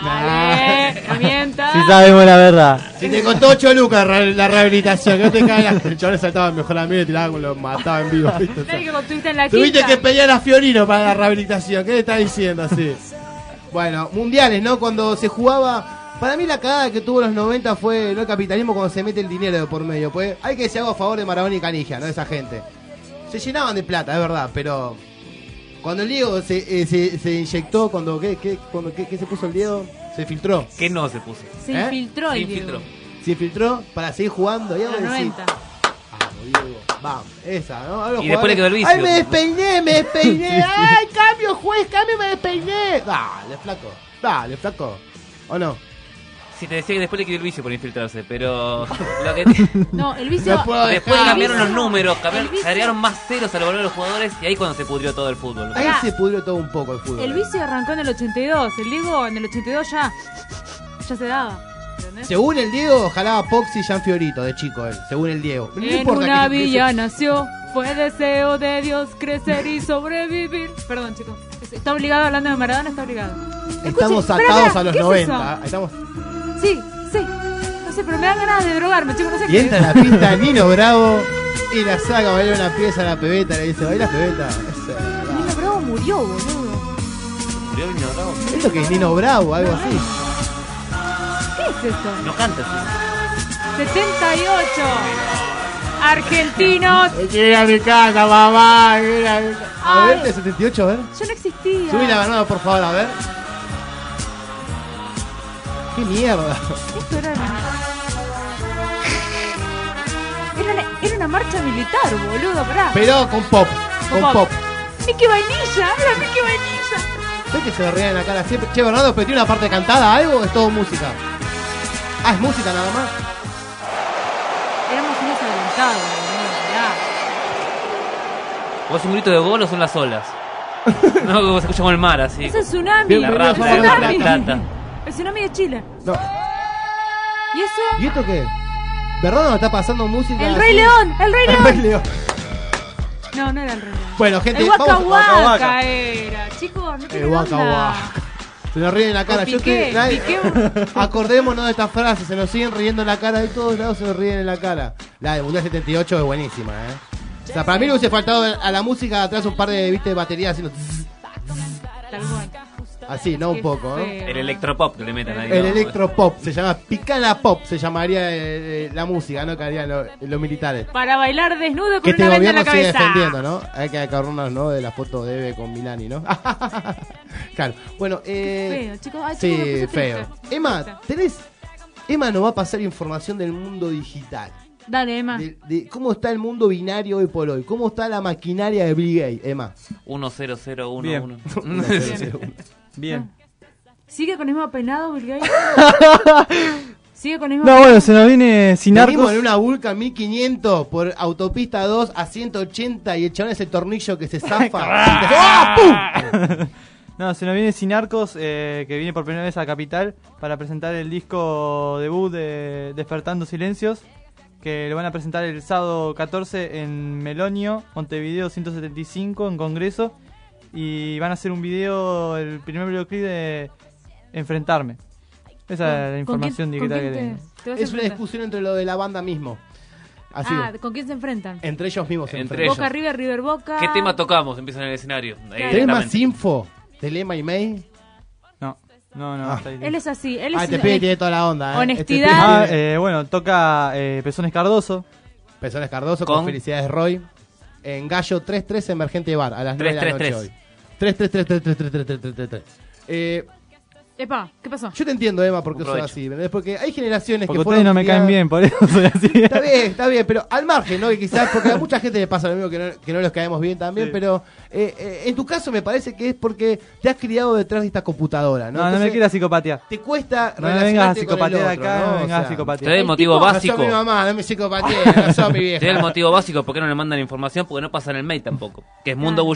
Dale, camienta. Si sabemos la verdad. Si te costó 8 lucas la rehabilitación, que no te cae el chabón saltaba mejor a mí y tiraba con lo mataba en vivo. ¿Viste? O sea, Tenés que construirte en la tuviste quinta. que pelear a Fiorino para la rehabilitación. ¿Qué le estás diciendo así? Bueno, mundiales, ¿no? Cuando se jugaba. Para mí la cagada que tuvo en los 90 fue no el capitalismo cuando se mete el dinero de por medio. Pues hay que decir algo a favor de Maradona y Canigia, ¿no? Esa gente. Se llenaban de plata, es verdad, pero cuando el Diego se inyectó, ¿qué se puso el Diego? Se filtró. ¿Qué no se puso? Se infiltró el Diego. Se infiltró para seguir jugando. Y En los 90. Vamos, esa, ¿no? Algo Y después le quedó el vicio. ¡Ay, me despeiné! ¡Ay, cambio, juez, cambio, me despeiné! Dale, flaco. ¿O no? Si te decía que después le quedó el vicio por infiltrarse, pero lo que No, el vicio. No puedo después dejar. cambiaron los números, El vicio. agregaron más ceros al valor de los jugadores y ahí cuando se pudrió todo el fútbol. Ahí se pudrió todo un poco el fútbol. El vicio arrancó en el 82. El Diego en el 82 ya se daba. ¿Entendés? Según el Diego, jalaba Poxy y Jean Fiorito de chico él. Según el Diego. No En importa una que- villa nació, fue deseo de Dios crecer y sobrevivir. Perdón, chicos. Está obligado hablando de Maradona, está obligado. Estamos Escuche, atados espera, a los ¿qué es 90. eso? Estamos... Sí. No sé, pero me dan ganas de drogarme, chicos, no sé Y qué. entra a la pista Nino Bravo y la saca a bailar una pieza a la pebeta. Le dice, baila pebeta. Nino Bravo murió, boludo. ¿Murió Nino Bravo? ¿Es lo que es Nino Bravo? Algo así. ¿Qué es esto? No canta así. 78. Argentinos. Quiero ir a mi casa, mamá. quiero ir a mi casa. A Ay. ver, de 78, a ver. Yo no existía. Subí la ganada, por favor, a ver. ¡Qué mierda! Esto era una marcha militar, boludo, pará. Pero con pop. Con pop. Mickey Vainilla, era Mickey Vainilla. ¿Ves que se me ríen en la cara siempre? Che, Bernardo, ¿pero tiene una parte cantada, algo o es todo música? Ah, es música nada más. Éramos unos adelantados, ¿O es un grito de gol o son las olas? No, como se escucha como el mar, así. Es el tsunami. La rata, la plata. El tsunami de Chile. No. ¿Y eso? ¿Y esto qué? Bernardo me está pasando música. ¡El así. Rey León! ¡El Rey León! El Rey León. No, no era el Rey León. Bueno, gente, el vamos Waka a- Waka era. Chicos, no tiene El Waka onda. Waka. Se nos ríen en la cara. O Piqué, Acordémonos de estas frases. Se nos siguen riendo en la cara. De todos lados se nos ríen en la cara. La del Mundial 78 es buenísima, O sea, para mí le hubiese faltado a la música atrás un par de, viste, baterías haciendo... Tal cual. Así, ¿no? Un poco, ¿no? El electropop que le meten ahí. El ¿no? electropop, se llama Picana Pop, se llamaría la música, ¿no? Que harían los militares. Para bailar desnudo Que con este una venda en la gobierno sigue cabeza. defendiendo, ¿no? Hay que acordarnos, ¿no? De la foto de Eve con Milani, ¿no? Claro, bueno, Feo, chicos. Ay, chicos, me sí, puse feo. triste. Emma, Emma nos va a pasar información del mundo digital. Dale, Emma. De cómo está el mundo binario hoy por hoy. Cómo está la maquinaria de Bill Gates, Emma. 10011. Bien. ¿Sigue con el mismo peinado, Bill Gates? ¿Sigue con el mismo No, peinado? bueno, se nos viene sin Venimos arcos. en una Vulcan 1500 por autopista 2 a 180 y el chabón ese tornillo que se zafa. ¡Ah, pum! No, se nos viene Sin Arcos, que viene por primera vez a Capital para presentar el disco debut de Despertando Silencios, que lo van a presentar el sábado 14 en Melonio, Montevideo 175, en Congreso, y van a hacer un video, el primer videoclip de Enfrentarme. Esa es la información digital que tengo. te vas a Es una enfrentar? discusión entre lo de la banda mismo. Así. ¿Con quién se enfrentan? Entre ellos mismos se Entre enfrentan. Boca River, River Boca. ¿Qué tema tocamos? Empiezan en el escenario. ¿Tenés más info del Emma y May? No, está ahí. Él es así. Él es Este pibe tiene toda la onda, Honestidad. Bueno, toca Pezones Cardoso. Pezones Cardoso con Felicidades Roy. En Gallo 33 Emergente Bar a las 9 de la noche hoy. 333333333. Epa, ¿qué pasó? Yo te entiendo, Emma, porque sos así, ¿verdad? Porque hay generaciones Porque que ustedes no me caen bien, por eso soy así. Está bien, pero al margen, ¿no? Que quizás, porque a mucha gente le pasa lo mismo que no los caemos bien también, pero en tu caso me parece que es porque te has criado detrás de esta computadora, ¿no? No, no me Entonces, quieras psicopatear. te cuesta No me vengas a relacionarte con el psicopatear otro, acá, ¿no? no me O vengas a sea, psicopatear. Te doy el motivo básico. No sos mi mamá, no me psicopateé, no sos mi vieja. Te doy el motivo básico por qué no le mandan información, porque no pasan el mail tampoco. Que es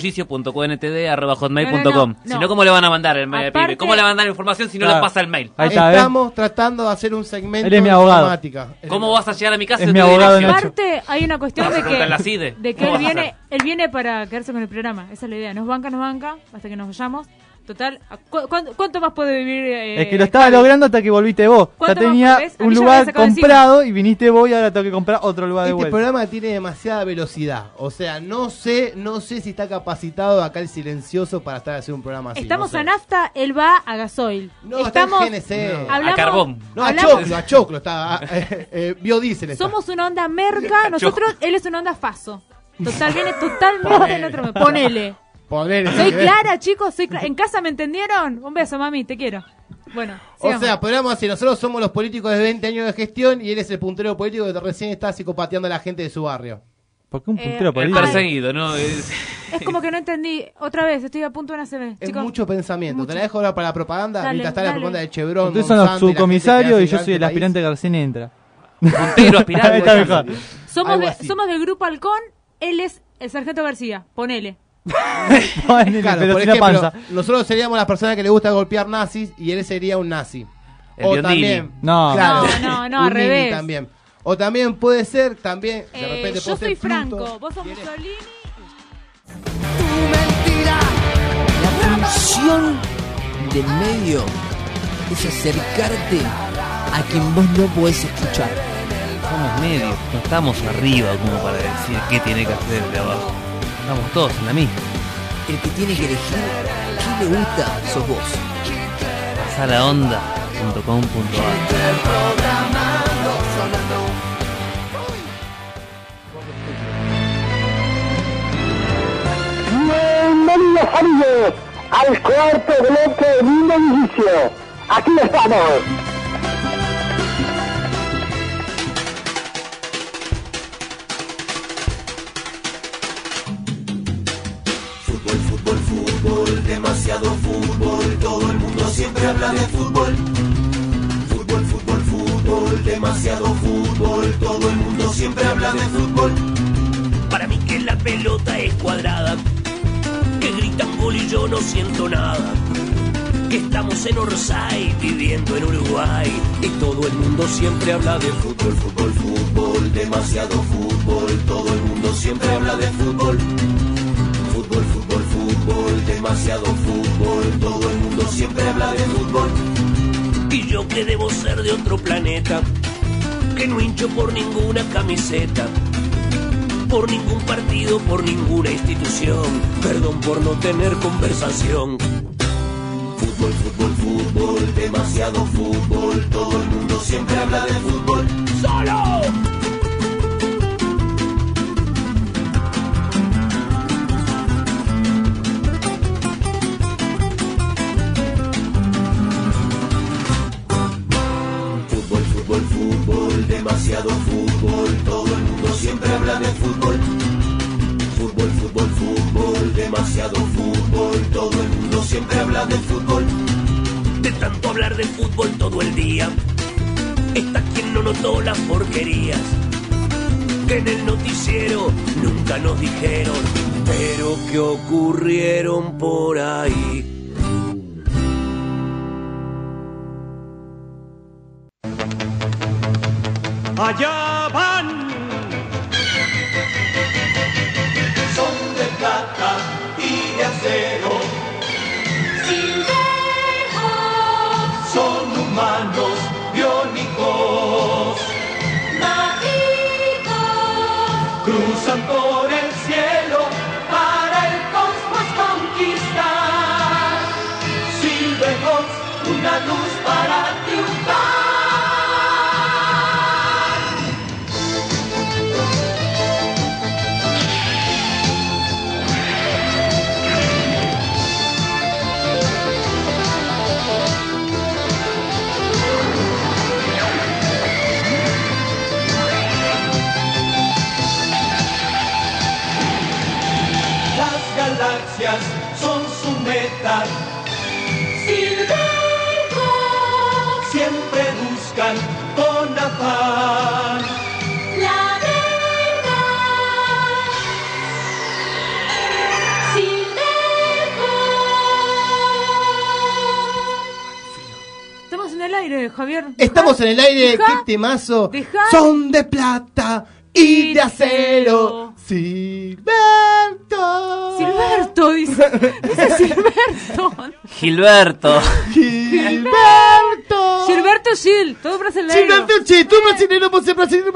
mundobullicio.qntd@hotmail.com. Si no, ¿cómo le van a mandar el mail al Aparte- pibe? ¿Cómo le van a mandar información si no Claro. le pasa el mail? Ahí está, ¿ves? Estamos tratando de hacer un segmento Él es mi de abogado. informática. ¿Cómo vas a llegar a mi casa? Es y mi te abogado, dirección? Nacho. Aparte, hay una cuestión de Pregunta en la CIDE. que ¿Cómo él vas a hacer? viene para quedarse con el programa. Esa es la idea. Nos banca hasta que nos vayamos. Total, ¿cuánto más puede vivir? Es que lo estaba logrando hasta que volviste vos. Ya ¿Cuánto más tenía podés? A mí un ya me lugar había sacado comprado y viniste vos y ahora tengo que comprar otro lugar de Este vuelta. programa tiene demasiada velocidad. O sea, no sé si está capacitado acá el silencioso para estar haciendo un programa así. Estamos no sé. a nafta, él va a gasoil. No, Estamos, está en GNC. hablamos- A carbón. No, hablamos- a choclo está. Biodiesel está. Somos una onda merca, nosotros, él es una onda faso. Viene totalmente en otro. Ponele. Ponele, Soy sí, clara, chicos, soy clara. ¿En casa me entendieron? Un beso, mami, te quiero. Bueno, O sigamos. sea, podríamos decir, nosotros somos los políticos de 20 años de gestión y él es el puntero político que recién está psicopateando a la gente de su barrio. ¿Por qué un puntero El político? perseguido, ¿no? Es como que no entendí. Otra vez, estoy a punto de una CB. Es Chicos, mucho pensamiento. mucho. ¿Te la dejo ahora para la propaganda? Dale, Mientras está la dale. propaganda de Chevron. Ustedes son los Monsanto y la gente subcomisarios que y yo hace soy el grande aspirante que recién entra. Puntero, aspirante. Ahí está mejor. Algo así. somos del grupo Halcón, él es el sargento García. Ponele. Ponele, Claro, pero por sin la ejemplo, panza. nosotros seríamos las personas que le gusta golpear nazis y él sería un nazi. El O Biondini. también, No. claro, No, un al Nini revés. también. O también puede ser, de repente Yo puede soy ser Franco, Pluto. vos sos Mussolini. La función del medio es acercarte a quien vos no podés escuchar. Somos medios, no estamos arriba como para decir qué tiene que hacer el de abajo. Estamos todos en la misma. El que tiene que elegir qué le gusta sos vos. Pasalaonda.com.ar. Bienvenidos amigos al cuarto bloque de Mundo Bullicio. Aquí estamos. Fútbol, fútbol, fútbol, demasiado fútbol. habla de fútbol. Fútbol, fútbol, fútbol, demasiado fútbol. Todo el mundo siempre habla de fútbol. Para mí que la pelota es cuadrada, que gritan gol y yo no siento nada, que estamos en Orsay viviendo en Uruguay y todo el mundo siempre habla de fútbol, fútbol, fútbol, demasiado fútbol, todo el mundo siempre habla de fútbol. Fútbol, fútbol, fútbol, demasiado fútbol, todo el mundo siempre habla de fútbol. Y yo que debo ser de otro planeta, que no hincho por ninguna camiseta, por ningún partido, por ninguna institución, perdón por no tener conversación. Fútbol, fútbol, fútbol, demasiado fútbol, todo el mundo siempre habla de fútbol. ¡Solo! Fútbol, fútbol, fútbol, demasiado fútbol, todo el mundo siempre habla de fútbol. Fútbol, fútbol, fútbol, demasiado fútbol, todo el mundo siempre habla de fútbol. De tanto hablar de fútbol todo el día, está quien no notó las porquerías que en el noticiero nunca nos dijeron, pero que ocurrieron por ahí. Allá van. Son de plata y de acero. Silvejos. Son humanos biónicos. Mágicos. Cruzan por el cielo para el cosmos conquistar. Silvejos, una luz para triunfar. Son su meta. Silvejos siempre buscan con afán la verdad. Silvejos. Estamos en el aire, Javier. Estamos en el aire, Dejá- qué temazo. dejá- Son de plata y de acero. Silberto. Silberto, dice Silberto. Gilberto. Gilberto. Gilberto Gil, todo brasileño. Gilberto Gil, tú brasileño, vos brasileño.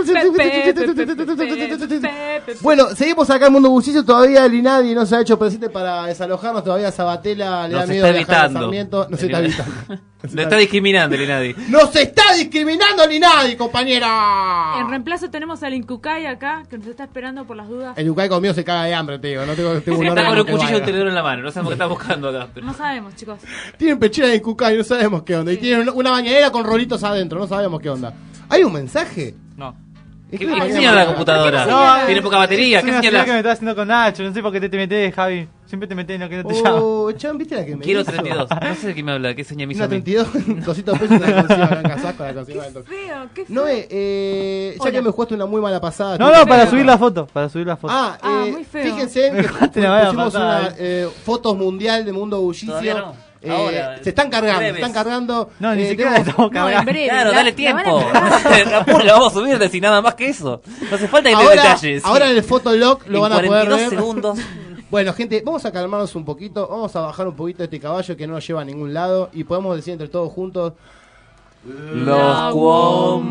Bueno, seguimos acá en Mundo Bullicio. Todavía el INADI no se ha hecho presente para desalojarnos. Todavía Sabatella le da Nos miedo está viajar a evitando. Sarmiento. Nos está evitando. Lo está discriminando el Inadi. ¡Nos está discriminando el INADI, compañera! En reemplazo tenemos al Incucay acá, que nos está esperando por las dudas. El Ucay conmigo se caga de hambre, tío. No tengo un Está órgano con un que cuchillo y un valga. tenedor en la mano. No sabemos qué está buscando acá. Pero... No sabemos, chicos. Tienen pechera de Cucay, no sabemos qué onda. Y tienen una bañadera con rolitos adentro, no sabemos qué onda. ¿Hay un mensaje? No. ¿Qué señala la computadora? No, Tiene poca batería. es ¿Qué una señal que me señala? estás haciendo con Nacho. No sé por qué te metés, Javi. Siempre te metés en lo que no te llamo. Oh, Chan, ¿viste la que me Quiero hizo? 32. No sé de qué me habla. ¿Qué señal me hizo Una a mí? 32, un cosito de peso, una consiga blanca, saco la consiga dentro. Feo, qué feo. Noé, ya Hola. que me jugaste una muy mala pasada. No, no, para subir la foto. Para subir la foto. muy feo. Fíjense Me que dejaste la mala pusimos pasada. una fotos mundial de Mundo Bullicio. Todavía no. Ahora, se están cargando, breves. se están cargando. No, ni siquiera tenemos- la estamos No, en cargando. breve. Claro, La- dale la tiempo. van a Apuro, la vamos a subir de sin nada más que eso. No hace falta que le ahora, detalles. ahora en el Fotolog lo En van a poder 42 ver. segundos. Bueno, gente, vamos a calmarnos un poquito. Vamos a bajar un poquito este caballo que no nos lleva a ningún lado. Y podemos decir entre todos juntos: Los Cuom.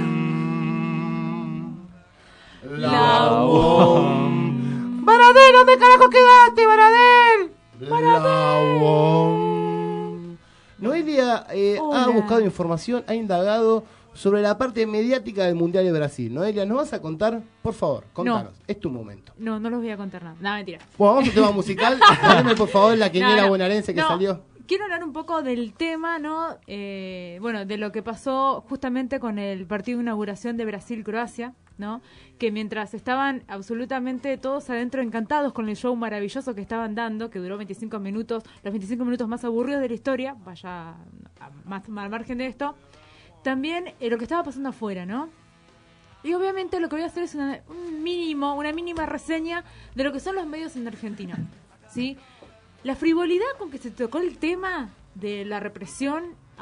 La ¡Baradel! ¿Dónde carajo quedaste, Baradel? ¡Baradel! Noelia ha Hola. buscado información, ha indagado sobre la parte mediática del Mundial de Brasil. Noelia, ¿nos vas a contar? Por favor, contanos. Es tu momento. No, no los voy a contar nada. Nada, mentira. Bueno, vamos a un tema musical. Dame, por favor, la quiniela No. bonaerense que No. salió. Quiero hablar un poco del tema, bueno, de lo que pasó justamente con el partido de inauguración de Brasil-Croacia, ¿no? Que mientras estaban absolutamente todos adentro encantados con el show maravilloso que estaban dando, que duró 25 minutos, los 25 minutos más aburridos de la historia, vaya más al margen de esto, también lo que estaba pasando afuera, ¿no? Y obviamente lo que voy a hacer es una mínima reseña de lo que son los medios en Argentina, ¿sí? La frivolidad con que se tocó el tema de la represión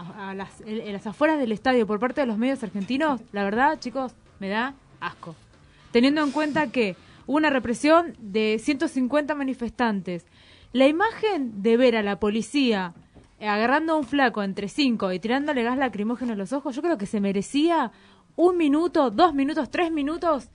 en las afueras del estadio por parte de los medios argentinos, la verdad, chicos, me da asco. Teniendo en cuenta que hubo una represión de 150 manifestantes, la imagen de ver a la policía agarrando a un flaco entre 5 y tirándole gas lacrimógeno en los ojos, yo creo que se merecía 1 minuto, 2 minutos, 3 minutos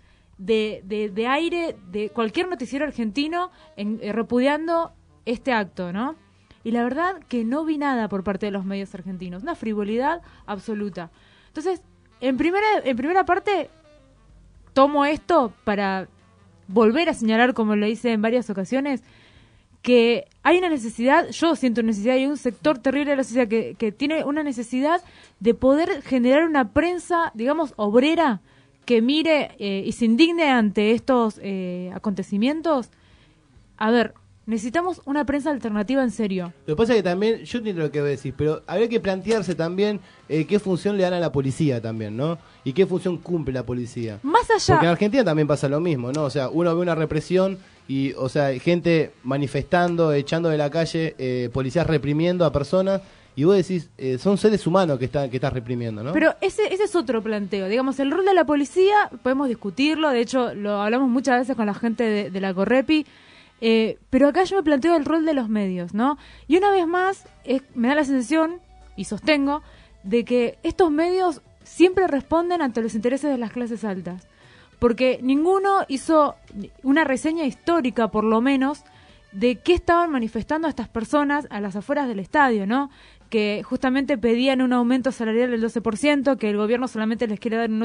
de aire de cualquier noticiero argentino repudiando este acto, ¿no? Y la verdad que no vi nada por parte de los medios argentinos, una frivolidad absoluta. Entonces, en primera parte, tomo esto para volver a señalar, como lo hice en varias ocasiones, que hay una necesidad, yo siento una necesidad, hay un sector terrible de la sociedad que tiene una necesidad de poder generar una prensa, digamos, obrera, que mire y se indigne ante estos acontecimientos. A ver, necesitamos una prensa alternativa en serio. Lo que pasa es que también, yo entiendo lo que vos decís, pero habría que plantearse también qué función le dan a la policía también, ¿no? Y qué función cumple la policía. Más allá... Porque en Argentina también pasa lo mismo, ¿no? O sea, uno ve una represión y, o sea, gente manifestando, echando de la calle, policías reprimiendo a personas, y vos decís, son seres humanos que estás reprimiendo, ¿no? Pero ese es otro planteo. Digamos, el rol de la policía, podemos discutirlo, de hecho, lo hablamos muchas veces con la gente de la Correpi, pero acá yo me planteo el rol de los medios, ¿no? Y una vez más, me da la sensación, y sostengo, de que estos medios siempre responden ante los intereses de las clases altas. Porque ninguno hizo una reseña histórica, por lo menos, de qué estaban manifestando estas personas a las afueras del estadio, ¿no? Que justamente pedían un aumento salarial del 12%, que el gobierno solamente les quiere dar un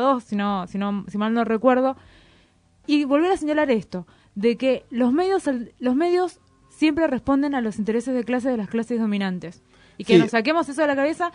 8,2%, si mal no recuerdo. Y volver a señalar esto, de que los medios siempre responden a los intereses de clase de las clases dominantes. Y que nos saquemos eso de la cabeza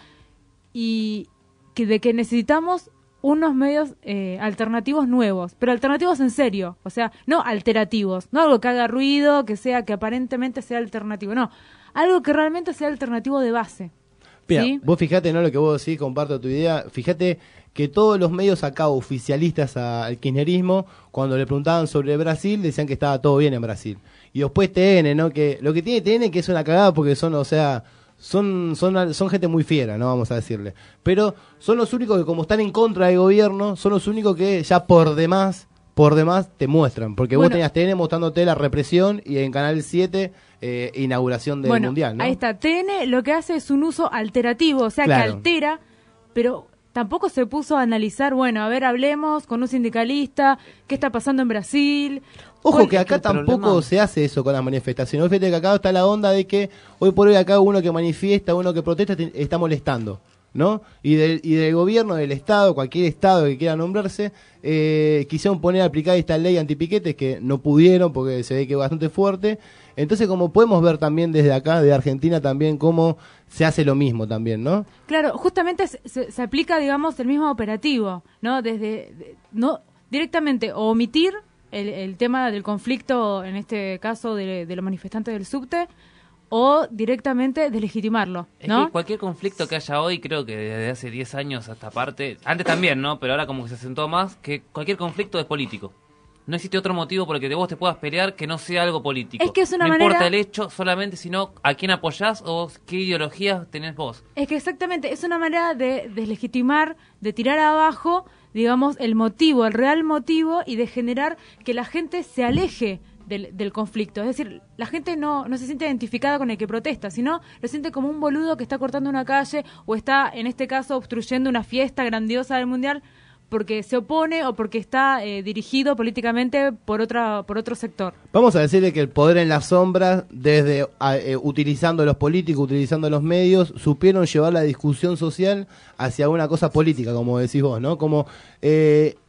y de que necesitamos unos medios alternativos nuevos, pero alternativos en serio, o sea, no alterativos, no algo que haga ruido, que aparentemente sea alternativo, no, algo que realmente sea alternativo de base. Mira, ¿sí? Vos fijate, ¿no? Lo que vos decís, comparto tu idea, fíjate que todos los medios acá oficialistas al kirchnerismo, cuando le preguntaban sobre Brasil, decían que estaba todo bien en Brasil. Y después TN, ¿no? Que lo que tiene TN que es una cagada porque son gente muy fiera, ¿no? Vamos a decirle. Pero son los únicos que, como están en contra del gobierno, son los únicos que ya por demás te muestran. Porque vos tenías TN mostrándote la represión y en Canal 7 inauguración del Mundial, ¿no? Ahí está. TN lo que hace es un uso alterativo, o sea, que altera, pero tampoco se puso a analizar, a ver, hablemos con un sindicalista, qué está pasando en Brasil. Ojo que acá tampoco se hace eso con las manifestaciones. Fíjate que acá está la onda de que hoy por hoy acá uno que manifiesta, uno que protesta está molestando, ¿no? Y del gobierno, del Estado, cualquier Estado que quiera nombrarse, quisieron poner a aplicar esta ley antipiquetes que no pudieron porque se ve que es bastante fuerte. Entonces, como podemos ver también desde acá, de Argentina también, cómo se hace lo mismo también, ¿no? Claro, justamente se aplica, digamos, el mismo operativo, ¿no? No directamente omitir el tema del conflicto, en este caso de los manifestantes del subte, o directamente deslegitimarlo, ¿no? Es que cualquier conflicto que haya hoy, creo que desde hace 10 años hasta aparte, antes también, ¿no? Pero ahora como que se asentó más, que cualquier conflicto es político. No existe otro motivo por el que vos te puedas pelear que no sea algo político. Es que es una no manera... importa el hecho solamente, sino a quién apoyás o qué ideologías tenés vos. Es que exactamente, es una manera de deslegitimar, de tirar abajo, digamos, el motivo, el real motivo, y de generar que la gente se aleje del conflicto. Es decir, la gente no se siente identificada con el que protesta, sino lo siente como un boludo que está cortando una calle o está, en este caso, obstruyendo una fiesta grandiosa del Mundial porque se opone o porque está dirigido políticamente por otro sector. Vamos a decirle que el poder en las sombras, desde utilizando los políticos, utilizando los medios, supieron llevar la discusión social hacia una cosa política, como decís vos, ¿no? Como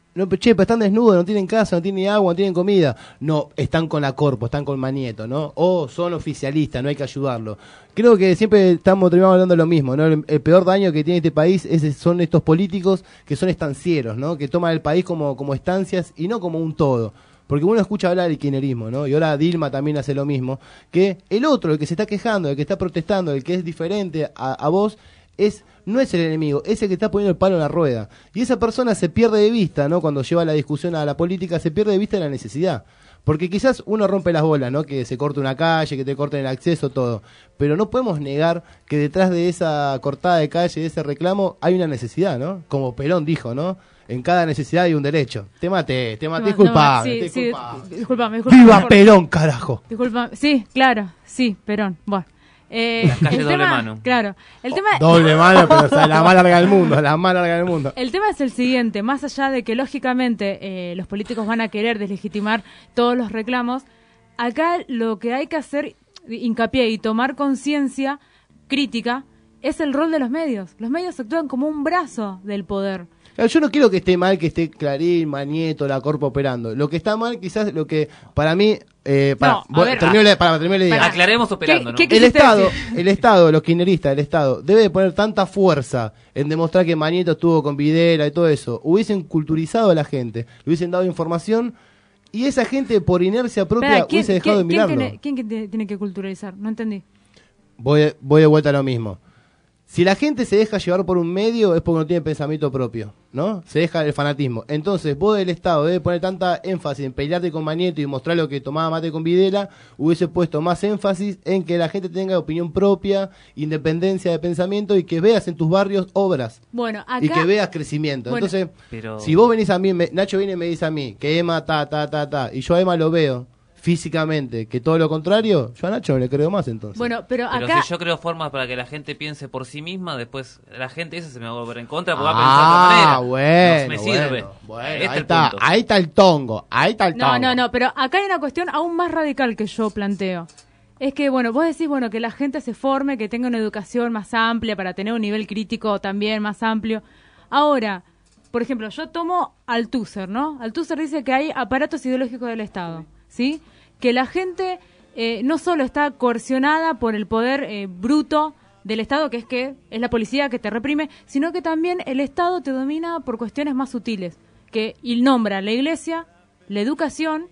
No, pero están desnudos, no tienen casa, no tienen agua, no tienen comida. No, están con la Corpo, están con Manieto, ¿no? O son oficialistas, no hay que ayudarlo. Creo que siempre terminamos hablando de lo mismo, ¿no? El peor daño que tiene este país son estos políticos que son estancieros, ¿no? Que toman el país como estancias y no como un todo. Porque uno escucha hablar del kirchnerismo, ¿no? Y ahora Dilma también hace lo mismo. Que el otro, el que se está quejando, el que está protestando, el que es diferente a vos, no es el enemigo, es el que está poniendo el palo en la rueda. Y esa persona se pierde de vista, ¿no? Cuando lleva la discusión a la política, se pierde de vista la necesidad. Porque quizás uno rompe las bolas, ¿no? Que se corte una calle, que te corten el acceso, todo. Pero no podemos negar que detrás de esa cortada de calle, de ese reclamo, hay una necesidad, ¿no? Como Perón dijo, ¿no? En cada necesidad hay un derecho. Te maté, disculpame. Disculpame. ¡Viva Perón, carajo! Disculpame, sí, claro, sí, Perón. Bueno. Las calles doble mano. Claro. El tema, doble mano, pero o sea, la más larga del mundo, El tema es el siguiente, más allá de que lógicamente los políticos van a querer deslegitimar todos los reclamos, acá lo que hay que hacer hincapié y tomar conciencia crítica es el rol de los medios. Los medios actúan como un brazo del poder. Yo no quiero que esté mal que esté Clarín, Manieto, la Corpo operando. Lo que está mal, quizás, lo que para mí... termino la idea. Aclaremos operando, ¿no? El Estado, los kirchneristas, el Estado, debe de poner tanta fuerza en demostrar que Manieto estuvo con Videla y todo eso. Hubiesen culturizado a la gente, le hubiesen dado información y esa gente, por inercia propia, hubiese dejado de mirarlo. ¿Quién tiene que culturalizar? No entendí. Voy de vuelta a lo mismo. Si la gente se deja llevar por un medio es porque no tiene pensamiento propio, ¿no? Se deja el fanatismo. Entonces, vos del Estado debes poner tanta énfasis en pelearte con Manieto y mostrar lo que tomaba mate con Videla, hubiese puesto más énfasis en que la gente tenga opinión propia, independencia de pensamiento y que veas en tus barrios obras. Bueno, acá... Y que veas crecimiento. Bueno, entonces, si vos venís a mí, Nacho viene y me dice a mí que Emma y yo a Emma lo veo físicamente, que todo lo contrario, yo a Nacho no le creo más entonces. Bueno, pero acá... Pero si yo creo formas para que la gente piense por sí misma, después la gente esa se me va a volver en contra porque va a pensar de otra manera. No me sirve. Bueno, ahí está el tongo. No, pero acá hay una cuestión aún más radical que yo planteo. Es que, bueno, vos decís, bueno, que la gente se forme, que tenga una educación más amplia para tener un nivel crítico también más amplio. Ahora, por ejemplo, yo tomo Althusser, ¿no? Althusser dice que hay aparatos ideológicos del Estado, ¿sí? Que la gente no solo está coercionada por el poder bruto del Estado, que es la policía que te reprime, sino que también el Estado te domina por cuestiones más sutiles, que nombra la iglesia, la educación,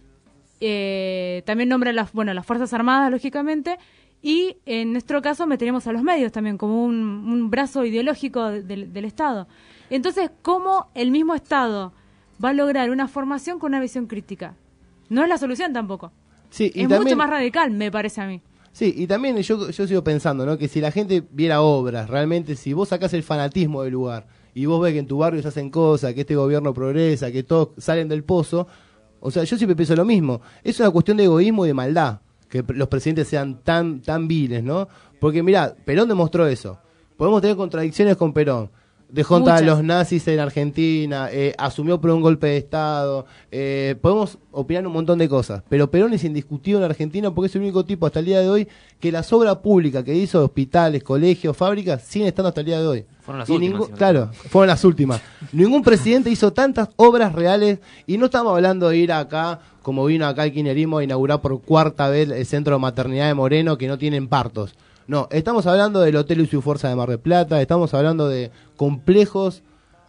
también nombra las Fuerzas Armadas, lógicamente, y en nuestro caso meteremos a los medios también como un brazo ideológico del Estado. Entonces, ¿cómo el mismo Estado va a lograr una formación con una visión crítica? No es la solución tampoco. Sí, y es también, mucho más radical, me parece a mí. Sí, y también yo sigo pensando, ¿no? Que si la gente viera obras, realmente, si vos sacás el fanatismo del lugar y vos ves que en tu barrio se hacen cosas, que este gobierno progresa, que todos salen del pozo, o sea, yo siempre pienso lo mismo. Es una cuestión de egoísmo y de maldad que los presidentes sean tan viles, ¿no? Porque mirá, Perón demostró eso. Podemos tener contradicciones con Perón. Dejó entrar a los nazis en Argentina, asumió por un golpe de Estado, podemos opinar un montón de cosas, pero Perón es indiscutido en Argentina porque es el único tipo hasta el día de hoy que las obras públicas que hizo, hospitales, colegios, fábricas, siguen estando hasta el día de hoy. Fueron las últimas. Claro, fueron las últimas. Ningún presidente hizo tantas obras reales y no estamos hablando de ir acá, como vino acá el kirchnerismo a inaugurar por cuarta vez el centro de maternidad de Moreno que no tienen partos. No, estamos hablando del Hotel Lucio Forza de Mar del Plata, estamos hablando de complejos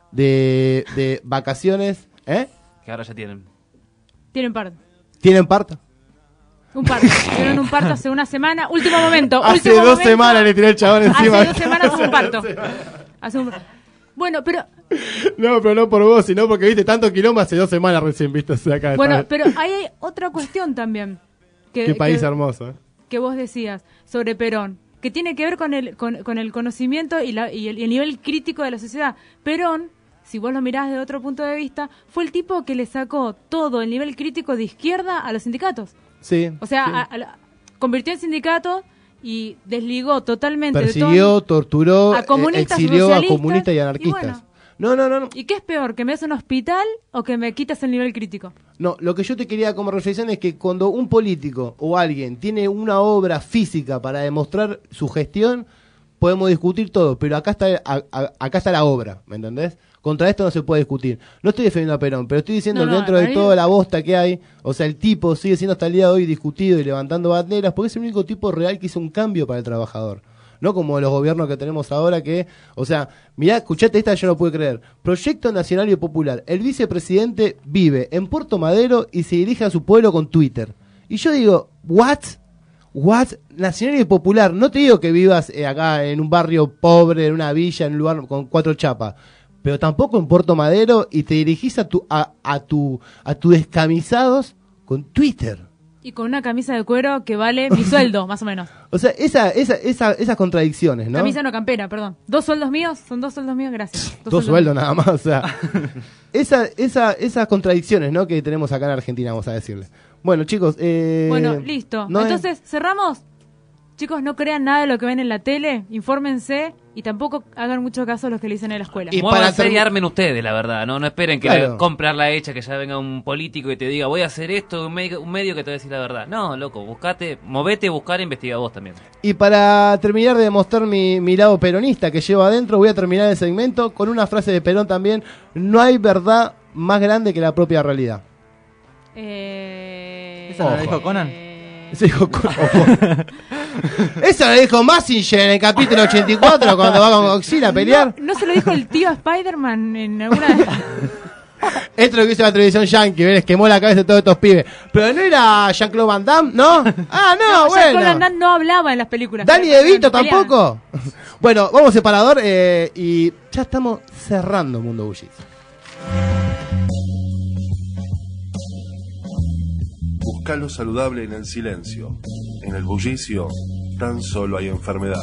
de vacaciones, Que ahora ya tienen. Tienen parto. ¿Tienen parto? Un parto. Tuvieron un parto hace una semana. Último momento. Hace dos semanas le tiré el chabón encima. Hace 2 semanas un parto. Bueno, pero... No, pero no por vos, sino porque viste tanto quilombo hace 2 semanas recién, viste. Acá bueno, pero ahí hay otra cuestión también. Qué país hermoso, ¿eh? Que vos decías sobre Perón, que tiene que ver con el conocimiento y el nivel crítico de la sociedad. Perón, si vos lo mirás de otro punto de vista, fue el tipo que le sacó todo el nivel crítico de izquierda a los sindicatos. Sí. O sea, sí. Convirtió en sindicatos y desligó totalmente persiguió, torturó, a comunistas, exilió a comunistas y anarquistas. Y bueno, No. ¿y qué es peor? ¿Que me des un hospital o que me quitas el nivel crítico? No, lo que yo te quería como reflexión es que cuando un político o alguien tiene una obra física para demostrar su gestión, podemos discutir todo, pero acá está la obra, ¿me entendés? Contra esto no se puede discutir. No estoy defendiendo a Perón, pero estoy diciendo No, dentro de ahí- toda la bosta que hay, o sea, el tipo sigue siendo hasta el día de hoy discutido y levantando banderas porque es el único tipo real que hizo un cambio para el trabajador. No como los gobiernos que tenemos ahora que, o sea, mirá, escuchate esta, yo no puedo creer. Proyecto Nacional y Popular. El vicepresidente vive en Puerto Madero y se dirige a su pueblo con Twitter. Y yo digo, ¿what? Nacional y Popular. No te digo que vivas acá en un barrio pobre, en una villa, en un lugar con 4 chapas. Pero tampoco en Puerto Madero y te dirigís a tu descamisados con Twitter. Y con una camisa de cuero que vale mi sueldo, más o menos. O sea, esas contradicciones, ¿no? Camisa no campera, perdón. 2 sueldos míos, son 2 sueldos míos, gracias. Dos sueldos nada más, o sea. Esas contradicciones, ¿no? Que tenemos acá en Argentina, vamos a decirle. Bueno, chicos, Bueno, listo. no es- Entonces, ¿cerramos? Chicos, no crean nada de lo que ven en la tele, infórmense y tampoco hagan mucho caso a los que le dicen en la escuela. Y muévanse y armen ustedes, la verdad. No esperen que Claro. comprarla hecha, que ya venga un político y te diga, voy a hacer esto, un medio que te va a decir la verdad. No, loco, movete, buscar e investiga vos también. Y para terminar de demostrar mi lado peronista que llevo adentro, voy a terminar el segmento con una frase de Perón también. No hay verdad más grande que la propia realidad. ¿Esa no la dijo Conan? Eso dijo Conan. Eso lo dijo Massinger en el capítulo 84 cuando va con Godzilla a pelear. ¿No se lo dijo el tío a Spider-Man en alguna de... Esto es lo que hizo la televisión yankee, les quemó la cabeza de todos estos pibes. Pero no era Jean-Claude Van Damme, ¿no? Ah, no, Jean-Claude bueno. Van Damme no hablaba en las películas. Danny DeVito Peleaban. tampoco. Bueno, vamos separador y ya estamos cerrando Mundo Bullicio. Busca lo saludable en el silencio. En el bullicio tan solo hay enfermedad.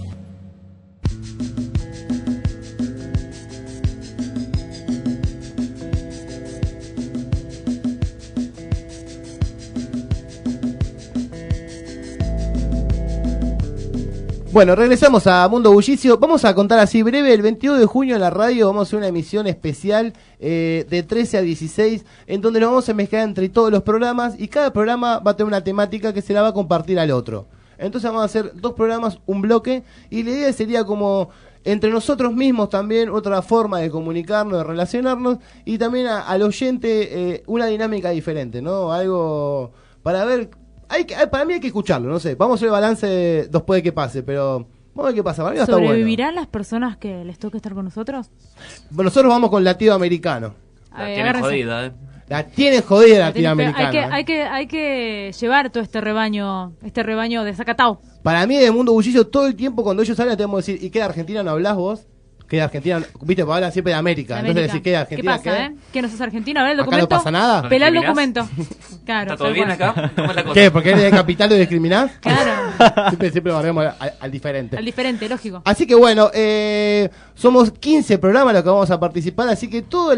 Bueno, regresamos a Mundo Bullicio. Vamos a contar así breve. El 22 de junio en la radio vamos a hacer una emisión especial de 13 a 16, en donde nos vamos a mezclar entre todos los programas y cada programa va a tener una temática que se la va a compartir al otro. Entonces vamos a hacer 2 programas, un bloque, y la idea sería como entre nosotros mismos también otra forma de comunicarnos, de relacionarnos, y también al oyente una dinámica diferente, ¿no? Algo para ver... para mí hay que escucharlo, no sé. Vamos a hacer el balance después de que pase, pero vamos a ver qué pasa. Para mí está bueno. ¿Sobrevivirán las personas que les toque estar con nosotros? Bueno, nosotros vamos con latinoamericano. La tienen jodida, La tienen jodida La tienen- latinoamericana. hay que llevar todo este rebaño de Zacatau. Para mí, de Mundo Bullicio, todo el tiempo cuando ellos hablan, tenemos que decir, ¿y qué de Argentina no hablas vos? ¿Qué de Argentina? Viste, porque hablan siempre de América. Entonces decir, ¿qué de Argentina? ¿Qué pasa, ¿Que no sos argentino? A ver el ¿Acá documento. no pasa nada? ¿No Pelá el discriminás? documento. Claro. ¿Está todo tal bien cual. acá? ¿Cómo es la cosa? ¿Qué? ¿Porque eres de capital lo discriminás? Claro. siempre barremos al diferente. Al diferente, lógico. Así que bueno, somos 15 programas los que vamos a participar, así que todo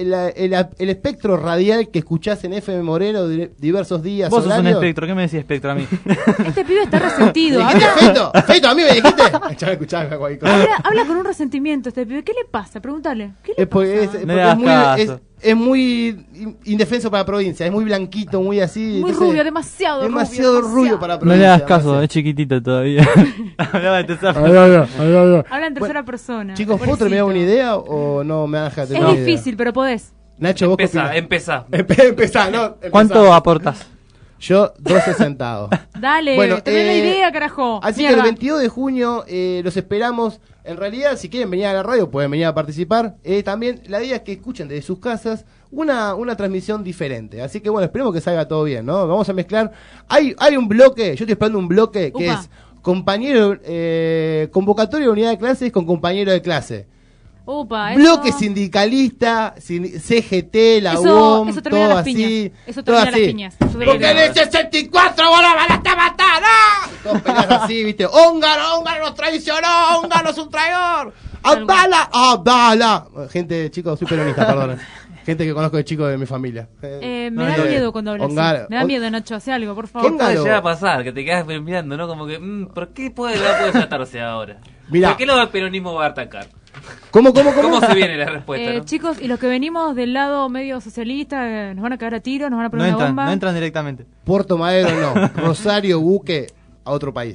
el espectro radial que escuchás en FM Moreno diversos días, Vos sos un horarios. espectro, ¿qué me decís espectro a mí? Este pibe está resentido. ¿Me dijiste Habla, Feito, a mí me dijiste. Ya me escuchaba cualquier cosa. habla con un resentimiento este pibe. ¿Qué le pasa? Pregúntale. ¿Qué le Es porque, pasa? No le hagas es muy indefenso para la provincia, es muy blanquito, muy así. Muy entonces, rubio, demasiado rubio para la No provincia. le hagas caso, me es chiquitito todavía. Hablaba de tercera Habla en tercera persona. Chicos, ¿puedo terminar una idea o no me dejas terminar Es una idea? difícil, pero podés. Nacho, vos Empezá. Empezá, ¿no? Empezá. ¿Cuánto aportas? Yo 12 centavos. Dale, Bueno, termina la idea, carajo. Así Mierda. que el 22 de junio los esperamos. En realidad, si quieren venir a la radio, pueden venir a participar. También la idea es que escuchen desde sus casas una transmisión diferente. Así que bueno, esperemos que salga todo bien, ¿no? Vamos a mezclar. Hay un bloque, yo estoy esperando un bloque que Upa. es compañero, convocatoria de unidad de clases con compañero de clase. Upa, Bloque eso- sindicalista, CGT, la Eso- UOM, eso termina todo las así. piñas. Eso todo termina las así. piñas. Eso termina Porque las en el 64 vos la van a matar, ¡no! Todos peleas así, viste. Húngaro nos traicionó, Húngaro es un traidor. ¡Abdala! ¡Abdala! Gente, chicos, soy peronista, perdón. Gente que conozco de chicos de mi familia. me da miedo cuando hablas así. Húngaro. Me da miedo, Nacho. Hace algo, por favor. ¿Qué puede llegar a pasar? Que te quedas mirando, ¿no? Como que, ¿por qué puede tratarse ahora? Mirá. ¿Por qué el peronismo va a atacar? ¿Cómo se viene la respuesta? ¿no? Chicos, y los que venimos del lado medio socialista, nos van a caer a tiro, nos van a poner una bomba. No entran directamente. Puerto Madero no. Rosario, Buque, a otro país.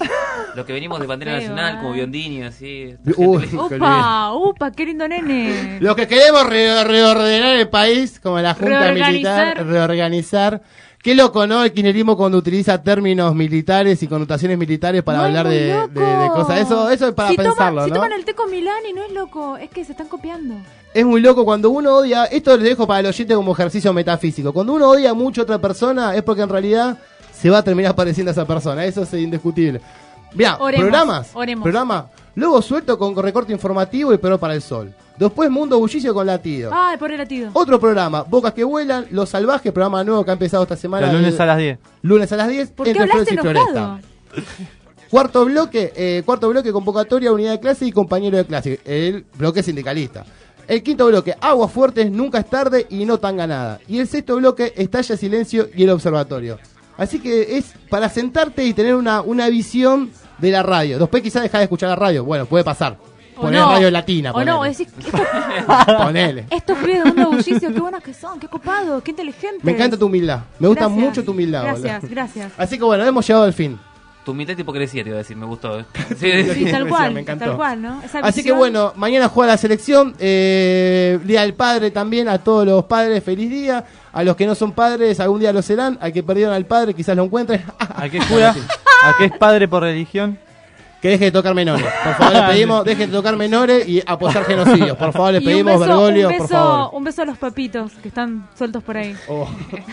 Los que venimos de bandera Feo, nacional, como Biondini, así. Upa, qué lindo nene. Los que queremos reordenar el país, como la Junta Reorganizar. Militar, reorganizar. Qué loco, ¿no? El kirchnerismo cuando utiliza términos militares y connotaciones militares para hablar de cosas. Eso es para pensarlo, Si ¿no? toman el té con Milani, no es loco, es que se están copiando. Es muy loco cuando uno odia, esto lo dejo para el oyente como ejercicio metafísico, cuando uno odia mucho a otra persona es porque en realidad se va a terminar pareciendo a esa persona, eso es indiscutible. Mirá, Oremos. programa, luego suelto con recorte informativo y Perón para el Sol. Después Mundo Bullicio con Latido. Ay, por el latido. Otro programa, Bocas que Vuelan, Los Salvajes, programa nuevo que ha empezado esta semana. Los lunes a las 10. Lunes a las 10, ¿Por qué entre hablaste Flores y enojado? Floresta. Cuarto bloque, convocatoria, unidad de clase y compañero de clase. El bloque sindicalista. El quinto bloque, aguas fuertes, nunca es tarde y no tanga nada. Y el sexto bloque, estalla silencio y el observatorio. Así que es para sentarte y tener una visión de la radio. Después quizás dejar de escuchar la radio. Bueno, puede pasar. Poner radio latina. O no, ponele. decís, Ponele. estos pibes de Mundo Bullicio, qué buenos que son, qué copados, qué inteligentes. Me encanta tu humildad. Me gusta Gracias. mucho tu humildad. Gracias, boludo. gracias. Así que bueno, hemos llegado al fin. Tu humildad y hipocresía, te iba a decir, me gustó. Sí, tal cual, Me encantó. tal cual, ¿no? Esa Así que visión. bueno, mañana juega la selección, Día del Padre también, a todos los padres, feliz día, a los que no son padres, algún día lo serán, al que perdieron al padre, quizás lo encuentren, ¿A qué juega? ¿A qué es padre por religión? que deje de tocar menores, por favor les pedimos, deje de tocar menores y aposar genocidios, por favor les Y pedimos, Bergoglio, por favor. un beso a los papitos que están sueltos por ahí. Oh.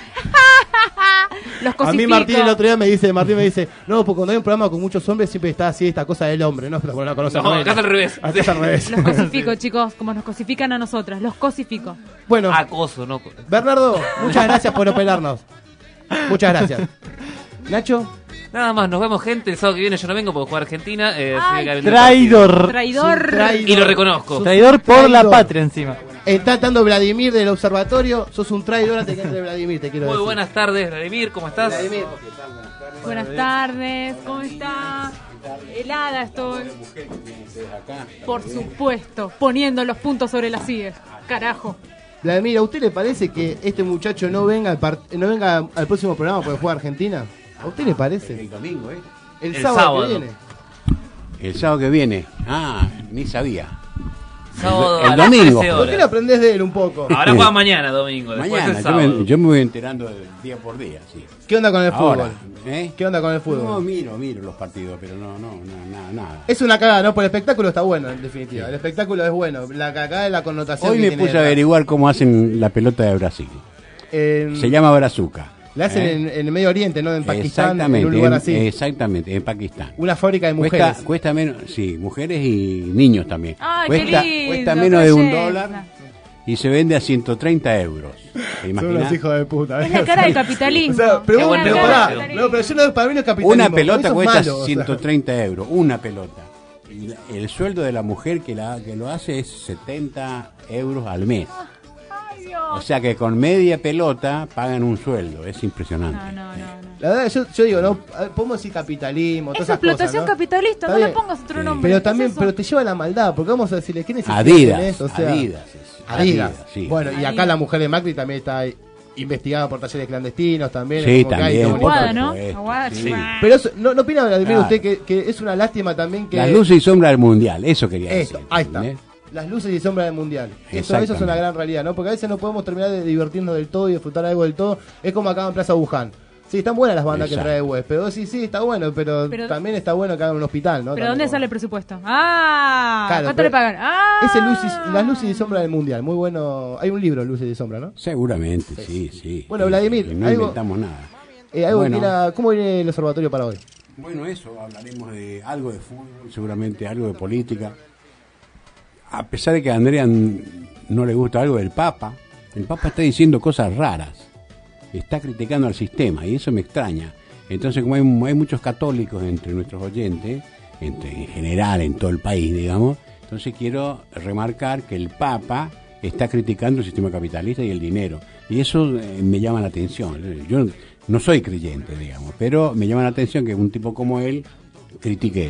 Los A cosifico. mí Martín el otro día me dice, no, porque cuando hay un programa con muchos hombres siempre está así esta cosa del hombre, ¿no? Pero bueno, la conoce No, acá es al revés. Acá es al revés. Los cosifico, chicos, como nos cosifican a nosotras. Los cosifico. Bueno, Acoso, ¿no? Bernardo, muchas gracias por operarnos. Muchas gracias. Nacho. Nada más, nos vemos, gente. El sábado que viene yo no vengo porque juega Argentina. Ay, así que- Traidor. Traidor. Y lo reconozco. Traidor por la patria encima. Está entrando Vladimir del observatorio. Sos un traidor antes que entre Vladimir, te quiero Muy decir. buenas tardes, Vladimir, ¿cómo estás? Vladimir. Buenas tardes, ¿cómo está? Helada estoy. Por supuesto, poniendo los puntos sobre las IES. Carajo. Vladimir, ¿a usted le parece que este muchacho no venga al próximo programa porque juega Argentina? ¿A usted le parece? El domingo, ¿eh? El El sábado sábado. que viene. El sábado que viene. Ah, ni sabía. Sábado El a las domingo. 13 ¿Por qué horas. no aprendés de él un poco? Ahora juega mañana, domingo. Después Mañana, el sábado. yo me voy enterando día por día, sí. ¿Qué onda con el Ahora, fútbol? ¿eh? ¿Qué onda con el No, fútbol? miro los partidos, pero nada. Es una cagada, ¿no? Por el espectáculo está bueno, en definitiva. El espectáculo es bueno. La cagada es la connotación Hoy que me tiene puse a detrás. averiguar cómo hacen la pelota de Brasil. Se llama brazuca. La hacen en el Medio Oriente, ¿no? En Pakistán, en Exactamente, un lugar así. Exactamente, en Pakistán. Una fábrica de mujeres. Cuesta menos, sí, mujeres y niños también. Ay, cuesta, qué lindo, cuesta menos de belleza. $1 y se vende a 130 euros. ¿Te Son imaginas? unos hijos de puta. Es la cara del capitalismo. O sea, pero, Es vos- la pero cara pará, del capitalismo. no, pero yo no, para mí no es capitalismo. Una pelota eso es cuesta malo, o sea. 130 euros, una pelota. Y el sueldo de la mujer que lo hace es 70 euros al mes. O sea que con media pelota pagan un sueldo, es impresionante. La verdad, yo digo, no, podemos decir capitalismo, todas Es esas explotación cosas, ¿no? capitalista, Está no le bien. pongas otro nombre. Pero ¿qué también, es eso? pero te lleva a la maldad, porque vamos a decirle, ¿qué necesidad Adidas, tenés? O sea, Adidas, Adidas. sí. Bueno, y acá la mujer de Macri también está investigada por talleres clandestinos también. Sí, es como que hay también, todo un Aguada, montón. ¿no? supuesto, Aguada, sí. Pero eso, ¿no opina, Vladimir, Claro. usted que es una lástima también que... Las luces y sombras del mundial, eso quería Eso, decir. ahí está. ¿entendés? Las luces y sombras del mundial. Eso es Exactamente. una gran realidad, ¿no? Porque a veces no podemos terminar de divertirnos del todo y disfrutar algo del todo. Es como acá en Plaza Buján. Sí, están buenas las bandas Exacto. que trae West, pero sí, está bueno, pero también está bueno que hagan un hospital, ¿no? ¿Pero También, dónde sale el presupuesto? Ah, Claro, ¿cuánto pero le pagan? Ah, las luces y sombras del mundial, muy bueno. Hay un libro, Luces y Sombras, ¿no? Seguramente, sí. Bueno, Vladimir, Y no algo- inventamos nada. Algo Bueno. que ¿cómo viene el observatorio para hoy? Bueno, eso, hablaremos de algo de fútbol, seguramente algo de política. A pesar de que a Andrea no le gusta algo del Papa, el Papa está diciendo cosas raras, está criticando al sistema y eso me extraña. Entonces, como hay muchos católicos entre nuestros oyentes, en general en todo el país, digamos, entonces quiero remarcar que el Papa está criticando el sistema capitalista y el dinero. Y eso me llama la atención. Yo no soy creyente, digamos, pero me llama la atención que un tipo como él critique eso.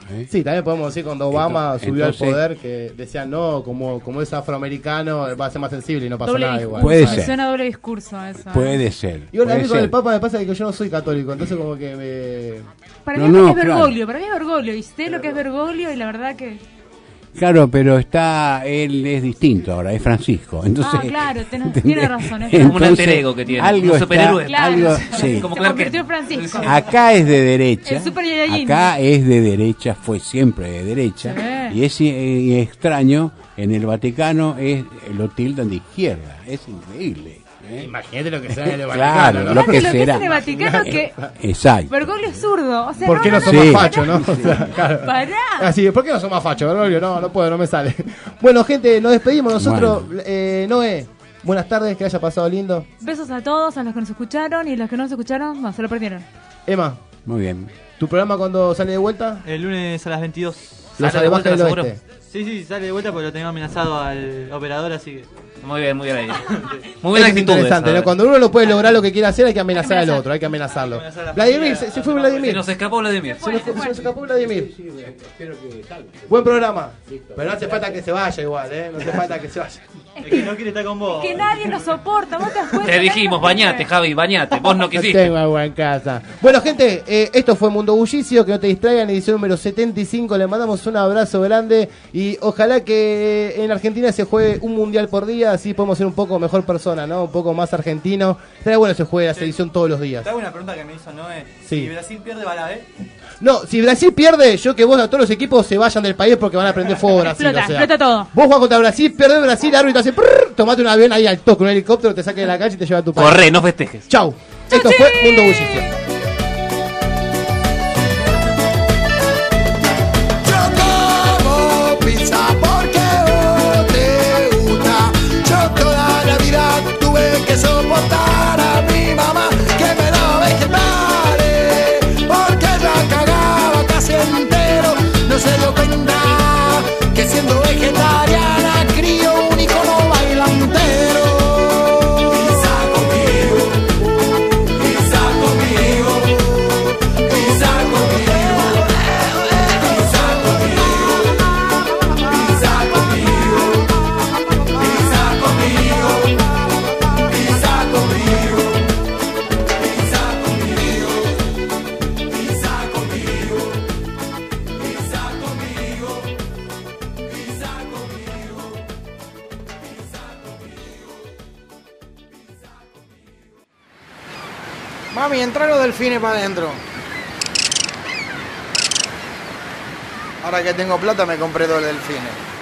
Sí, también podemos decir cuando Obama subió entonces- al poder que decían no, como es afroamericano va a ser más sensible y no pasó Doble nada discurso. igual. Puede Me ser. suena doble discurso eso. Puede ser. Igual a puede mí con ser. el Papa me pasa que yo no soy católico, entonces como que me... Para No, mí no, es claro. Bergoglio, para mí es Bergoglio. Y sé lo que es Bergoglio y la verdad que... Claro, pero él es distinto ahora, es Francisco. Entonces, claro, tiene razón. Es Como un entonces, alter ego que tiene, algo un superhéroe. está- Claro, algo- se sí. Como se Clark convirtió en Kent. Francisco. Acá es de derecha. El Super Saiyajin. Acá es de derecha, fue siempre de derecha. Sí. Y es extraño, en el Vaticano lo tildan de izquierda. Es increíble. Imagínate lo que sea en el Claro, Vaticano, ¿no? lo que Imagínate será. es en el Vaticano que Exacto. Bergoglio es zurdo. O sea, ¿Por qué no no, somos Sí. fachos, no? O sea, claro. Pará. Así, ¿por qué no somos fachos, Bergoglio? No puedo, no me sale. Bueno, gente, nos despedimos nosotros. Noé, buenas tardes, que haya pasado lindo. Besos a todos, a los que nos escucharon y los que no nos escucharon, no, se lo perdieron. Emma, Muy bien. ¿tu programa cuando sale de vuelta? El lunes a las 22. Los ¿Sale de vuelta, salvajes del seguro? oeste. Sí, sale de vuelta porque lo tengo amenazado al operador, así que... Muy bien ahí. Muy Eso buena es actitud. interesante, esa. ¿no? Cuando uno no puede lograr lo que quiere hacer, hay que amenazar al otro, hay que amenazarlo. Vladimir, se fue Se Vladimir. nos escapó Vladimir. Se nos escapó Vladimir. Buen programa. Pero no hace falta que se vaya igual, ¿eh? No hace falta que se vaya. Es que no quiere estar con vos. Que nadie nos soporta, vos te das cuenta. Te dijimos, bañate, Javi, bañate. Vos no No quisiste. tengo agua en casa. Bueno, gente, esto fue Mundo Bullicio, que no te distraigan, edición número 75. Le mandamos un abrazo grande y ojalá que en Argentina se juegue un mundial por día, así podemos ser un poco mejor persona, ¿no? Un poco más argentino. Estaría bueno que se juegue la selección todos los días. Te hago una pregunta que me hizo Noé. Sí. Si Brasil pierde, ¿va la B? No, si Brasil pierde, yo que vos a todos los equipos se vayan del país porque van a prender fuego Brasil. Explota, o sea, explota todo. Vos jugás contra Brasil, pierde Brasil, el árbitro hace prrr, tomate un avión ahí al toque, un helicóptero, te saque de la calle y te lleva a tu país. Corre, no festejes. Chau. Esto fue Mundo Bullicio. Como pizza porque vos te gusta. Yo toda la vida tuve que soportar a mi mamá que me daba vegetales porque ella cagaba casi entero. No se dio cuenta que siendo vegetariana crío un icono bailantero. Pizza conmigo, pizza conmigo, pizza conmigo. Mami, entra los delfines para adentro. Ahora que tengo plata me compré 2 delfines.